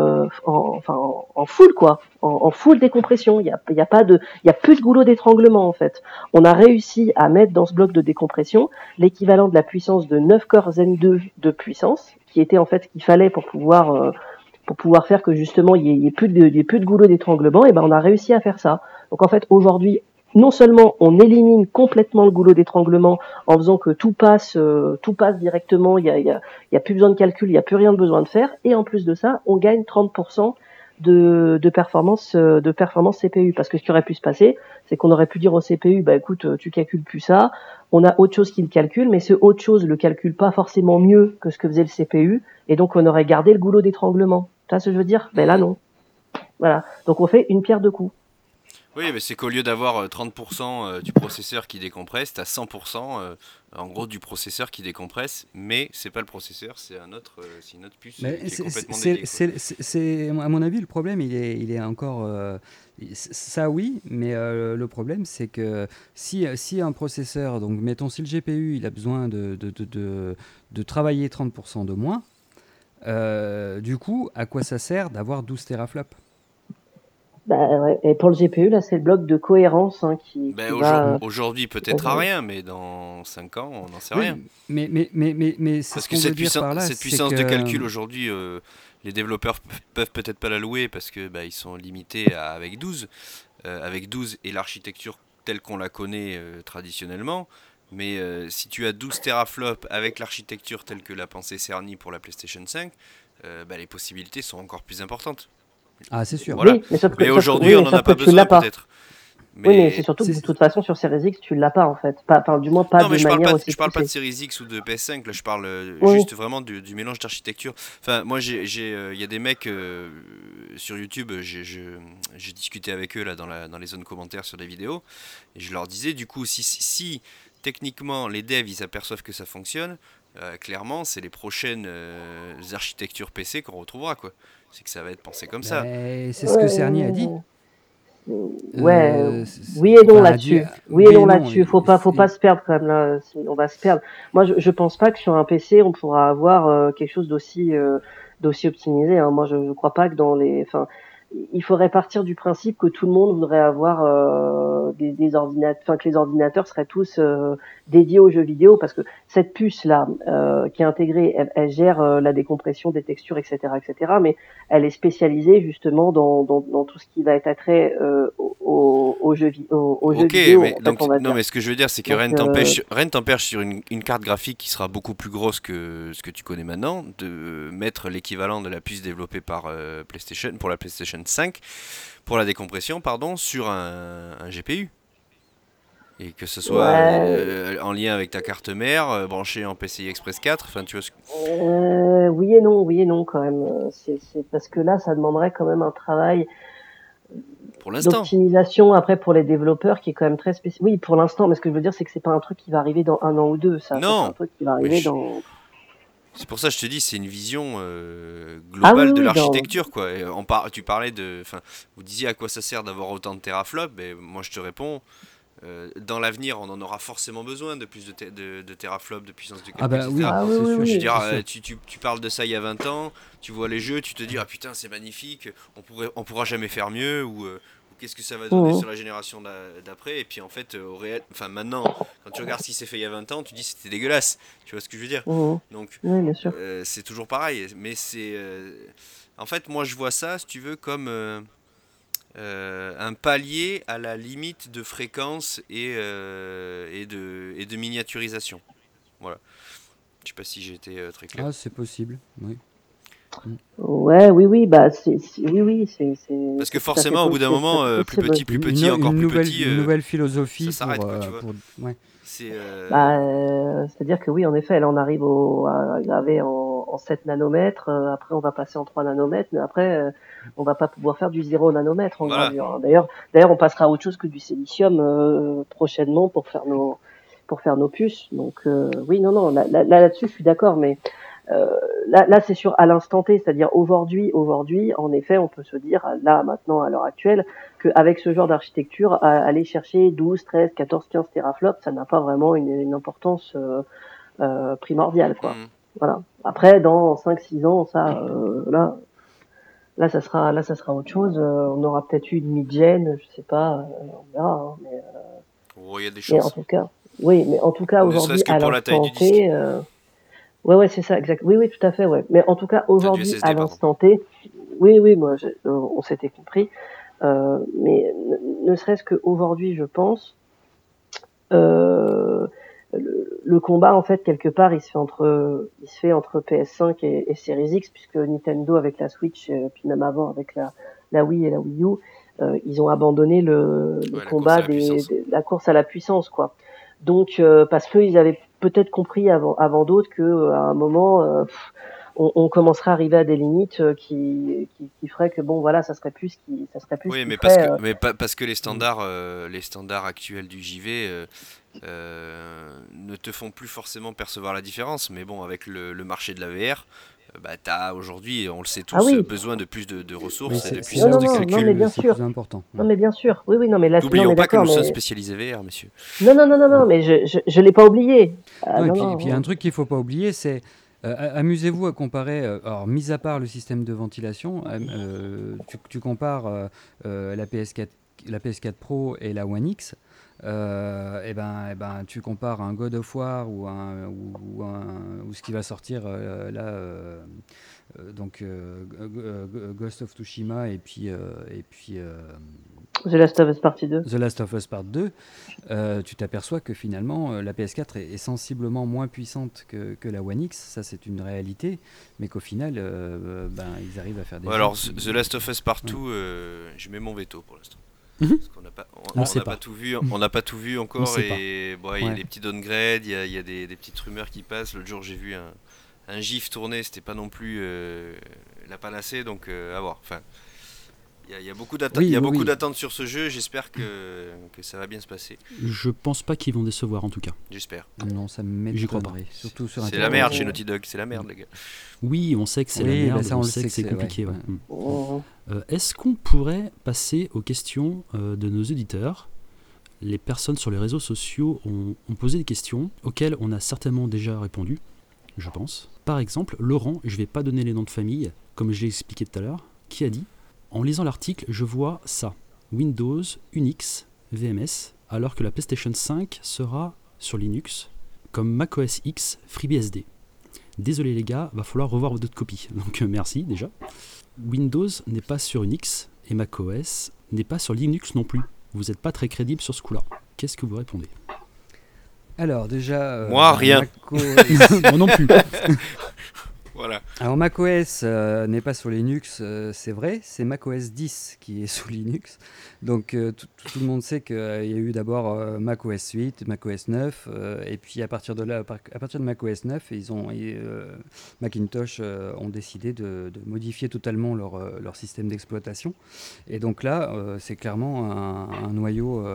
en full quoi, en full décompression. Il y a plus de goulot d'étranglement en fait. On a réussi à mettre dans ce bloc de décompression l'équivalent de la puissance de 9 Core Zen 2 de puissance, qui était en fait ce qu'il fallait pour pouvoir faire que justement il y ait plus de goulot d'étranglement. Et ben on a réussi à faire ça. Donc en fait aujourd'hui non seulement on élimine complètement le goulot d'étranglement en faisant que tout passe directement, il y a plus besoin de calcul, il y a plus rien de besoin de faire, et en plus de ça, on gagne 30% de performance CPU, parce que ce qui aurait pu se passer, c'est qu'on aurait pu dire au CPU, bah écoute, tu calcules plus ça, on a autre chose qui le calcule, mais ce autre chose le calcule pas forcément mieux que ce que faisait le CPU, et donc on aurait gardé le goulot d'étranglement. Tu vois ce que je veux dire? Ben là non. Voilà. Donc on fait une pierre deux coups. Oui, mais c'est qu'au lieu d'avoir 30% du processeur qui décompresse, tu as 100% en gros du processeur qui décompresse, mais c'est pas le processeur, c'est c'est une autre puce qui est complètement dédiée. C'est, à mon avis, le problème, il est encore... ça oui, mais le problème, c'est que si un processeur, donc mettons si le GPU, il a besoin de travailler 30% de moins, du coup, à quoi ça sert d'avoir 12 teraflops? Bah, ouais. Et pour le GPU, là, c'est le bloc de cohérence qui va... Aujourd'hui, peut-être à rien, mais dans 5 ans, on n'en sait rien. Mais c'est parce ce que qu'on veut dire par là, cette puissance de calcul aujourd'hui, les développeurs peuvent peut-être pas la louer parce que ils sont limités avec 12. Avec 12 et l'architecture telle qu'on la connaît traditionnellement. Mais si tu as 12 teraflops avec l'architecture telle que l'a pensé Cerny pour la PlayStation 5, les possibilités sont encore plus importantes. Ah, c'est sûr. Voilà. Oui, mais aujourd'hui, on n'en a pas besoin, peut-être. Mais... Oui, mais c'est surtout que de toute façon, sur Series X, tu l'as pas, en fait. Enfin, du moins, pas de manière aussi je parle pas de Series X ou de PS5, là, je parle juste vraiment du mélange d'architecture. Enfin, moi, il y a des mecs sur YouTube, j'ai discuté avec eux là, dans les zones commentaires sur des vidéos, et je leur disais, du coup, si techniquement, les devs, ils aperçoivent que ça fonctionne, clairement, c'est les prochaines architectures PC qu'on retrouvera, quoi. C'est que ça va être pensé comme ça. C'est ce que Cerny a dit. Ouais, oui et non là-dessus. Oui et non là-dessus. Faut pas se perdre quand même là. On va se perdre. Moi, je pense pas que sur un PC on pourra avoir quelque chose d'aussi optimisé. Hein. Moi, je crois pas que il faudrait partir du principe que tout le monde voudrait avoir des ordinateurs, enfin que les ordinateurs seraient tous dédiés aux jeux vidéo, parce que cette puce là qui est intégrée, elle gère la décompression des textures, etc., mais elle est spécialisée justement dans tout ce qui va être attrait aux jeux vidéo. Mais mais ce que je veux dire, c'est que rien ne t'empêche sur une carte graphique qui sera beaucoup plus grosse que ce que tu connais maintenant, de mettre l'équivalent de la puce développée par PlayStation pour la PlayStation 5 pour la décompression, sur un GPU. Et que ce soit en lien avec ta carte mère, branchée en PCI Express 4, enfin tu vois oui et non quand même. C'est parce que là, ça demanderait quand même un travail d'optimisation après pour les développeurs qui est quand même très spécifique. Oui, pour l'instant, mais ce que je veux dire, c'est que c'est pas un truc qui va arriver dans 1 an ou 2. Ça, non, c'est un truc qui va arriver dans... C'est pour ça que je te dis, c'est une vision globale de l'architecture, quoi. Et tu parlais vous disiez à quoi ça sert d'avoir autant de teraflops, mais moi je te réponds, dans l'avenir, on en aura forcément besoin de plus de teraflops, de puissance de calcul, etc. Oui, je veux dire, tu parles de ça il y a 20 ans, tu vois les jeux, tu te dis, ah putain, c'est magnifique, on pourra jamais faire mieux, ou qu'est-ce que ça va donner sur la génération d'après, et puis en fait, maintenant, quand tu regardes ce qui s'est fait il y a 20 ans, tu dis c'était dégueulasse, tu vois ce que je veux dire. Donc, oui, bien sûr. c'est toujours pareil, mais c'est... en fait, moi je vois ça, si tu veux, comme... un palier à la limite de fréquence et de miniaturisation. Voilà. Je sais pas si j'ai été très clair. Ah, c'est possible, oui. Oui, c'est... Parce que forcément, au bout d'un moment, plus petit, encore plus petit... Une nouvelle philosophie ça s'arrête, tu vois. Ouais. C'est-à-dire que oui, en effet, là, on arrive à graver en 7 nanomètres, après on va passer en 3 nanomètres, mais après, on va pas pouvoir faire du 0 nanomètre en gravure. D'ailleurs, on passera à autre chose que du silicium prochainement pour faire nos puces. Donc oui, non, là-dessus, je suis d'accord, mais là c'est sûr à l'instant T, c'est-à-dire aujourd'hui, en effet, on peut se dire, là, maintenant, à l'heure actuelle, qu'avec ce genre d'architecture, aller chercher 12, 13, 14, 15 teraflops, ça n'a pas vraiment une importance primordiale, quoi. Voilà. Après, dans 5-6 ans, ça, là, ça sera autre chose. On aura peut-être eu une mid-gen, je sais pas, on verra. Hein, il y a des chances. Mais en tout cas, aujourd'hui, à l'instant T, ouais, c'est ça, exact. Oui, tout à fait, ouais. Mais en tout cas, aujourd'hui, à l'instant T, oui, moi, on s'était compris. Mais ne serait-ce qu'aujourd'hui, je pense, le combat, en fait, quelque part, il se fait entre PS5 et Series X, puisque Nintendo, avec la Switch, puis même avant, avec la Wii et la Wii U, ils ont abandonné le combat la course à la puissance, quoi. Donc, parce qu'ils avaient peut-être compris avant d'autres que à un moment, on commencerait à arriver à des limites qui feraient que bon, voilà, ça serait plus Oui, mais parce que les standards actuels du JV ne te font plus forcément percevoir la différence. Mais bon, avec le marché de la VR, t'as aujourd'hui, on le sait tous, besoin de plus de ressources et de puissance de calcul. Non, mais bien sûr. Plus important. Non, mais bien sûr. Oui, non, mais là, n'oublions pas que nous sommes spécialisés VR, monsieur. Non, mais je l'ai pas oublié. Et puis un truc qu'il faut pas oublier, c'est amusez-vous à comparer. Alors, mis à part le système de ventilation, tu compares la PS4 Pro et la One X. Tu compares un God of War ou ce qui va sortir Ghost of Tsushima et puis The Last of Us Part 2. The Last of Us Part 2, tu t'aperçois que finalement la PS4 est sensiblement moins puissante que la One X, ça c'est une réalité, mais qu'au final ils arrivent à faire des... Alors The Last of Us Part 2, je mets mon veto pour l'instant. Parce qu'on n'a pas tout vu, on n'a pas tout vu encore et il y a des petits downgrades, il y a des petites rumeurs qui passent. L'autre jour j'ai vu un gif tourné, c'était pas non plus la panacée, donc à voir. Enfin, il y a beaucoup d'attentes sur ce jeu. J'espère que ça va bien se passer. Je pense pas qu'ils vont décevoir en tout cas. J'espère. Non, ça m'étonnerait. Surtout sur c'est la merde chez Naughty Dog, c'est la merde les gars. Oui, on sait que c'est la merde, on sait que c'est compliqué. Est-ce qu'on pourrait passer aux questions de nos auditeurs ? Les personnes sur les réseaux sociaux ont posé des questions auxquelles on a certainement déjà répondu, je pense. Par exemple, Laurent, je ne vais pas donner les noms de famille, comme je l'ai expliqué tout à l'heure, qui a dit « En lisant l'article, je vois ça, Windows, Unix, VMS, alors que la PlayStation 5 sera sur Linux, comme macOS X, FreeBSD. Désolé les gars, va falloir revoir votre copie. » Donc merci déjà. Windows n'est pas sur Unix et macOS n'est pas sur Linux non plus. Vous n'êtes pas très crédible sur ce coup-là. Qu'est-ce que vous répondez ? Alors déjà... Moi, rien. Moi non plus. Voilà. Alors macOS n'est pas sur Linux, c'est vrai, c'est macOS 10 qui est sous Linux. Donc tout le monde sait qu'il y a eu d'abord macOS 8, macOS 9, et puis à partir de macOS 9, Macintosh ont décidé de modifier totalement leur système d'exploitation. Et donc là, c'est clairement un noyau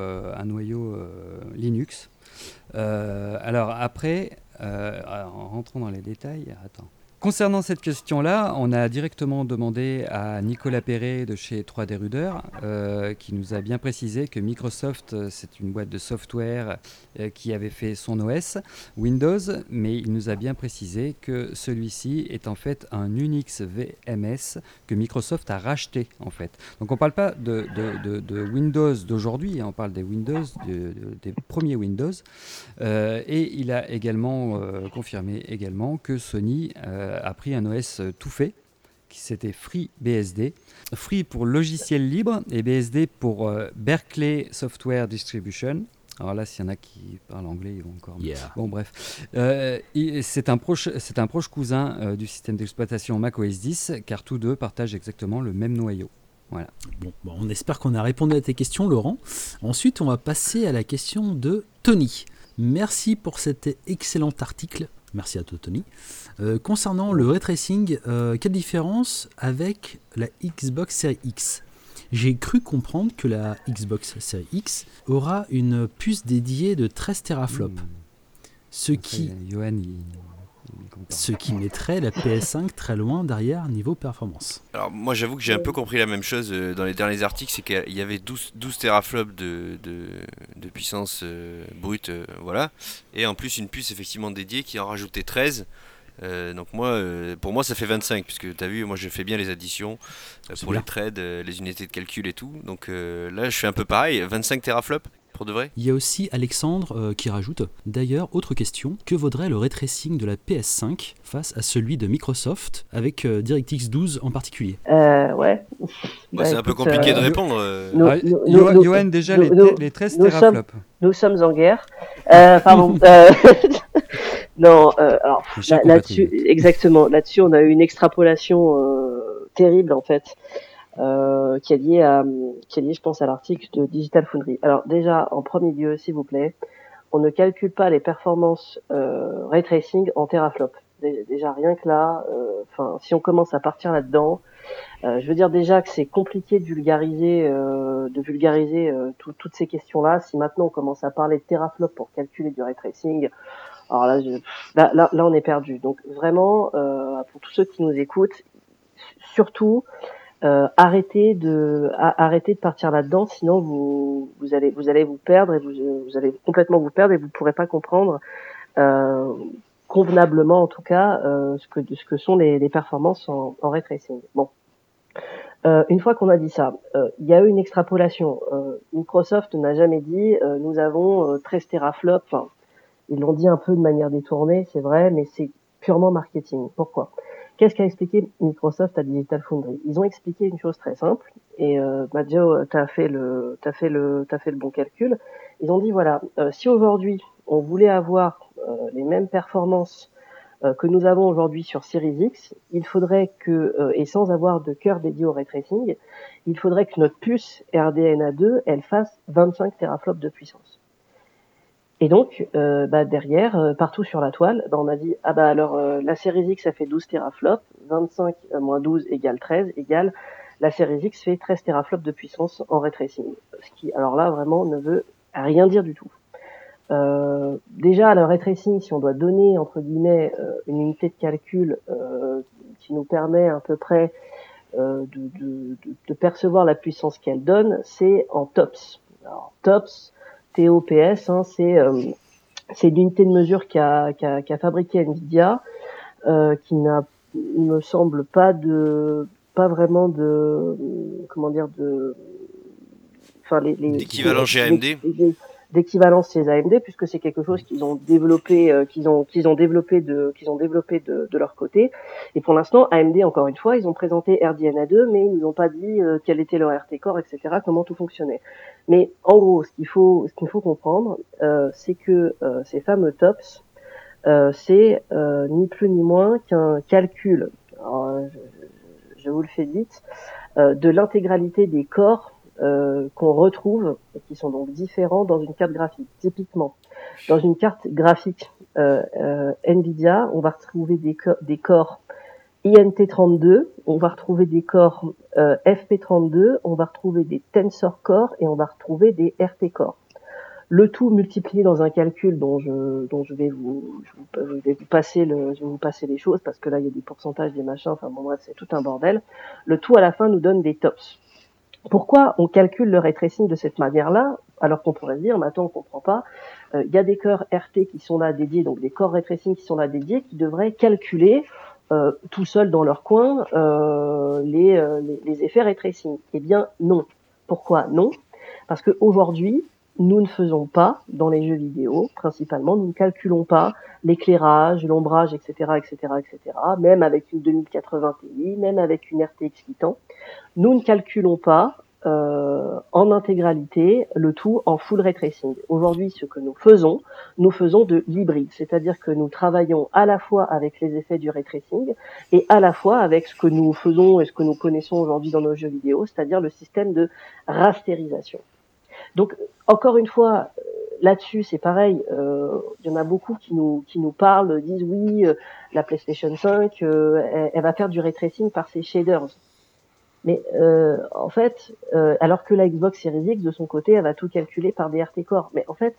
Linux. Alors après, en rentrant dans les détails, concernant cette question-là, on a directement demandé à Nicolas Perret de chez 3D Ruder, qui nous a bien précisé que Microsoft, c'est une boîte de software qui avait fait son OS, Windows, mais il nous a bien précisé que celui-ci est en fait un Unix VMS que Microsoft a racheté en fait. Donc on ne parle pas de Windows d'aujourd'hui, on parle des Windows, des premiers Windows, et il a également confirmé également que Sony a pris un OS tout fait, qui c'était FreeBSD. Free pour logiciel libre et BSD pour Berkeley Software Distribution. Alors là, s'il y en a qui parlent anglais, ils vont encore... Yeah. Bon, bref. C'est un proche cousin du système d'exploitation macOS 10, car tous deux partagent exactement le même noyau. Voilà. Bon, on espère qu'on a répondu à tes questions, Laurent. Ensuite, on va passer à la question de Tony. Merci pour cet excellent article. Merci à toi, Tony. Concernant le ray tracing, quelle différence avec la Xbox Series X ? J'ai cru comprendre que la Xbox Series X aura une puce dédiée de 13 teraflops. Ce qui mettrait la PS5 très loin derrière niveau performance. Alors moi j'avoue que j'ai un peu compris la même chose dans les derniers articles, c'est qu'il y avait 12 teraflops de puissance brute, voilà, et en plus une puce effectivement dédiée qui en rajoutait 13. Donc pour moi ça fait 25, puisque tu as vu, moi je fais bien les additions pour les trades, les unités de calcul et tout, donc là je fais un peu pareil, 25 teraflops. Pour de vrai ? Il y a aussi Alexandre qui rajoute, d'ailleurs, autre question, que vaudrait le ray tracing de la PS5 face à celui de Microsoft avec DirectX 12 en particulier ? Ouais. C'est un peu compliqué de répondre. Johan, déjà, les 13 teraflops. Nous sommes en guerre. Pardon. Non, alors là-dessus, exactement. Là-dessus, on a eu une extrapolation terrible en fait, qui est liée, je pense, à l'article de Digital Foundry. Alors déjà, en premier lieu, s'il vous plaît, on ne calcule pas les performances ray tracing en teraflops. Déjà rien que là, si on commence à partir là-dedans, je veux dire déjà que c'est compliqué de vulgariser toutes ces questions-là. Si maintenant on commence à parler de teraflops pour calculer du ray tracing, alors là, on est perdu. Donc vraiment, pour tous ceux qui nous écoutent, surtout arrêtez de partir là-dedans, sinon vous allez vous perdre et vous allez complètement vous perdre et vous pourrez pas comprendre convenablement en tout cas ce que sont les performances en ray tracing. Bon. Une fois qu'on a dit ça, il y a eu une extrapolation. Microsoft n'a jamais dit nous avons 13 teraflops. Enfin, ils l'ont dit un peu de manière détournée, c'est vrai, mais c'est purement marketing. Pourquoi ? Qu'est-ce qu'a expliqué Microsoft à Digital Foundry ? Ils ont expliqué une chose très simple, et Joe, t'as fait le bon calcul. Ils ont dit voilà, si aujourd'hui on voulait avoir les mêmes performances que nous avons aujourd'hui sur Series X, il faudrait que, et sans avoir de cœur dédié au ray tracing, il faudrait que notre puce RDNA2, elle fasse 25 teraflops de puissance. Et donc, derrière, partout sur la toile, on a dit, la Series X, ça fait 12 teraflops, 25 moins 12 égale 13, égale, la Series X fait 13 teraflops de puissance en ray tracing. Ce qui, alors là, vraiment, ne veut rien dire du tout. Déjà, le ray tracing, si on doit donner, entre guillemets, une unité de calcul qui nous permet à peu près de percevoir la puissance qu'elle donne, c'est en TOPS. Alors, TOPS, TOPS, hein, c'est l'unité de mesure qu'a fabriqué Nvidia, qui n'a, il me semble, pas vraiment de, comment dire, d'équivalent chez AMD. D'équivalence chez AMD, puisque c'est quelque chose qu'ils ont développé, qu'ils ont développé de leur côté. Et pour l'instant, AMD, encore une fois, ils ont présenté RDNA2, mais ils nous ont pas dit quel était leur RT Core, etc., comment tout fonctionnait. Mais en gros, ce qu'il faut comprendre, c'est que ces fameux TOPS, c'est ni plus ni moins qu'un calcul. Alors, je vous le fais vite, de l'intégralité des corps qu'on retrouve et qui sont donc différents dans une carte graphique. Typiquement, dans une carte graphique Nvidia, on va retrouver des corps INT32, on va retrouver des corps FP32, on va retrouver des Tensor Core et on va retrouver des RT Core. Le tout multiplié dans un calcul dont je vais vous passer les choses parce que là il y a des pourcentages, des machins, enfin bon bref, c'est tout un bordel. Le tout à la fin nous donne des TOPS. Pourquoi on calcule le ray tracing de cette manière-là, alors qu'on pourrait se dire, mais attends, on comprend pas, il y a des cœurs RT qui sont là dédiés, donc des corps ray tracing qui sont là dédiés, qui devraient calculer tout seuls dans leur coin les effets ray tracing. Eh bien non. Pourquoi non ? Parce que aujourd'hui, nous ne faisons pas, dans les jeux vidéo, principalement, nous ne calculons pas l'éclairage, l'ombrage, etc., même avec une 2080 Ti, même avec une RTX Titan. Nous ne calculons pas en intégralité le tout en full ray tracing. Aujourd'hui, ce que nous faisons de l'hybride, c'est-à-dire que nous travaillons à la fois avec les effets du ray tracing et à la fois avec ce que nous faisons et ce que nous connaissons aujourd'hui dans nos jeux vidéo, c'est-à-dire le système de rasterisation. Donc, encore une fois, là-dessus, c'est pareil. Il y en a beaucoup qui nous parlent, disent oui, la PlayStation 5, elle va faire du ray tracing par ses shaders. Mais en fait, alors que la Xbox Series X, de son côté, elle va tout calculer par des RT Core. Mais en fait,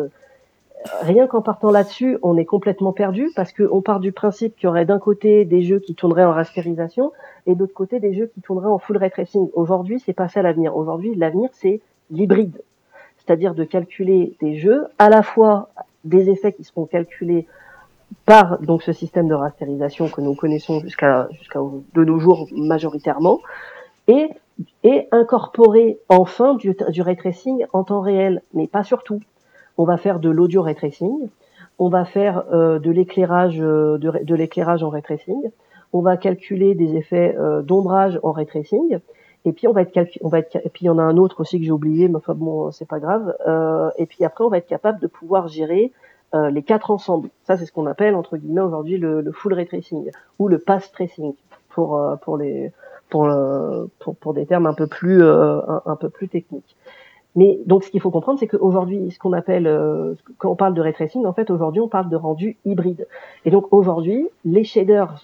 rien qu'en partant là-dessus, on est complètement perdu parce qu'on part du principe qu'il y aurait d'un côté des jeux qui tourneraient en rasterisation et d'autre côté des jeux qui tourneraient en full ray tracing. Aujourd'hui, c'est pas ça l'avenir. Aujourd'hui, l'avenir, c'est l'hybride. C'est-à-dire de calculer des jeux, à la fois des effets qui seront calculés par donc ce système de rasterisation que nous connaissons jusqu'à de nos jours majoritairement, et et incorporer enfin du ray tracing en temps réel, mais pas sur tout. On va faire de l'audio ray tracing, on va faire de l'éclairage en ray tracing, on va calculer des effets d'ombrage en ray tracing, et puis et puis il y en a un autre aussi que j'ai oublié, mais enfin bon, c'est pas grave. Et puis après, on va être capable de pouvoir gérer les 4 ensemble. Ça, c'est ce qu'on appelle entre guillemets aujourd'hui le full ray tracing ou le path tracing pour des termes un peu plus techniques. Mais donc, ce qu'il faut comprendre, c'est qu'aujourd'hui, ce qu'on appelle, quand on parle de ray tracing, en fait, aujourd'hui, on parle de rendu hybride. Et donc, aujourd'hui, les shaders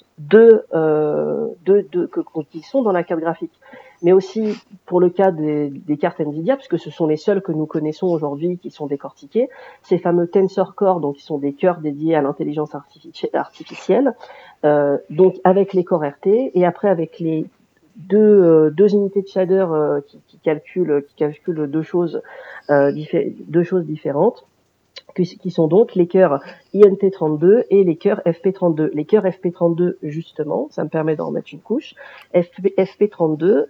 qui sont dans la carte graphique, mais aussi pour le cas des cartes Nvidia, puisque ce sont les seuls que nous connaissons aujourd'hui qui sont décortiqués, ces fameux Tensor Core, donc qui sont des cœurs dédiés à l'intelligence artificielle, donc avec les corps RT, et après avec les deux unités de shader qui calculent deux choses différentes, qui sont donc les cœurs INT32 et les cœurs FP32. Les cœurs FP32, justement, ça me permet d'en mettre une couche. FP32,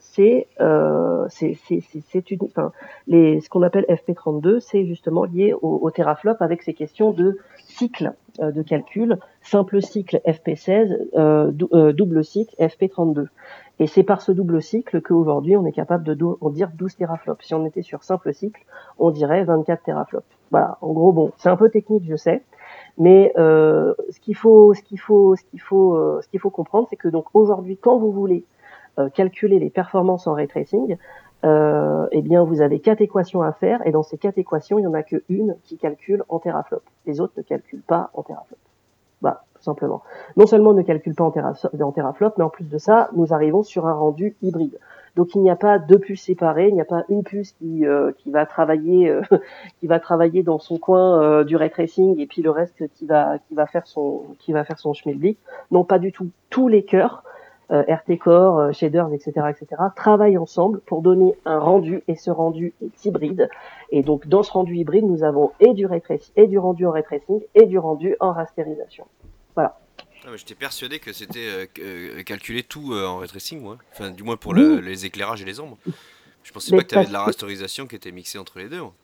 ce qu'on appelle FP32, c'est justement lié au teraflop avec ces questions de cycle de calcul, simple cycle FP16, double cycle FP32. Et c'est par ce double cycle qu'aujourd'hui, on est capable de dire 12 teraflops. Si on était sur simple cycle, on dirait 24 teraflops. Voilà. En gros, bon, c'est un peu technique, je sais. Mais, ce qu'il faut comprendre, c'est que donc, aujourd'hui, quand vous voulez, calculer les performances en ray tracing, eh bien, vous avez 4 équations à faire. Et dans ces 4 équations, il y en a qu'une qui calcule en teraflops. Les autres ne calculent pas en teraflops. Voilà, tout simplement. Non seulement on ne calcule pas en teraflop, mais en plus de ça, nous arrivons sur un rendu hybride. Donc il n'y a pas deux puces séparées, il n'y a pas une puce qui va travailler dans son coin du ray tracing et puis le reste qui va faire son schmilblick. Non, pas du tout. Tous les cœurs RT Core, shaders, etc., travaillent ensemble pour donner un rendu, et ce rendu est hybride. Et donc, dans ce rendu hybride, nous avons et du rendu en ray tracing et du rendu en rasterisation. Voilà. Ah, j'étais persuadé que c'était calculer tout en ray tracing, moi. Enfin, du moins pour les éclairages et les ombres. Je pensais pas que tu avais de la rasterisation qui était mixée entre les deux. Moi.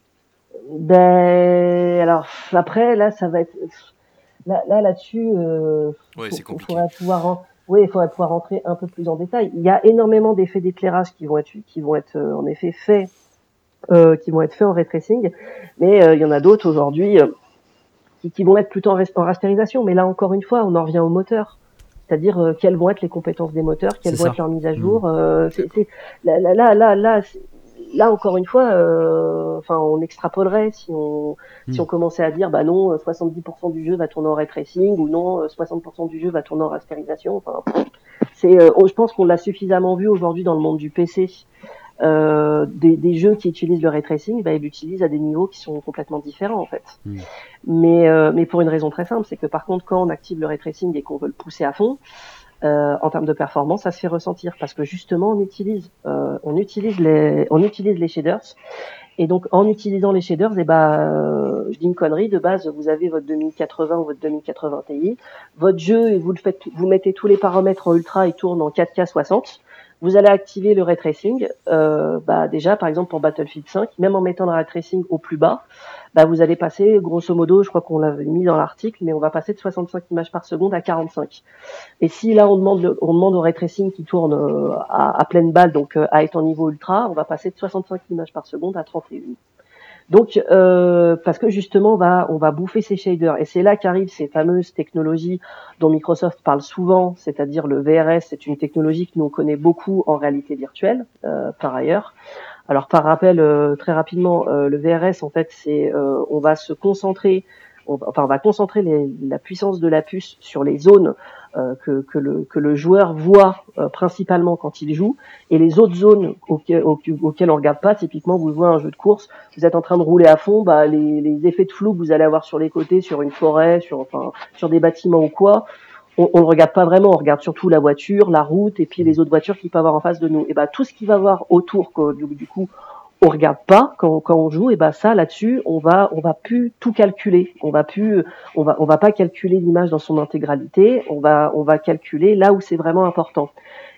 Ben, alors, après, là, ça va être... Là-dessus, c'est compliqué. Il faudrait pouvoir rentrer un peu plus en détail. Il y a énormément d'effets d'éclairage qui vont être en effet faits en ray tracing, mais il y en a d'autres aujourd'hui qui vont être plutôt en rasterisation. Mais là, encore une fois, on en revient au moteur. C'est-à-dire quelles vont être les compétences des moteurs, quelles vont être leurs mises à jour. Là, encore une fois, on extrapolerait si on commençait à dire, bah non, 70% du jeu va tourner en ray tracing, ou non, 60% du jeu va tourner en rasterisation. Enfin, je pense qu'on l'a suffisamment vu aujourd'hui dans le monde du PC. Des jeux qui utilisent le ray tracing, ils l'utilisent à des niveaux qui sont complètement différents en fait. Mais pour une raison très simple, c'est que par contre, quand on active le ray tracing et qu'on veut le pousser à fond, en termes de performance, ça se fait ressentir parce que justement on utilise les shaders, et donc en utilisant les shaders, je dis une connerie, de base vous avez votre 2080 ou votre 2080 Ti, votre jeu, et vous mettez tous les paramètres en ultra, il tourne en 4K 60. Vous allez activer le ray tracing, déjà par exemple pour Battlefield 5, même en mettant le ray tracing au plus bas, vous allez passer grosso modo, je crois qu'on l'avait mis dans l'article, mais on va passer de 65 images par seconde à 45. Et si là on demande au ray tracing qui tourne à pleine balle, donc à être en niveau ultra, on va passer de 65 images par seconde à 31. Donc, parce que justement, on va bouffer ces shaders. Et c'est là qu'arrivent ces fameuses technologies dont Microsoft parle souvent, c'est-à-dire le VRS. C'est une technologie que nous on connaît beaucoup en réalité virtuelle, par ailleurs. Alors, par rappel, très rapidement, le VRS, en fait, on va se concentrer, on va concentrer la puissance de la puce sur les zones que le joueur voit principalement quand il joue, et les autres zones auxquelles on regarde pas. Typiquement, vous jouez à un jeu de course, vous êtes en train de rouler à fond, les effets de flou que vous allez avoir sur les côtés, sur une forêt, sur des bâtiments ou quoi, on le regarde pas vraiment. On regarde surtout la voiture, la route, et puis les autres voitures qu'il peut avoir en face de nous. Et tout ce qu'il va avoir autour, du coup, on regarde pas quand on joue. Et ça, là-dessus, on va plus tout calculer. On va pas calculer l'image dans son intégralité. On va calculer là où c'est vraiment important.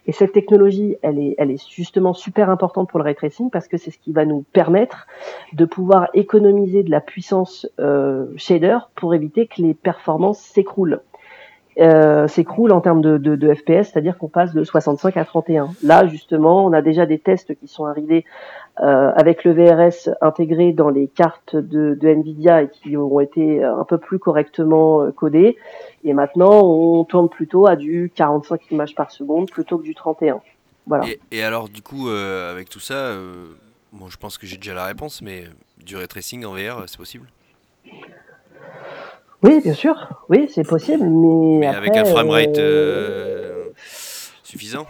Et cette technologie, elle est justement super importante pour le ray tracing parce que c'est ce qui va nous permettre de pouvoir économiser de la puissance shader pour éviter que les performances s'écroulent. S'écroule en termes de FPS, c'est-à-dire qu'on passe de 65 à 31. Là, justement, on a déjà des tests qui sont arrivés avec le VRS intégré dans les cartes de Nvidia et qui ont été un peu plus correctement codés. Et maintenant, on tourne plutôt à du 45 images par seconde plutôt que du 31. Voilà. Et alors, du coup, avec tout ça, bon, je pense que j'ai déjà la réponse, mais du ray tracing en VR, c'est possible? Oui, bien sûr, oui, c'est possible, mais après, avec un framerate suffisant?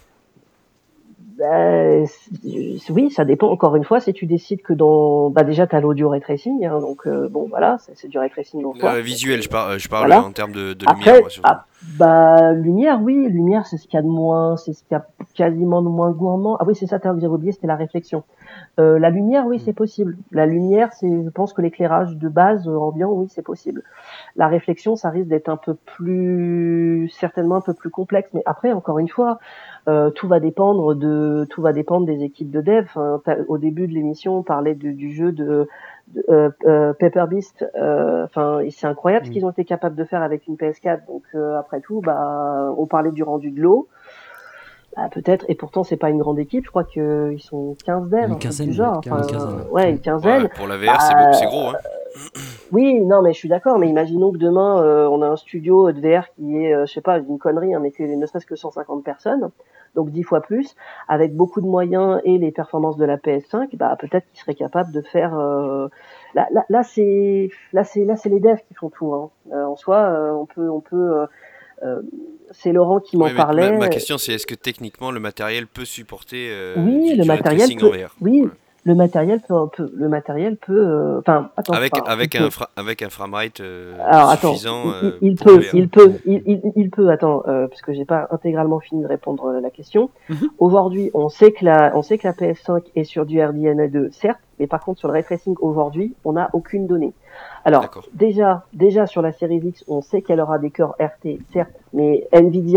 Oui, ça dépend. Encore une fois, si tu décides que déjà t'as l'audio ray tracing, hein, donc bon voilà, c'est du ray tracing en soi. Visuel, je parle voilà. en termes de Après, lumière, moi, surtout. Lumière, oui, lumière, c'est ce qu'il y a de moins, c'est ce qu'il y a quasiment de moins gourmand. Ah oui, c'est ça, j'avais oublié, c'était la réflexion. La lumière, oui, c'est possible. La lumière, je pense que l'éclairage de base ambiant, oui, c'est possible. La réflexion, ça risque d'être certainement un peu plus complexe. Mais après, encore une fois, tout va dépendre des équipes de dev. Au début de l'émission, on parlait du jeu de Paper Beast. C'est incroyable ce qu'ils ont été capables de faire avec une PS4. Donc après tout, on parlait du rendu de l'eau. Peut-être, et pourtant c'est pas une grande équipe, je crois qu'ils sont 15 devs, une quinzaine, du genre. Une quinzaine. Ouais, pour la VR, c'est gros, hein. Oui, non, mais je suis d'accord, mais imaginons que demain, on a un studio de VR qui est, je sais pas, une connerie, hein, mais que ne serait-ce que 150 personnes, donc 10 fois plus, avec beaucoup de moyens et les performances de la PS5, peut-être qu'ils seraient capables de faire... Là, c'est les devs qui font tout, hein. En soi, on peut c'est Laurent qui m'en parlait. Ma question, c'est est-ce que techniquement le matériel peut supporter oui, du ray tracing en VR? Oui, voilà. Le matériel peut. Attends. Avec un framerate suffisant. Il peut. Attends, parce que j'ai pas intégralement fini de répondre à la question. Aujourd'hui, on sait que la PS5 est sur du RDNA 2, certes, mais par contre sur le ray tracing aujourd'hui, on n'a aucune donnée. Alors déjà sur la série X, on sait qu'elle aura des cœurs RT, certes, mais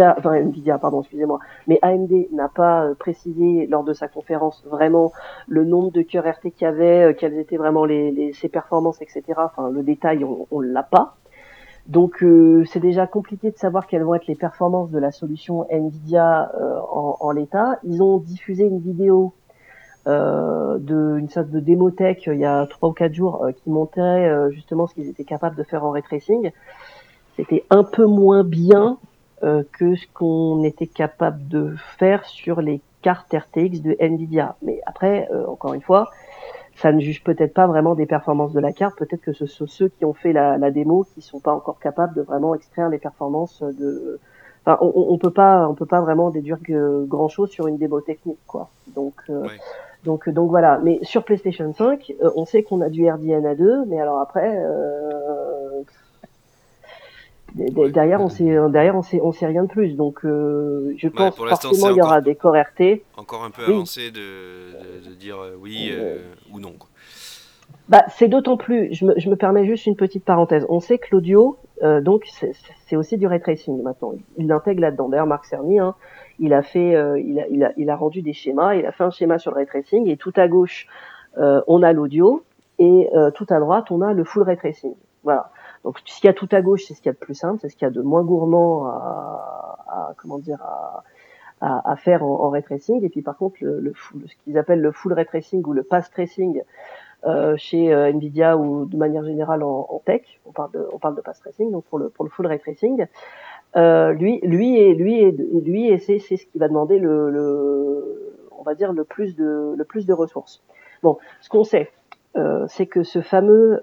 mais AMD n'a pas précisé lors de sa conférence vraiment le nombre de cœurs RT qu'il y avait, quelles étaient vraiment ses performances, etc. Enfin, le détail, on l'a pas. Donc c'est déjà compliqué de savoir quelles vont être les performances de la solution Nvidia en l'état. Ils ont diffusé une vidéo d'une sorte de démotech il y a 3 ou 4 jours qui montrait justement ce qu'ils étaient capables de faire en ray tracing. C'était un peu moins bien que ce qu'on était capable de faire sur les cartes RTX de Nvidia. Mais après, encore une fois, ça ne juge peut-être pas vraiment des performances de la carte. Peut-être que ce sont ceux qui ont fait la démo qui sont pas encore capables de vraiment extraire les performances de... Enfin, on peut pas vraiment déduire grand chose sur une démo technique, quoi. Donc voilà. Mais sur PlayStation 5, on sait qu'on a du RDNA 2, mais alors après, derrière, on sait rien de plus. Donc, je pense forcément il y aura des corps RT. Encore un peu avancé de dire oui ou non, quoi. C'est d'autant plus. Je me permets juste une petite parenthèse. On sait que l'audio, donc c'est aussi du ray tracing maintenant. Il l'intègre là-dedans. D'ailleurs, Marc Cerny, il a rendu des schémas. Il a fait un schéma sur le ray tracing et tout à gauche, on a l'audio et tout à droite, on a le full ray tracing. Voilà. Donc, ce qu'il y a tout à gauche, c'est ce qu'il y a de plus simple, c'est ce qu'il y a de moins gourmand à faire en ray tracing. Et puis, par contre, ce qu'ils appellent le full ray tracing ou le path tracing chez Nvidia ou de manière générale en tech, on parle de path tracing. Donc, pour le full ray tracing, lui et c'est ce qui va demander on va dire le plus de ressources. Bon, ce qu'on sait. C'est que cette fameuse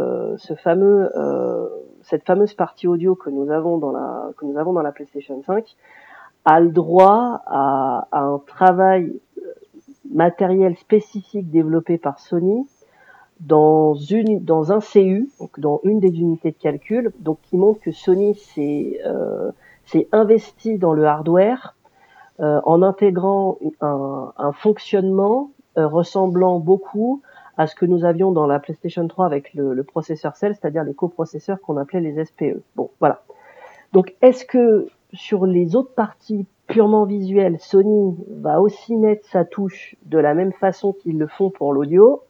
partie audio que nous avons dans la PlayStation 5 a le droit à un travail matériel spécifique développé par Sony dans un CU, donc dans une des unités de calcul, donc qui montre que Sony s'est investi dans le hardware en intégrant un fonctionnement ressemblant beaucoup à ce que nous avions dans la PlayStation 3 avec le processeur Cell, c'est-à-dire les coprocesseurs qu'on appelait les SPE. Bon, voilà. Donc, est-ce que sur les autres parties purement visuel, Sony va aussi mettre sa touche de la même façon qu'ils le font pour l'audio,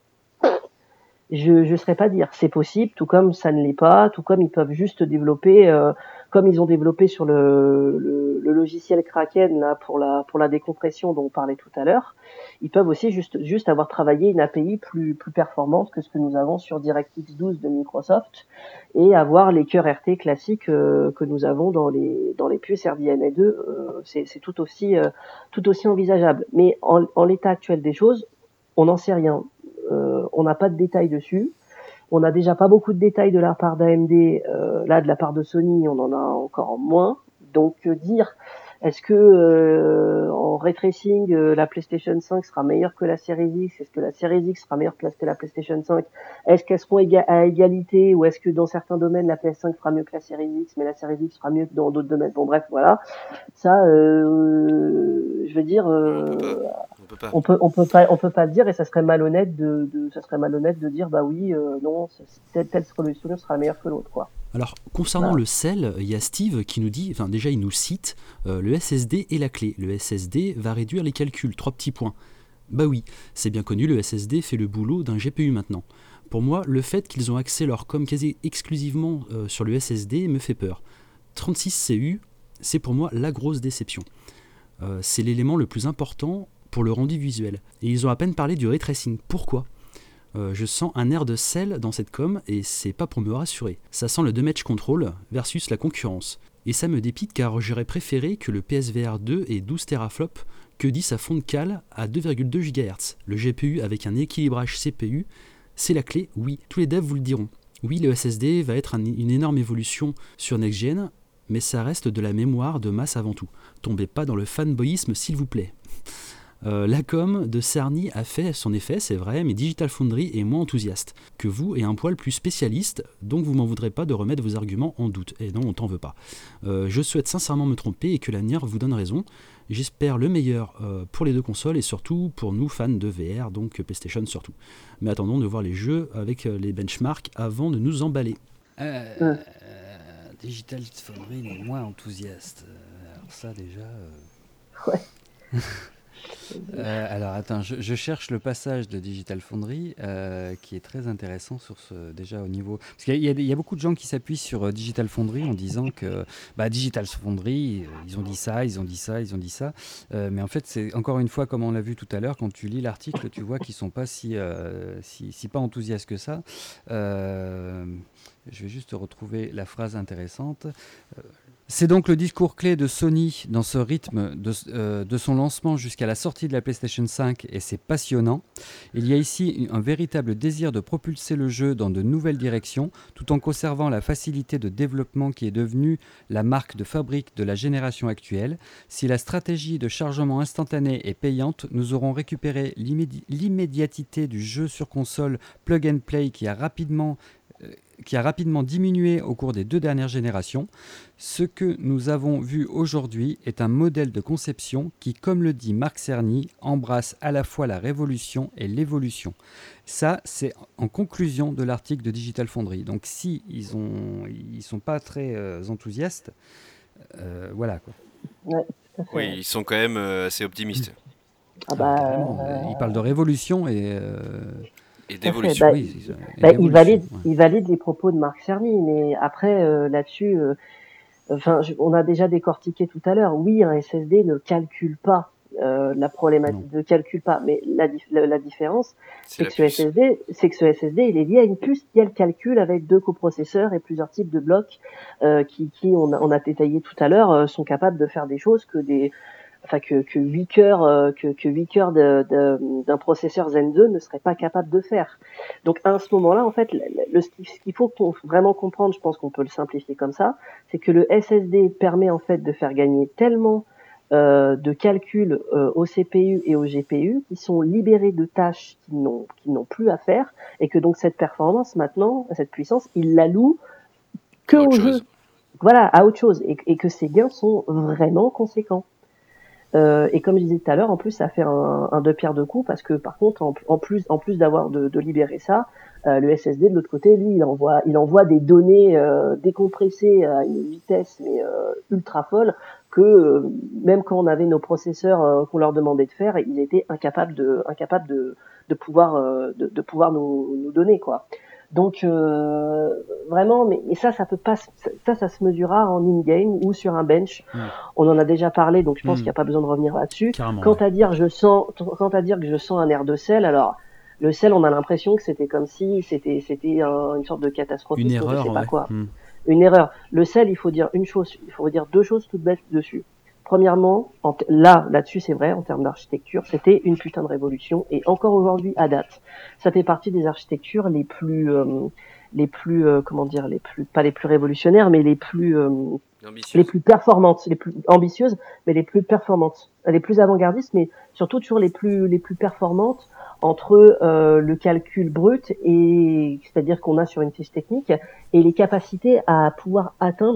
je serais pas dire. C'est possible, tout comme ça ne l'est pas, tout comme ils peuvent juste développer, comme ils ont développé sur le logiciel Kraken là pour la décompression dont on parlait tout à l'heure. Ils peuvent aussi juste avoir travaillé une API plus performante que ce que nous avons sur DirectX 12 de Microsoft et avoir les cœurs RT classiques que nous avons dans les puces RDNA2. C'est tout aussi envisageable. Mais en l'état actuel des choses, on n'en sait rien. On n'a pas de détails dessus. On n'a déjà pas beaucoup de détails de la part d'AMD. Là, de la part de Sony, on en a encore moins. Donc, dire est-ce que en ray tracing, la PlayStation 5 sera meilleure que la Series X? Est-ce que la Series X sera meilleure que la PlayStation 5? Est-ce qu'elles seront à égalité? Ou est-ce que dans certains domaines, la PS5 fera mieux que la Series X, mais la Series X fera mieux que dans d'autres domaines? Bon, bref, voilà. Ça, je veux dire... On peut pas le dire, et ça serait malhonnête de dire bah oui, non, telle solution sera meilleure que l'autre, quoi. Alors, concernant le sel, il y a Steve qui nous dit, enfin déjà il nous cite, le SSD est la clé. Le SSD va réduire les calculs, 3 petits points. Bah oui, c'est bien connu, le SSD fait le boulot d'un GPU maintenant. Pour moi, le fait qu'ils ont axé leur com quasi exclusivement sur le SSD me fait peur. 36 CU, c'est pour moi la grosse déception. C'est l'élément le plus important pour le rendu visuel. Et ils ont à peine parlé du ray tracing. Pourquoi ? Je sens un air de sel dans cette com et c'est pas pour me rassurer. Ça sent le damage control versus la concurrence. Et ça me dépite car j'aurais préféré que le PSVR 2 ait 12 teraflops que 10 à fond de cale à 2,2 GHz. Le GPU avec un équilibrage CPU, c'est la clé, oui. Tous les devs vous le diront. Oui, le SSD va être une énorme évolution sur Next Gen, mais ça reste de la mémoire de masse avant tout. Tombez pas dans le fanboyisme s'il vous plaît. La com de Cerny a fait son effet, c'est vrai, mais Digital Foundry est moins enthousiaste que vous et un poil plus spécialiste, donc vous m'en voudrez pas de remettre vos arguments en doute. Et non, on t'en veut pas. Je souhaite sincèrement me tromper et que l'avenir vous donne raison. J'espère le meilleur pour les deux consoles et surtout pour nous fans de VR, donc PlayStation surtout. Mais attendons de voir les jeux avec les benchmarks avant de nous emballer. Digital Foundry est moins enthousiaste. Alors ça déjà... Ouais. Alors attends, je cherche le passage de Digital Foundry qui est très intéressant sur ce, déjà au niveau... Parce qu'il y a beaucoup de gens qui s'appuient sur Digital Foundry en disant que Digital Foundry, ils ont dit ça, ils ont dit ça, ils ont dit ça. Mais en fait, c'est encore une fois, comme on l'a vu tout à l'heure, quand tu lis l'article, tu vois qu'ils ne sont pas si pas enthousiastes que ça. Je vais juste retrouver la phrase intéressante. C'est donc le discours clé de Sony dans ce rythme de son lancement jusqu'à la sortie de la PlayStation 5 et c'est passionnant. Il y a ici un véritable désir de propulser le jeu dans de nouvelles directions tout en conservant la facilité de développement qui est devenue la marque de fabrique de la génération actuelle. Si la stratégie de chargement instantané est payante, nous aurons récupéré l'immédiatité du jeu sur console plug and play qui a rapidement diminué au cours des 2 dernières générations. Ce que nous avons vu aujourd'hui est un modèle de conception qui, comme le dit Marc Cerny, embrasse à la fois la révolution et l'évolution. Ça, c'est en conclusion de l'article de Digital Foundry. Donc si ils sont pas très enthousiastes, voilà quoi. Ouais, tout à fait. Oui, ils sont quand même assez optimistes. Ils parlent de révolution et d'évolution. Il valide les propos de Marc Cerny, mais après là-dessus, on a déjà décortiqué tout à l'heure. Oui, un SSD ne calcule pas la problématique, ne calcule pas, mais la différence, c'est que ce SSD, il est lié à une puce qui elle calcule avec 2 coprocesseurs et plusieurs types de blocs qui on a détaillé tout à l'heure, sont capables de faire des choses que 8 cœurs d'un processeur Zen 2 ne serait pas capable de faire. Donc à ce moment-là, en fait, ce qu'il faut vraiment comprendre, je pense qu'on peut le simplifier comme ça, c'est que le SSD permet en fait de faire gagner tellement de calculs au CPU et au GPU qui sont libérés de tâches qu'ils n'ont plus à faire et que donc cette performance maintenant, cette puissance, ils la louent que au jeu. Voilà, à autre chose et que ces gains sont vraiment conséquents. Et comme je disais tout à l'heure, en plus, ça fait un 2 pierres 2 coups parce que par contre, en plus d'avoir de libérer ça, le SSD de l'autre côté, lui, il envoie des données décompressées à une vitesse mais ultra folle que même quand on avait nos processeurs qu'on leur demandait de faire, ils étaient incapables de pouvoir nous donner, quoi. Donc vraiment, mais ça peut pas, ça se mesurera en in-game ou sur un bench. On en a déjà parlé, donc je pense qu'il n'y a pas besoin de revenir là-dessus. Quant à dire que je sens un air de sel, alors le sel, on a l'impression que c'était comme si c'était une sorte de catastrophe. Une erreur, je sais pas quoi. Une erreur. Le sel, il faut dire deux choses toutes bêtes dessus. Premièrement, là-dessus, c'est vrai, en termes d'architecture, c'était une putain de révolution, et encore aujourd'hui, à date, ça fait partie des architectures pas les plus révolutionnaires, mais les plus performantes, les plus ambitieuses, mais les plus performantes, les plus avant-gardistes, mais surtout toujours les plus performantes entre le calcul brut, et c'est-à-dire qu'on a sur une fiche technique, et les capacités à pouvoir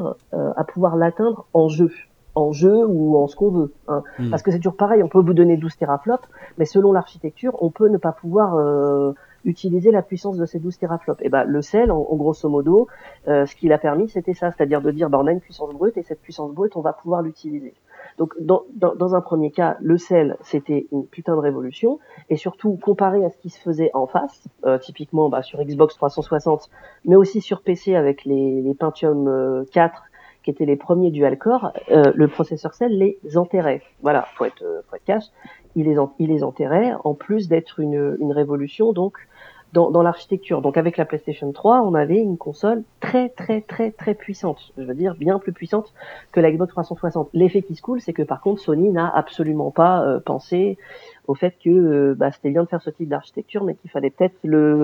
l'atteindre en jeu ou en ce qu'on veut, hein. Parce que c'est toujours pareil, on peut vous donner 12 teraflops, mais selon l'architecture, on peut ne pas pouvoir utiliser la puissance de ces 12 teraflops. Et le sel, en grosso modo, ce qu'il a permis, c'était ça, c'est-à-dire de dire on a une puissance brute, et cette puissance brute, on va pouvoir l'utiliser. Donc dans un premier cas, le sel, c'était une putain de révolution, et surtout comparé à ce qui se faisait en face, typiquement sur Xbox 360, mais aussi sur PC avec les Pentium 4, qui étaient les premiers dual-core, le processeur sel les enterrait. Voilà, faut être cash. Il les enterrait, en plus d'être une révolution donc dans l'architecture. Donc avec la PlayStation 3, on avait une console très très très très puissante. Je veux dire bien plus puissante que la Xbox 360. L'effet qui se coule, c'est que par contre Sony n'a absolument pas pensé au fait que c'était bien de faire ce type d'architecture, mais qu'il fallait peut-être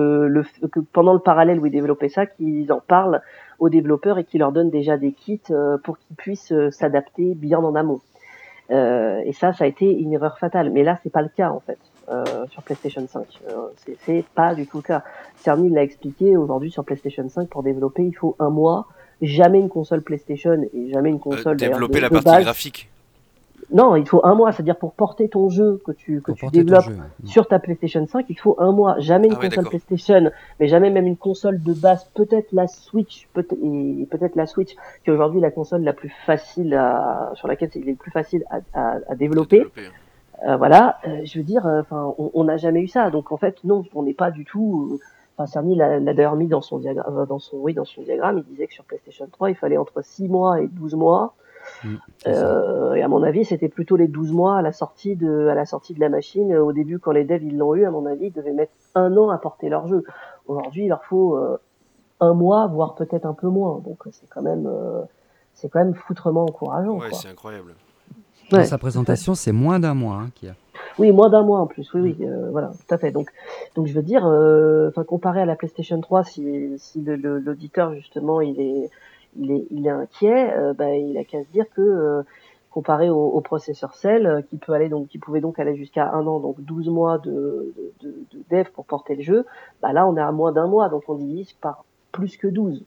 que pendant le parallèle où ils développaient ça, qu'ils en parlent aux développeurs et qu'ils leur donnent déjà des kits pour qu'ils puissent s'adapter bien en amont. Et ça a été une erreur fatale. Mais là, c'est pas le cas en fait sur PlayStation 5. C'est pas du tout le cas. Cerny l'a expliqué. Aujourd'hui, sur PlayStation 5, pour développer, il faut 1 mois. Jamais une console PlayStation et jamais une console développer la de partie base. Graphique. Non, il faut 1 mois, c'est-à-dire pour porter ton jeu que tu développes sur ta PlayStation 5, il faut 1 mois. Jamais une console PlayStation, mais jamais même une console de base, peut-être la Switch, peut-être la Switch, qui est aujourd'hui la console la plus facile sur laquelle il est le plus facile à développer. Voilà, je veux dire, on n'a jamais eu ça. Donc en fait, non, on n'est pas du tout. Cerny l'a d'ailleurs mis dans son diagramme, il disait que sur PlayStation 3, il fallait entre 6 mois et 12 mois. Et à mon avis, c'était plutôt les 12 mois à la sortie de la machine. Au début, quand les devs ils l'ont eu, à mon avis, ils devaient mettre 1 an à porter leur jeu. Aujourd'hui, il leur faut 1 mois, voire peut-être un peu moins. Donc c'est quand même foutrement encourageant. Ouais, quoi. C'est incroyable. Dans sa présentation, c'est moins d'1 mois qu'il y a. Oui, moins d'1 mois en plus. Oui, voilà, tout à fait. Donc je veux dire, comparé à la PlayStation 3, si l'auditeur justement il est inquiet, il a qu'à se dire que comparé au processeur Cell, qui pouvait donc aller jusqu'à 1 an, donc 12 mois de dev pour porter le jeu, là on est à moins d'1 mois, donc on divise par plus que 12.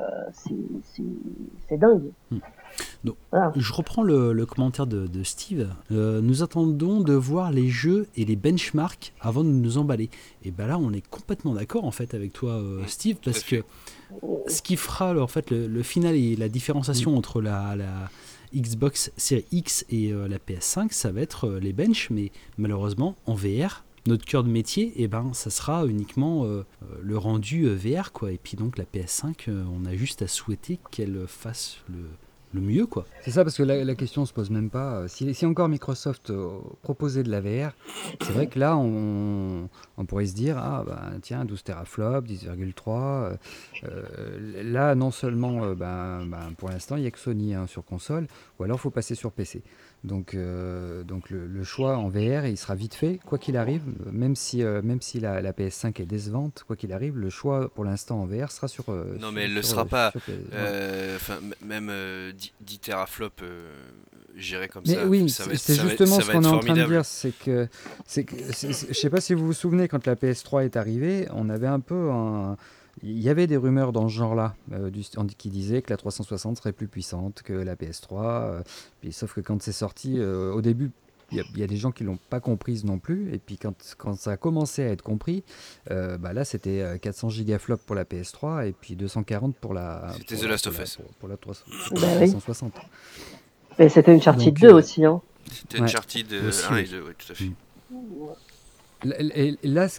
C'est dingue. Donc, voilà. Je reprends le commentaire de Steve. Nous attendons de voir les jeux et les benchmarks avant de nous emballer. Et là, on est complètement d'accord en fait avec toi, Steve, parce que ce qui fera en fait le final et la différenciation entre la Xbox Series X et la PS5, ça va être les bench, mais malheureusement en VR. Notre cœur de métier, ça sera uniquement le rendu VR, quoi. Et puis donc la PS5, on a juste à souhaiter qu'elle fasse le mieux, quoi. C'est ça, parce que la question se pose même pas. Si encore Microsoft proposait de la VR, c'est vrai que là, on pourrait se dire, tiens, 12 teraflops, 10,3. Là, non seulement, pour l'instant, il n'y a que Sony sur console, ou alors il faut passer sur PC. Donc le choix en VR, il sera vite fait, quoi qu'il arrive, même si la PS5 est décevante, quoi qu'il arrive, le choix pour l'instant en VR sera sur... non, mais elle ne le sera pas. Même 10 teraflops gérés comme ça. Oui, c'est justement ce qu'on est en train de dire, c'est que je sais pas si vous vous souvenez, quand la PS3 est arrivée, on avait un peu il y avait des rumeurs dans ce genre-là qui disaient que la 360 serait plus puissante que la PS3. Sauf que quand c'est sorti, au début, il y a des gens qui ne l'ont pas comprise non plus. Et puis quand ça a commencé à être compris, là c'était 400 gigaflops pour la PS3 et puis 240 pour la... C'était The Last of Us. Pour la 360. Et c'était Uncharted 2 aussi. Hein. C'était Uncharted 1 et 2, tout à fait. Et là,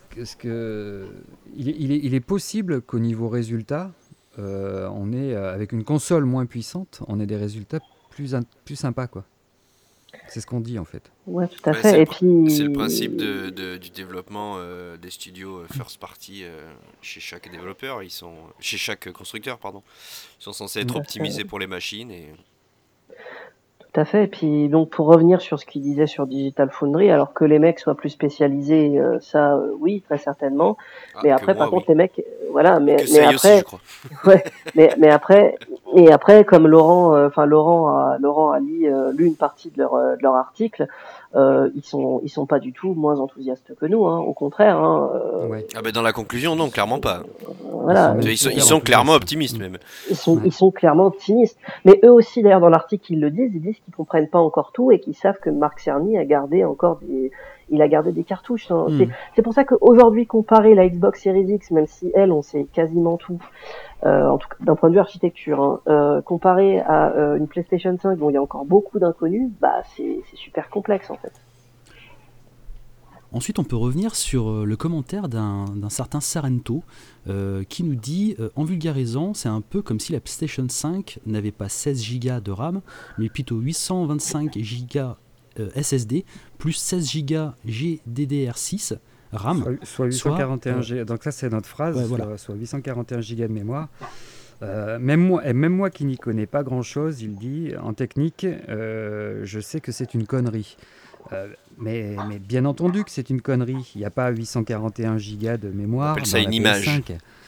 il est possible qu'au niveau résultat, on ait, avec une console moins puissante, on ait des résultats plus sympas, quoi. C'est ce qu'on dit en fait. Ouais, tout à fait. C'est le principe du développement des studios first party chez chaque développeur, chez chaque constructeur, pardon. Ils sont censés être optimisés pour les machines et. Tout à fait. Et puis donc pour revenir sur ce qu'il disait sur Digital Foundry, alors que les mecs soient plus spécialisés, oui, très certainement. Mais après, par contre, les mecs, voilà, mais après, aussi, je crois. Ouais, mais après, comme Laurent a lu une partie de leur article. Ils sont pas du tout moins enthousiastes que nous, hein, au contraire. Hein, Ah ben dans la conclusion, non, clairement pas. Voilà. Ils sont clairement optimistes même. Ils sont clairement optimistes. Mais eux aussi, d'ailleurs, dans l'article, ils disent qu'ils comprennent pas encore tout et qu'ils savent que Marc Cerny a gardé des cartouches. Hein. C'est pour ça qu'aujourd'hui, comparer la Xbox Series X, même si on sait quasiment tout, en tout cas d'un point de vue architecture, comparé à une PlayStation 5 dont il y a encore beaucoup d'inconnus, c'est super complexe en fait. Ensuite, on peut revenir sur le commentaire d'un certain Sarento qui nous dit, en vulgarisant, c'est un peu comme si la PlayStation 5 n'avait pas 16 Go de RAM, mais plutôt 825 Go SSD, plus 16 Go GDDR6 RAM. Soit 841 Go. Donc ça, c'est notre phrase, soit 841 Go de mémoire. Même moi qui n'y connais pas grand-chose, il dit, en technique, je sais que c'est une connerie. Mais bien entendu que c'est une connerie. Il n'y a pas 841 gigas de mémoire. On appelle ça une image.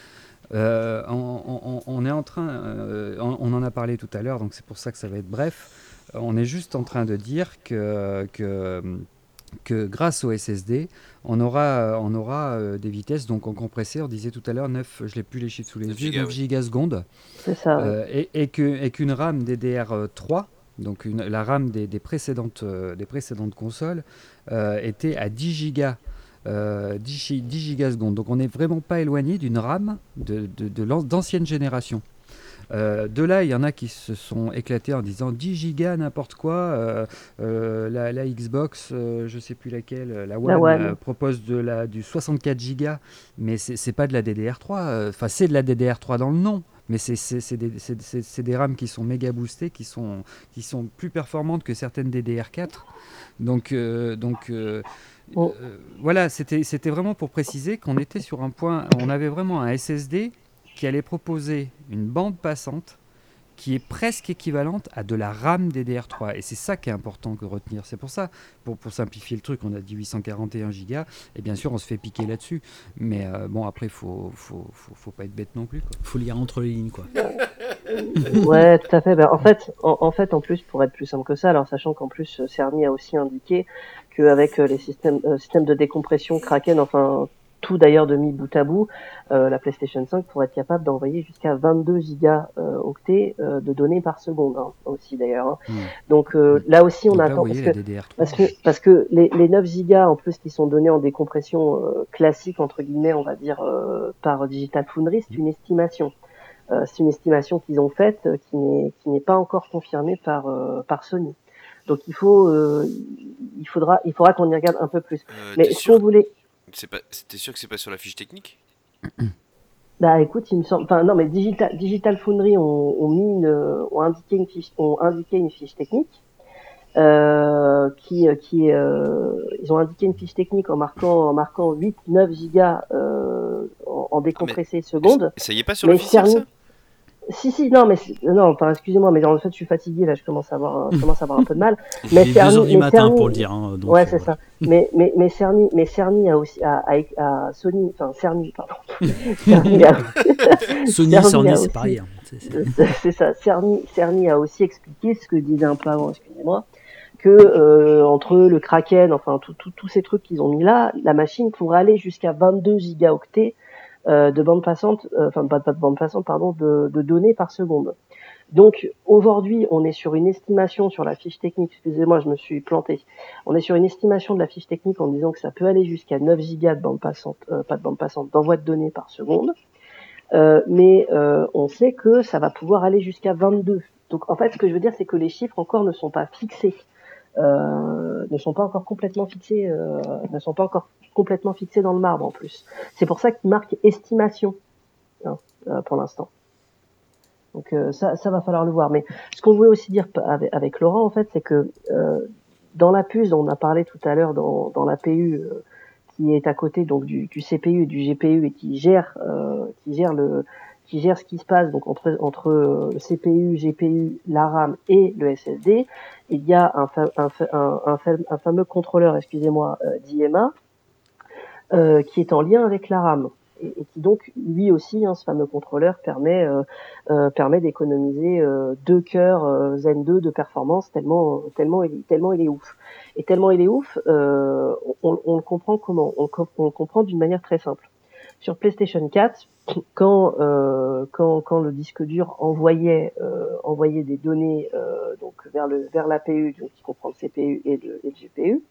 On est en train, on en a parlé tout à l'heure, donc c'est pour ça que ça va être bref. On est juste en train de dire que grâce au SSD, on aura des vitesses, donc en compressé, on disait tout à l'heure 9, je n'ai plus les chiffres sous les yeux, 9 gigasecondes. C'est ça. Et qu'une RAM DDR3, donc la RAM des précédentes consoles, était à 10 gigas. 10 gigasecondes. Donc on n'est vraiment pas éloigné d'une RAM d'ancienne génération. De là, il y en a qui se sont éclatés en disant 10 gigas n'importe quoi. La Xbox, je ne sais plus laquelle, la One. Propose du 64 gigas, mais c'est pas de la DDR3. Enfin, c'est de la DDR3 dans le nom. Mais c'est des RAM qui sont méga boostées, qui sont plus performantes que certaines DDR4. Donc voilà, c'était vraiment pour préciser qu'on était sur un point, on avait vraiment un SSD qui allait proposer une bande passante qui est presque équivalente à de la RAM DDR3. Et c'est ça qui est important de retenir. C'est pour ça, pour simplifier le truc, on a dit 841 Go, et bien sûr, on se fait piquer là-dessus. Mais bon, après, faut pas être bête non plus, quoi. Faut lire entre les lignes, quoi. Ouais, tout à fait. En fait, en plus, pour être plus simple que ça, alors sachant qu'en plus, Cerny a aussi indiqué qu'avec les systèmes de décompression Kraken, enfin tout d'ailleurs de mis bout à bout, la PlayStation 5 pourrait être capable d'envoyer jusqu'à 22 gigaoctets de données par seconde, hein, aussi d'ailleurs. Hein. Donc là aussi on attend parce que les 9 gigas en plus qui sont donnés en décompression classique entre guillemets, on va dire par Digital Foundry, c'est une estimation. C'est une estimation qu'ils ont faite qui n'est pas encore confirmée par Sony. Donc il faudra qu'on y regarde un peu plus. Mais ce qu'on voulait. T'es sûr que c'est pas sur la fiche technique ? Bah écoute, il me semble. Enfin non, mais Digital Foundry ont indiqué une fiche technique. Ils ont indiqué une fiche technique en marquant 8-9 gigas en décompressé secondes. Ça y est pas sur l'officiel, ça ? Si, non, enfin, excusez-moi, mais en fait, je suis fatigué, là, je commence à avoir un peu de mal. Mais il est 2h du matin pour le dire, hein, donc, ouais, c'est ça. Mais Cerny a aussi, Sony, enfin, Cerny, pardon. Sony, c'est pareil. Hein. C'est ça. Cerny a aussi expliqué ce que je disais un peu avant, excusez-moi, que, entre le Kraken, enfin, tous ces trucs qu'ils ont mis là, la machine pourrait aller jusqu'à 22 gigaoctets de bande passante, pas de bande passante, pardon, de données par seconde. Donc aujourd'hui, on est sur une estimation sur la fiche technique, excusez-moi, je me suis planté. On est sur une estimation de la fiche technique en disant que ça peut aller jusqu'à 9 gigas de bande passante, pas de bande passante, d'envoi de données par seconde. mais on sait que ça va pouvoir aller jusqu'à 22. Donc en fait, ce que je veux dire, c'est que les chiffres encore ne sont pas fixés, ne sont pas encore complètement fixés, dans le marbre en plus. C'est pour ça qu'ils marquent estimation pour l'instant. Donc ça va falloir le voir. Mais ce qu'on voulait aussi dire avec Laurent, en fait, c'est que dans la puce dont on a parlé tout à l'heure, dans l'APU qui est à côté donc du CPU et du GPU et qui gère ce qui se passe donc entre le CPU, GPU, la RAM et le SSD, il y a un fameux contrôleur, d'IMA qui est en lien avec la RAM. Et qui donc lui aussi, ce fameux contrôleur permet d'économiser 2 cœurs Zen 2 de performance tellement il est ouf. Et tellement il est ouf, on le comprend comment? On le comprend d'une manière très simple. Sur PlayStation 4, quand le disque dur envoyait des données donc vers l'APU, donc qui comprend le CPU et le GPU,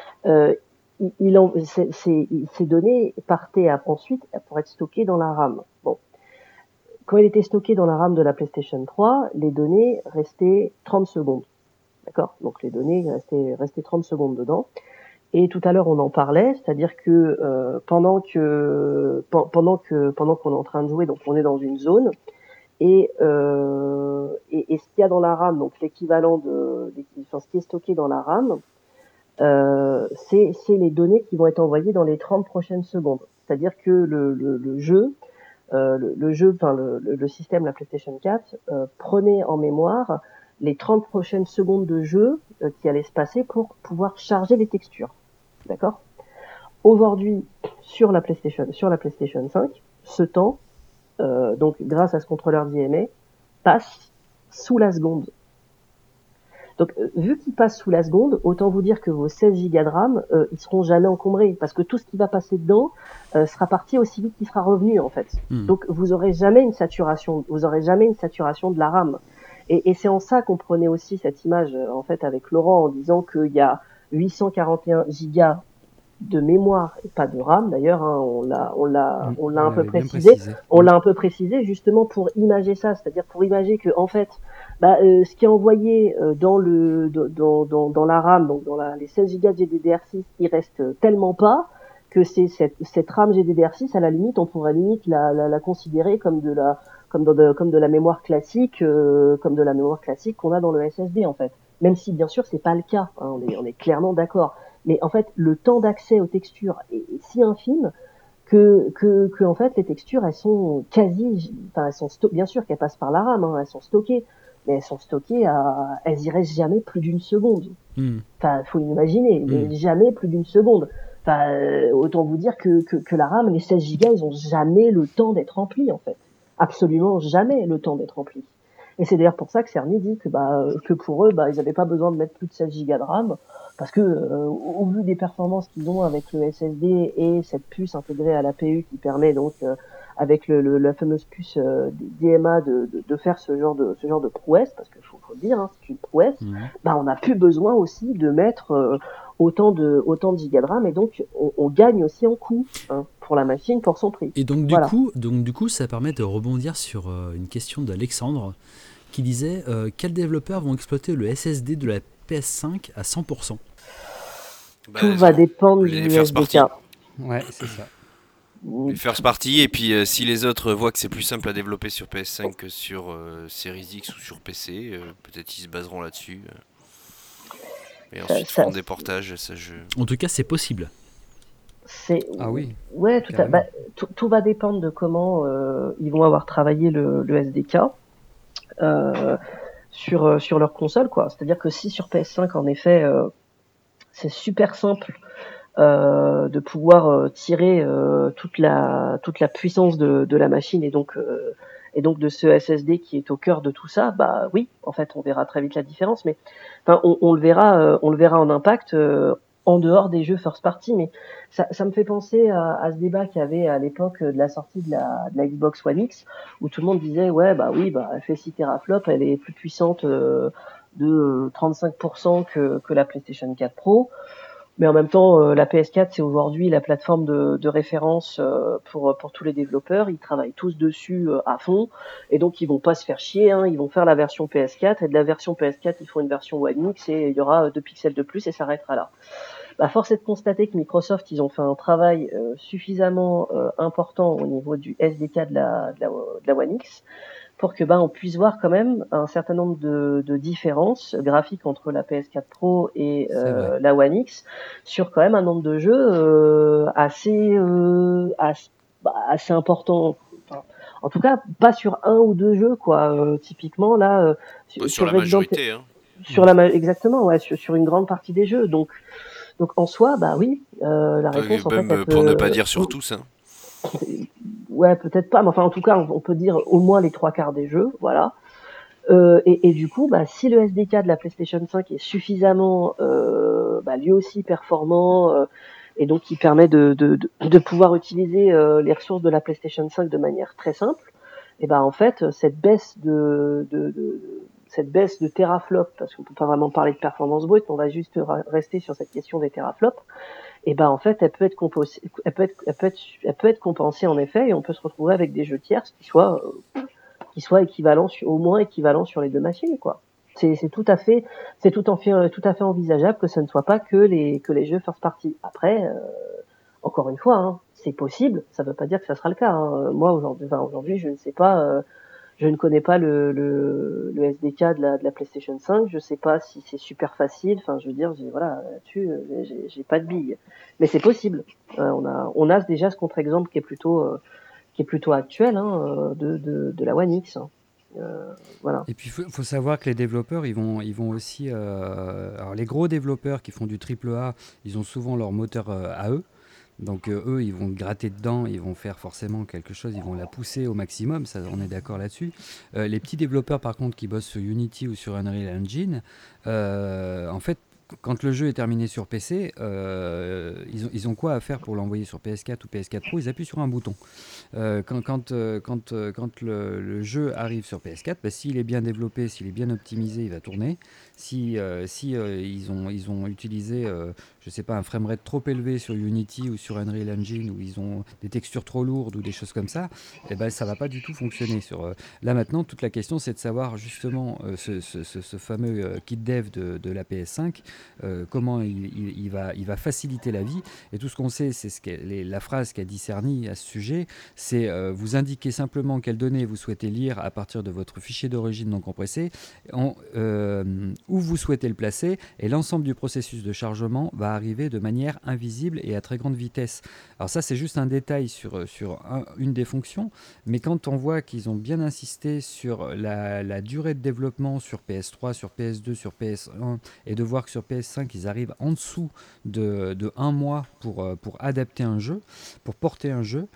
ces données partaient ensuite pour être stockées dans la RAM. Bon. Quand il était stocké dans la RAM de la PlayStation 3, les données restaient 30 secondes. D'accord? Donc les données restaient 30 secondes dedans. Et tout à l'heure on en parlait, c'est-à-dire que pendant qu'on est en train de jouer, donc on est dans une zone et ce qu'il y a dans la RAM, donc l'équivalent ce qui est stocké dans la RAM, c'est les données qui vont être envoyées dans les 30 prochaines secondes. C'est-à-dire que le jeu, le système, la PlayStation 4, prenait en mémoire les 30 prochaines secondes de jeu qui allaient se passer pour pouvoir charger les textures. D'accord ? Aujourd'hui, sur la PlayStation 5, ce temps, donc grâce à ce contrôleur d'IMA, passe sous la seconde. Donc, vu qu'il passe sous la seconde, autant vous dire que vos 16 Go de RAM, ils seront jamais encombrés, parce que tout ce qui va passer dedans sera parti aussi vite qu'il sera revenu, en fait. Donc, vous aurez jamais une saturation de la RAM. Et c'est en ça qu'on prenait aussi cette image, en fait, avec Laurent, en disant qu'il y a 841 Go de mémoire et pas de RAM d'ailleurs, on l'a un peu précisé. On l'a un peu précisé justement pour imager ça, c'est-à-dire pour imager que en fait, ce qui est envoyé dans la RAM, donc les 16 Go de GDDR6, il reste tellement pas que c'est cette RAM GDDR6, à la limite, on pourrait limite la considérer comme de la mémoire classique, qu'on a dans le SSD en fait. Même si bien sûr c'est pas le cas, hein, on est clairement d'accord. Mais en fait, le temps d'accès aux textures est si infime que en fait les textures elles sont bien sûr qu'elles passent par la RAM, hein, elles sont stockées, mais elles sont stockées elles y restent jamais plus d'une seconde. Enfin, faut imaginer, mais jamais plus d'une seconde. Enfin, autant vous dire que la RAM, les 16 Go, ils ont jamais le temps d'être remplis en fait, absolument jamais le temps d'être remplis. Et c'est d'ailleurs pour ça que Cerny dit que pour eux, ils n'avaient pas besoin de mettre plus de 16 Go de RAM, parce que au vu des performances qu'ils ont avec le SSD et cette puce intégrée à l'APU qui permet donc avec la fameuse puce DMA de faire ce genre de prouesse, parce qu'il faut le dire, hein, c'est une prouesse, on n'a plus besoin aussi de mettre autant de giga de RAM, et donc on gagne aussi en coût pour la machine, pour son prix. Et donc du coup ça permet de rebondir sur une question d'Alexandre qui disait quels développeurs vont exploiter le SSD de la PS5 à 100%? Tout va dépendre du SDK. Ouais, c'est ça. Les first party, et puis si les autres voient que c'est plus simple à développer sur PS5 que sur Series X ou sur PC, peut-être ils se baseront là-dessus. Et ensuite feront des portages. En tout cas, c'est possible. Ah oui. Ouais, tout va dépendre de comment ils vont avoir travaillé le SDK sur leur console, quoi. C'est-à-dire que si sur PS5, en effet, c'est super simple de pouvoir tirer toute la puissance de la machine, et donc de ce SSD qui est au cœur de tout ça, oui, en fait, on verra très vite la différence, mais on le verra en impact en dehors des jeux first party. Mais ça me fait penser à ce débat qu'il y avait à l'époque de la sortie de la Xbox One X, où tout le monde disait elle fait 6 teraflops, elle est plus puissante de 35% que la PlayStation 4 Pro. Mais en même temps, la PS4, c'est aujourd'hui la plateforme de référence pour tous les développeurs. Ils travaillent tous dessus à fond, et donc ils vont pas se faire chier. Ils vont faire la version PS4, et de la version PS4, ils font une version One X, et il y aura 2 pixels de plus, et ça s'arrêtera là. Force est de constater que Microsoft, ils ont fait un travail suffisamment important au niveau du SDK de la One X, pour que on puisse voir quand même un certain nombre de différences graphiques entre la PS4 Pro et la One X, sur quand même un nombre de jeux assez important. Enfin, en tout cas, pas sur un ou deux jeux, quoi. Typiquement là, sur la majorité. Exactement, ouais, sur une grande partie des jeux. Donc en soi, oui, la réponse en fait, pour ne pas dire sur tous. Ouais, peut-être pas, mais enfin en tout cas, on peut dire au moins les 3/4 des jeux, voilà. Et du coup, si le SDK de la PlayStation 5 est suffisamment lui aussi performant, et donc qui permet de pouvoir utiliser les ressources de la PlayStation 5 de manière très simple, et en fait cette baisse de teraflops, parce qu'on peut pas vraiment parler de performance brute, on va juste rester sur cette question des teraflops, et en fait elle peut être compensée en effet, et on peut se retrouver avec des jeux tierces qui soient équivalents, au moins équivalents sur les deux machines, quoi. C'est tout à fait envisageable que ça ne soit pas que les jeux first party. Après, encore une fois, c'est possible, ça veut pas dire que ça sera le cas. Moi aujourd'hui, je ne sais pas, je ne connais pas le SDK de la PlayStation 5, je sais pas si c'est super facile, enfin je veux dire, là-dessus, j'ai pas de billes. Mais c'est possible. On a déjà ce contre-exemple qui est plutôt actuel, de la One X. Voilà. Et puis il faut savoir que les développeurs, ils vont aussi... alors les gros développeurs qui font du AAA, ils ont souvent leur moteur à eux. Donc eux, ils vont gratter dedans, ils vont faire forcément quelque chose, ils vont la pousser au maximum, ça, on est d'accord là-dessus. Les petits développeurs, par contre, qui bossent sur Unity ou sur Unreal Engine, en fait, quand le jeu est terminé sur PC, ils ont quoi à faire pour l'envoyer sur PS4 ou PS4 Pro? Ils appuient sur un bouton. Quand le jeu arrive sur PS4, s'il est bien développé, s'il est bien optimisé, il va tourner. Si ils ont utilisé, je sais pas, un framerate trop élevé sur Unity ou sur Unreal Engine, ou ils ont des textures trop lourdes ou des choses comme ça, ça va pas du tout fonctionner. Là maintenant, toute la question, c'est de savoir justement ce fameux kit dev de la PS5, comment il va faciliter la vie. Et tout ce qu'on sait, c'est la phrase qu'a dit Cerny à ce sujet, c'est vous indiquez simplement quelles données vous souhaitez lire à partir de votre fichier d'origine non compressé, où vous souhaitez le placer, et l'ensemble du processus de chargement va arriver de manière invisible et à très grande vitesse. Alors ça, c'est juste un détail sur une des fonctions, mais quand on voit qu'ils ont bien insisté sur la durée de développement sur PS3, sur PS2, sur PS1, et de voir que sur PS5, ils arrivent en dessous de 1 mois pour adapter un jeu, pour porter un jeu,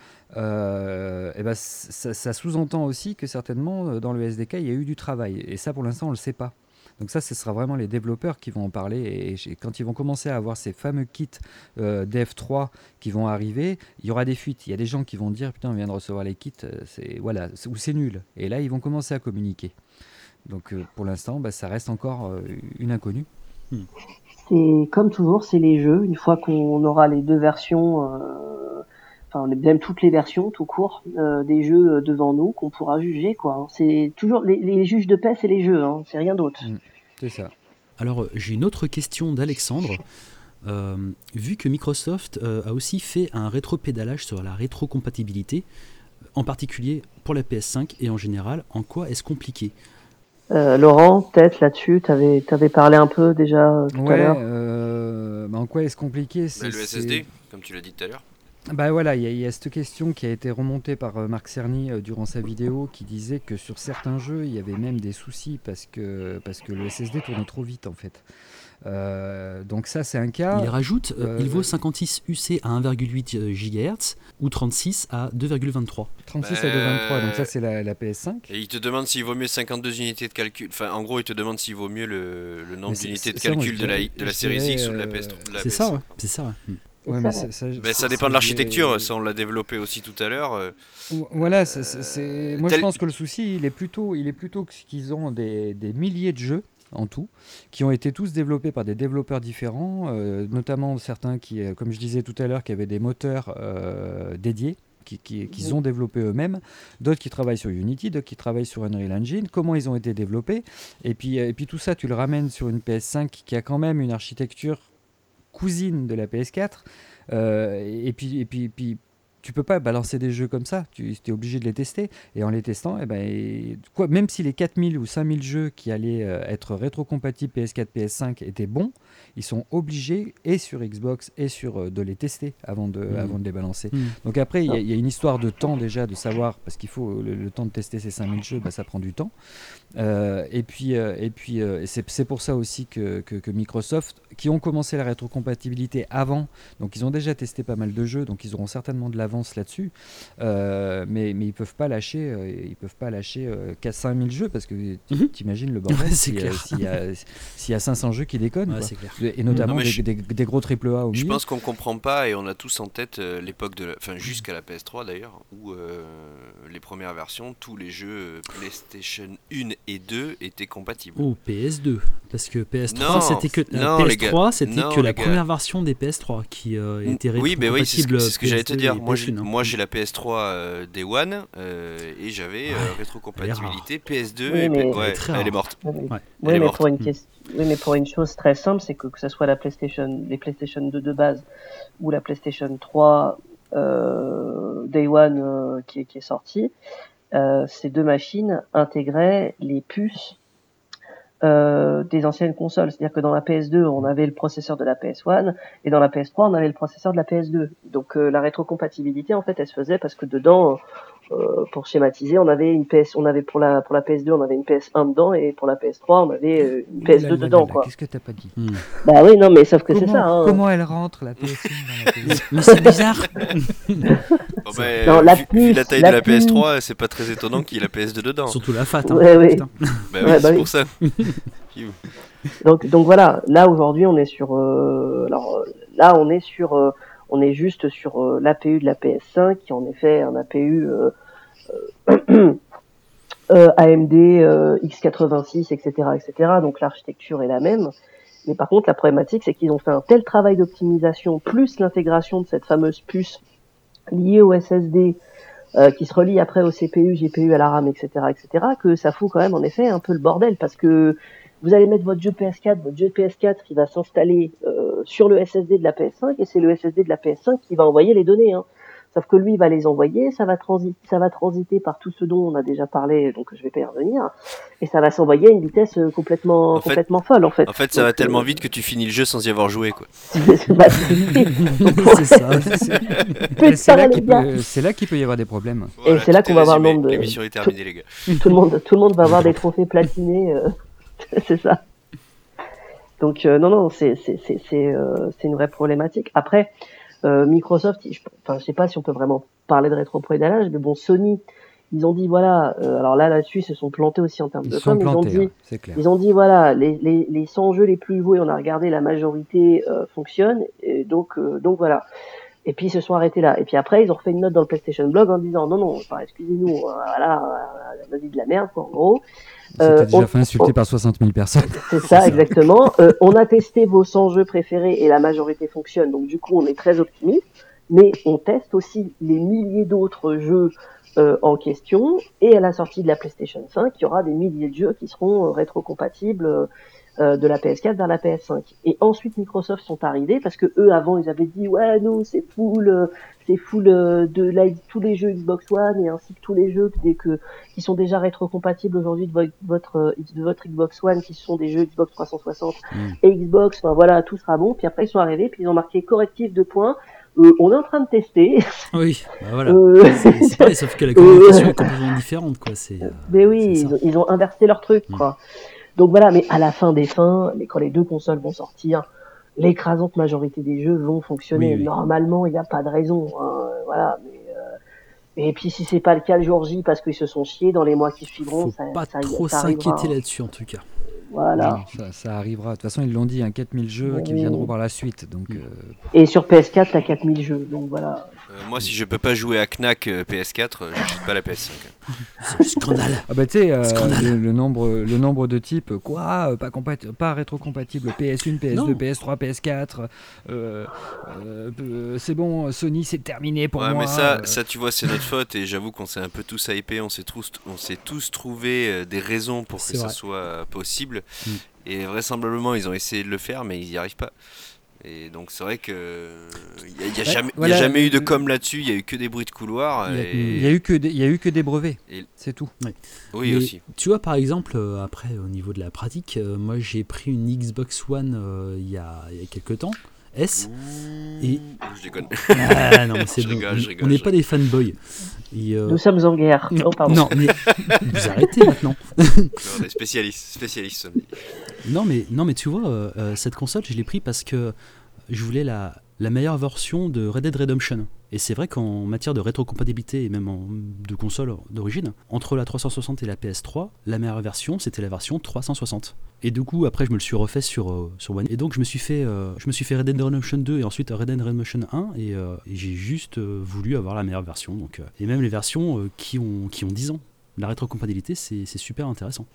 ça sous-entend aussi que certainement dans le SDK, il y a eu du travail. Et ça, pour l'instant, on ne le sait pas. Donc ça, ce sera vraiment les développeurs qui vont en parler. Et quand ils vont commencer à avoir ces fameux kits Dev3 qui vont arriver, il y aura des fuites. Il y a des gens qui vont dire « Putain, on vient de recevoir les kits, ou c'est nul ». Et là, ils vont commencer à communiquer. Donc pour l'instant, ça reste encore une inconnue. C'est comme toujours, c'est les jeux. Une fois qu'on aura les deux versions, même toutes les versions tout court des jeux devant nous, qu'on pourra juger, quoi. C'est toujours les juges de paix, c'est les jeux, c'est rien d'autre. C'est ça. Alors j'ai une autre question d'Alexandre. Vu que Microsoft a aussi fait un rétropédalage sur la rétrocompatibilité, en particulier pour la PS5 et en général, en quoi est-ce compliqué? Laurent, peut-être là-dessus, t'avais parlé un peu déjà tout à l'heure. En quoi est-ce compliqué? Le SSD, comme tu l'as dit tout à l'heure. Voilà, il y a cette question qui a été remontée par Marc Cerny durant sa vidéo, qui disait que sur certains jeux, il y avait même des soucis parce que le SSD tournait trop vite en fait. Donc ça, c'est un cas. Il rajoute, il vaut 56 UC à 1,8 GHz ou 36 à 2,23. 36 à 2,23, donc ça c'est la PS5. Et il te demande s'il vaut mieux 52 unités de calcul. Enfin, en gros, il te demande s'il vaut mieux le nombre d'unités de calcul de la série X ou de la PS3. C'est ça, ouais. C'est ça, ouais. Ouais, mais ça dépend de l'architecture, ça on l'a développé aussi tout à l'heure. Voilà, moi je pense que le souci il est plutôt qu'ils ont des milliers de jeux en tout, qui ont été tous développés par des développeurs différents, notamment certains qui, comme je disais tout à l'heure, qui avaient des moteurs dédiés, qu'ils ont développés eux-mêmes, d'autres qui travaillent sur Unity, d'autres qui travaillent sur Unreal Engine, comment ils ont été développés, et puis tout ça, tu le ramènes sur une PS5 qui a quand même une architecture cousine de la PS4, et puis tu peux pas balancer des jeux comme ça, tu es obligé de les tester, et en les testant, même si les 4000 ou 5000 jeux qui allaient être rétrocompatibles PS4, PS5 étaient bons, ils sont obligés, et sur Xbox, et de les tester avant de les balancer. Donc après, il y a une histoire de temps déjà, de savoir, parce qu'il faut le temps de tester ces 5000 jeux, ça prend du temps. Et puis c'est pour ça aussi que Microsoft, qui ont commencé la rétrocompatibilité avant, donc ils ont déjà testé pas mal de jeux, donc ils auront certainement de l'avance là-dessus, mais ils peuvent pas lâcher 5000 jeux, parce que t'imagines le bordel s'il y a 500 jeux qui déconnent, ouais, c'est clair. Et notamment des gros AAA au milieu. Je pense qu'on comprend pas, et on a tous en tête l'époque jusqu'à la PS3 d'ailleurs, où les premières versions, tous les jeux PlayStation 1 et 2 étaient compatibles. Ou PS2, parce que PS3 c'était que la première version des PS3 qui était rétrocompatible. Oui, c'est ce que j'allais te dire. Moi PS1, j'ai la PS3 Day One et j'avais rétrocompatibilité PS2 elle est morte. Mais pour une chose très simple, c'est que ce soit les PlayStation 2 de base ou la PlayStation 3 Day One qui est sortie, ces deux machines intégraient les puces des anciennes consoles. C'est-à-dire que dans la PS2, on avait le processeur de la PS1 et dans la PS3, on avait le processeur de la PS2. Donc la rétrocompatibilité, en fait, elle se faisait parce que dedans, pour schématiser, on avait pour la PS2, on avait une PS1 dedans et pour la PS3, on avait une PS2 dedans, quoi. Qu'est-ce que t'as pas dit? Bah oui, non, mais sauf que c'est ça. Hein. Comment elle rentre la PS1 dans la PS2? Mais c'est bizarre. Non, vu la taille de la PS3, c'est pas très étonnant qu'il y ait la PS2 dedans. Surtout la FAT. Ouais. C'est pour ça. donc voilà, là aujourd'hui on est sur on est juste sur l'APU de la PS5 qui est en effet un APU AMD x86 etc. Donc l'architecture est la même, mais par contre la problématique c'est qu'ils ont fait un tel travail d'optimisation plus l'intégration de cette fameuse puce liée au SSD qui se relie après au CPU, GPU, à la RAM, etc., que ça fout quand même en effet un peu le bordel, parce que vous allez mettre votre jeu PS4 qui va s'installer sur le SSD de la PS5, et c'est le SSD de la PS5 qui va envoyer les données. Hein. Sauf que lui, il va les envoyer, ça va transiter par tout ce dont on a déjà parlé, donc je vais pas y revenir, et ça va s'envoyer à une vitesse complètement folle, en fait. En fait, ça va tellement vite que tu finis le jeu sans y avoir joué, quoi. C'est ça. C'est là qu'il peut y avoir des problèmes. Voilà, et c'est là qu'on va avoir le nombre de... L'émission est terminée, les gars. Tout le monde va avoir des trophées platinés, c'est ça. Donc non, c'est une vraie problématique. Après, Microsoft, je sais pas si on peut vraiment parler de rétropédalage, mais bon, Sony, ils ont dit voilà, alors là-dessus, ils se sont plantés aussi en termes de com. Ils ont dit voilà, les 100 jeux les plus joués, on a regardé, la majorité fonctionne, et donc voilà. Et puis ils se sont arrêtés là. Et puis après, ils ont refait une note dans le PlayStation Blog en disant non, excusez-nous, voilà, on a dit de la merde, quoi, en gros. C'était déjà fait insulter par 60 000 personnes. C'est ça, exactement. On a testé vos 100 jeux préférés et la majorité fonctionne, donc du coup on est très optimiste, mais on teste aussi les milliers d'autres jeux en question, et à la sortie de la PlayStation 5, il y aura des milliers de jeux qui seront rétrocompatibles de la PS4 vers la PS5. Et ensuite Microsoft sont arrivés, parce que eux avant ils avaient dit ouais nous c'est full tous les jeux Xbox One, et ainsi que tous les jeux qui sont déjà rétrocompatibles aujourd'hui de votre Xbox One, qui sont des jeux Xbox 360 et Xbox, enfin voilà, tout sera bon. Puis après ils sont arrivés, puis ils ont marqué correctif de points. On est en train de tester. Oui, bah voilà. C'est pareil, sauf que la communication est complètement différente, quoi. Mais oui, ils ont inversé leur truc, quoi. Donc voilà, mais à la fin des fins, quand les deux consoles vont sortir, l'écrasante majorité des jeux vont fonctionner. Oui. Normalement, il n'y a pas de raison. Hein, voilà. Et puis si c'est pas le cas le jour J, parce qu'ils se sont chiés, dans les mois qui suivront, ça trop s'inquiéter là-dessus, en tout cas. Voilà. Non, ça arrivera. De toute façon, ils l'ont dit, 4000 jeux qui viendront par la suite. Donc, Et sur PS4, t'as 4000 jeux. Donc voilà. Moi, si je peux pas jouer à Knack PS4, j'achète pas la PS5. C'est un scandale. Ah bah tu sais, Scandale. le nombre de types, pas rétrocompatible PS1, PS2, Non. PS3, PS4, c'est bon, Sony c'est terminé pour Ouais, moi. mais ça, tu vois, c'est notre faute et j'avoue qu'on s'est un peu tous hypés, on s'est tous trouvé des raisons pour que C'est ça vrai. soit possible. Mm. Et vraisemblablement, ils ont essayé de le faire, mais ils n'y arrivent pas. Et donc c'est vrai que il n'y a jamais eu de com là-dessus, il y a eu que des bruits de couloir. Il y a eu que des brevets, c'est tout. Oui, Mais aussi. tu vois, par exemple, après, au niveau de la pratique, moi j'ai pris une Xbox One il y a quelques temps, S, et... Je déconne. Ah non, c'est Je bon, rigole, je rigole, on n'est je pas des fanboys. Et, Nous sommes en guerre. non, Oh, pardon. non, mais vous arrêtez maintenant. On est spécialistes. Non, mais tu vois, cette console, je l'ai pris parce que je voulais la meilleure version de Red Dead Redemption. Et c'est vrai qu'en matière de rétrocompatibilité et même de console d'origine, entre la 360 et la PS3, la meilleure version, c'était la version 360. Et du coup, après, je me le suis refait sur One. Et donc, je me suis fait Red Dead Redemption 2 et ensuite Red Dead Redemption 1. Et j'ai juste voulu avoir la meilleure version. Donc, et même les versions qui ont 10 ans. La rétrocompatibilité, c'est super intéressant.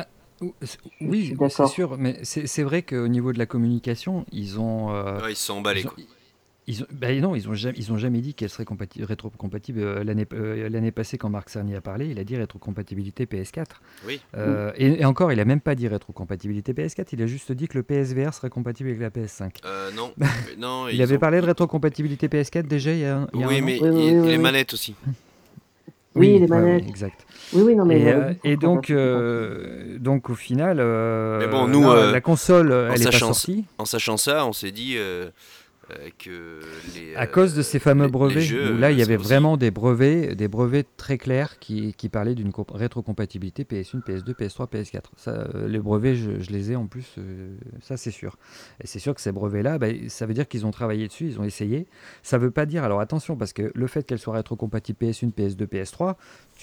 Oui, suis c'est d'accord. sûr, mais c'est vrai qu'au niveau de la communication, ils ont... Ouais, ils se sont emballés, quoi. Non, ils ont jamais dit qu'elle serait rétrocompatible. L'année passée, quand Marc Cerny a parlé, il a dit rétrocompatibilité PS4. Oui. Et encore, il a même pas dit rétrocompatibilité PS4, il a juste dit que le PSVR serait compatible avec la PS5. Non. Non. Il avait parlé de rétrocompatibilité PS4 déjà il y a un Oui, an. mais Oui, les oui. manettes aussi. Oui, les ouais, manettes. exact. Oui, non, mais... Et donc au final, Mais bon, nous, la console, elle n'est pas sachant sortie. En sachant ça, on s'est dit que À cause de ces fameux brevets, les jeux, où là il y c'est avait aussi- vraiment des brevets très clairs qui parlaient d'une rétrocompatibilité PS1, PS2, PS3, PS4. Ça, les brevets, je les ai en plus, ça c'est sûr. Et c'est sûr que ces brevets-là, ça veut dire qu'ils ont travaillé dessus, ils ont essayé. Ça veut pas dire, alors attention, parce que le fait qu'elle soit rétrocompatible PS1, PS2, PS3,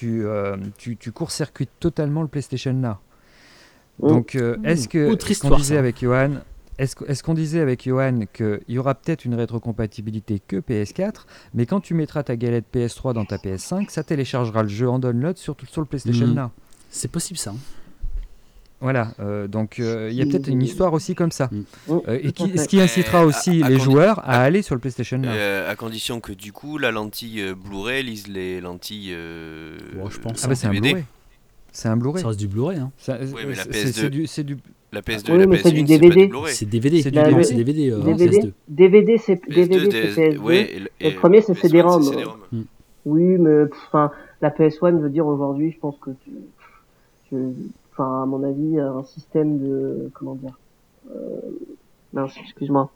tu court-circuites totalement le PlayStation Now. Donc Autre est-ce qu'on histoire, disait ça. avec Johan est-ce qu'on disait avec Johan qu'il y aura peut-être une rétrocompatibilité que PS4, mais quand tu mettras ta galette PS3 dans ta PS5, ça téléchargera le jeu en download sur le PlayStation Now. C'est possible, ça. Voilà, donc il y a peut-être une histoire aussi comme ça. Ce qui qui... incitera aussi les joueurs à aller sur le PlayStation Now. à condition que du coup la lentille Blu-ray lise les lentilles Je pense. Ah bah c'est un DVD. Blu-ray. C'est un Blu-ray. Ça reste du Blu-ray. Hein. Oui, mais la PS2. C'est du... La PS2 Oui, et la mais c'est du PS1, c'est pas DVD. du Blu-ray. C'est DVD. C'est du Non, DVD. c'est DVD. DVD, PS2. DVD, c'est PS2, DVD, c'est PS2. ouais, Et le premier, c'est PS1, CD-ROM. c'est CD-ROM. Oui, mais enfin, la PS1 veut dire aujourd'hui, je pense que enfin, à mon avis, un système de, comment dire, non, excuse-moi,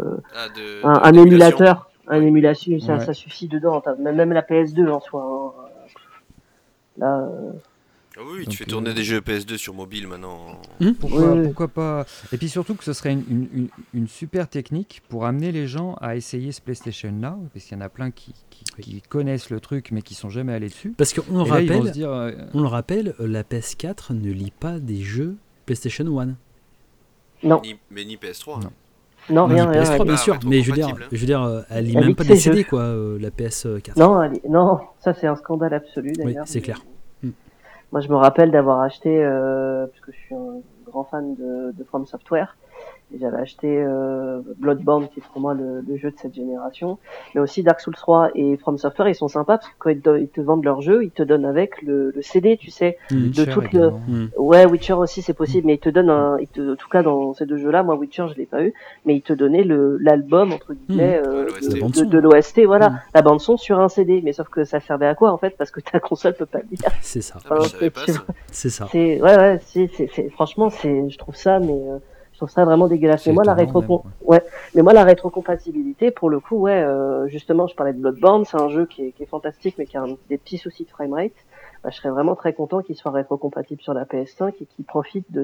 un émulateur, un émulation, ça suffit dedans. Même la PS2 en soi. Hein. Là. Ah oui, tu fais tourner des jeux PS2 sur mobile maintenant. Pourquoi pas. Et puis surtout que ce serait une super technique pour amener les gens à essayer ce PlayStation Now, parce qu'il y en a plein qui connaissent le truc mais qui sont jamais allés dessus. Parce qu'on le Et là, ils vont rappelle, se dire, on le rappelle, la PS4 ne lit pas des jeux PlayStation 1. Non. Mais ni PS3. Non, Ni rien. PS3 bien pas sûr, mais je veux dire, elle lit même pas des CD quoi, la PS4. Non, ça c'est un scandale absolu d'ailleurs. Oui, c'est clair. Moi, je me rappelle d'avoir acheté, puisque je suis un grand fan de From Software, et j'avais acheté Bloodborne, qui est pour moi le jeu de cette génération, mais aussi Dark Souls 3 et From Software, ils sont sympas parce que quand ils te vendent leur jeu, ils te donnent avec le CD, tu sais, Witcher de toute également. Ouais, Witcher aussi c'est possible, mais ils te donnent en tout cas dans ces deux jeux-là, moi Witcher je l'ai pas eu, mais ils te donnaient l'album entre guillemets de l'OST, voilà, la bande son sur un CD, mais sauf que ça servait à quoi en fait, parce que ta console peut pas le lire. C'est ça. Je savais pas ça. C'est ça. Franchement, je trouve ça, mais je trouve ça vraiment dégueulasse. Mais moi, même, la rétrocompatibilité, pour le coup, justement, je parlais de Bloodborne, c'est un jeu qui est fantastique, mais qui a des petits soucis de framerate. Je serais vraiment très content qu'il soit rétrocompatible sur la PS5 et qu'il profite de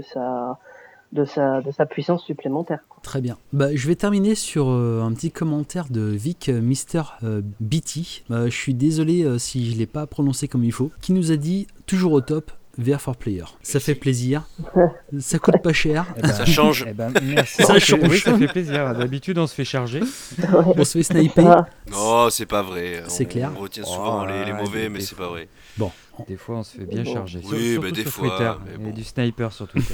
sa puissance supplémentaire. Très bien. Je vais terminer sur un petit commentaire de Vic Mr. BT. Je suis désolé si je ne l'ai pas prononcé comme il faut. Qui nous a dit, toujours au top, VR for Player. Ça fait plaisir. Ça coûte pas cher. Ça change. Merci. Ça change. Oui, ça fait plaisir. D'habitude, on se fait charger. On se fait sniper. Non, c'est pas vrai. C'est clair. On retient souvent les mauvais, mais c'est pas vrai. Bon. Des fois, on se fait bien charger. Oui, Surtout des sur fois, Twitter. mais Il y a bon. du sniper sur Twitter.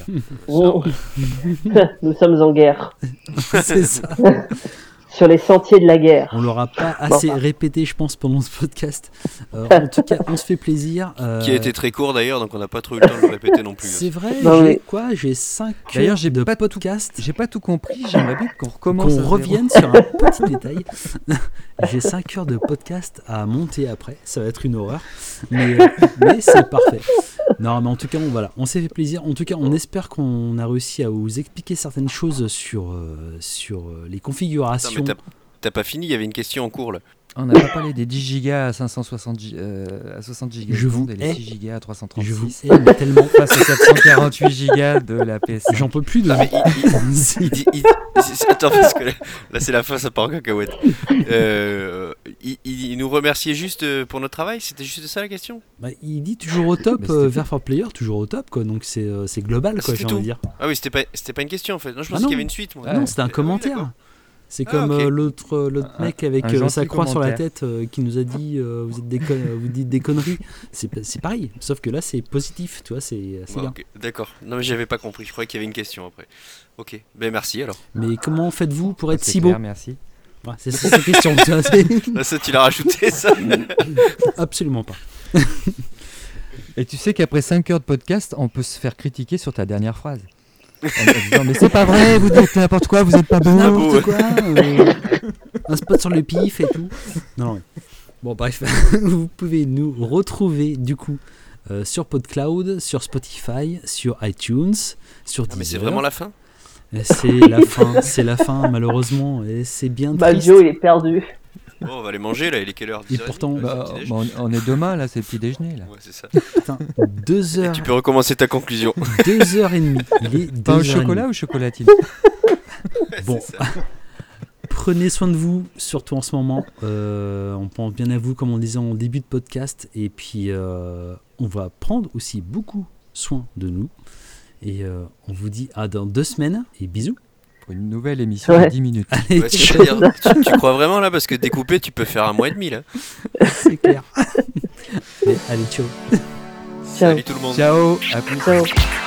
Nous sommes en guerre. C'est ça. Sur les sentiers de la guerre. On l'aura pas assez répété, je pense, pendant ce podcast. En tout cas, on se fait plaisir. Qui a été très court d'ailleurs, donc on n'a pas trop eu le temps de le répéter non plus. C'est vrai, Non, mais- j'ai 5 D'ailleurs, heures j'ai de pas tout- podcast. J'ai pas tout compris. J'aimerais bien qu'on recommence. Qu'on à zéro. revienne sur un petit détail. J'ai 5 heures de podcast à monter après. Ça va être une horreur. Mais c'est parfait. Non, mais en tout cas, on s'est fait plaisir. En tout cas, on espère qu'on a réussi à vous expliquer certaines choses sur les configurations. Attends, mais t'as pas fini, il y avait une question en cours là. On n'a pas parlé des 10 gigas à 560 à 60 gigas Je de vous et les hais. 6 gigas à 336. Je vous aime tellement. Face aux 448 gigas de la PS. J'en peux plus de Ah, mais attends, parce que là c'est la fin, ça part en cacahuète. Il nous remerciait juste pour notre travail, c'était juste ça la question? Bah, il dit toujours au top, Mais c'était VR for Player, toujours au top, quoi. Donc c'est global, quoi, C'était j'ai envie de tout. dire. Ah oui, c'était pas une question en fait. Non, je Ah pensais non. qu'il y avait une suite moi. Ah, Non, c'était un oui, commentaire. d'accord. C'est Ah, comme ok. l'autre mec avec un gentil sa croix sur la commentaire. tête qui nous a dit vous dites des conneries. C'est pareil, sauf que là c'est positif, tu vois, c'est Ouais, bien. ok, d'accord. Non mais j'avais pas compris, je croyais qu'il y avait une question après. Ok, ben merci alors. Mais comment faites-vous pour être C'est si clair, beau? merci. Ouais, c'est sa question, tu vois, Là, ça tu l'as rajouté ça. absolument pas. Et tu sais qu'après 5 heures de podcast, on peut se faire critiquer sur ta dernière phrase. En disant, mais c'est pas vrai, vous dites n'importe quoi, vous êtes pas bon. N'importe ouais. quoi, un spot sur le pif et tout. Non, ouais. Bon, bref, vous pouvez nous retrouver du coup sur PodCloud, sur Spotify, sur iTunes, sur Ah, mais c'est Deezer. vraiment la fin? Et c'est la fin malheureusement, et c'est bien Bah, triste. Joe, il est perdu. Bon, on va aller manger là, il est quelle heure? Et 10h30? pourtant, Ouais, Bah, c'est le petit-déj. on est demain, là, c'est le petit déjeuner. Là. Ouais, c'est ça. Putain, 2 Et heures, tu peux recommencer ta conclusion. 2h30. Il est 2 Pain au heures et chocolat demie. ou chocolatine? Bon, C'est ça. prenez soin de vous, surtout en ce moment. On pense bien à vous, comme on disait en début de podcast. Et puis, on va prendre aussi beaucoup soin de nous. Et on vous dit à dans 2 semaines. Et bisous. Pour une nouvelle émission Ouais. de 10 minutes. Allez, Ouais, c'est-à-dire, tu crois vraiment là? Parce que découpé, tu peux faire 1 mois et demi là. c'est clair. Allez, ciao. Ciao. Salut tout le monde. Ciao, à plus. Ciao.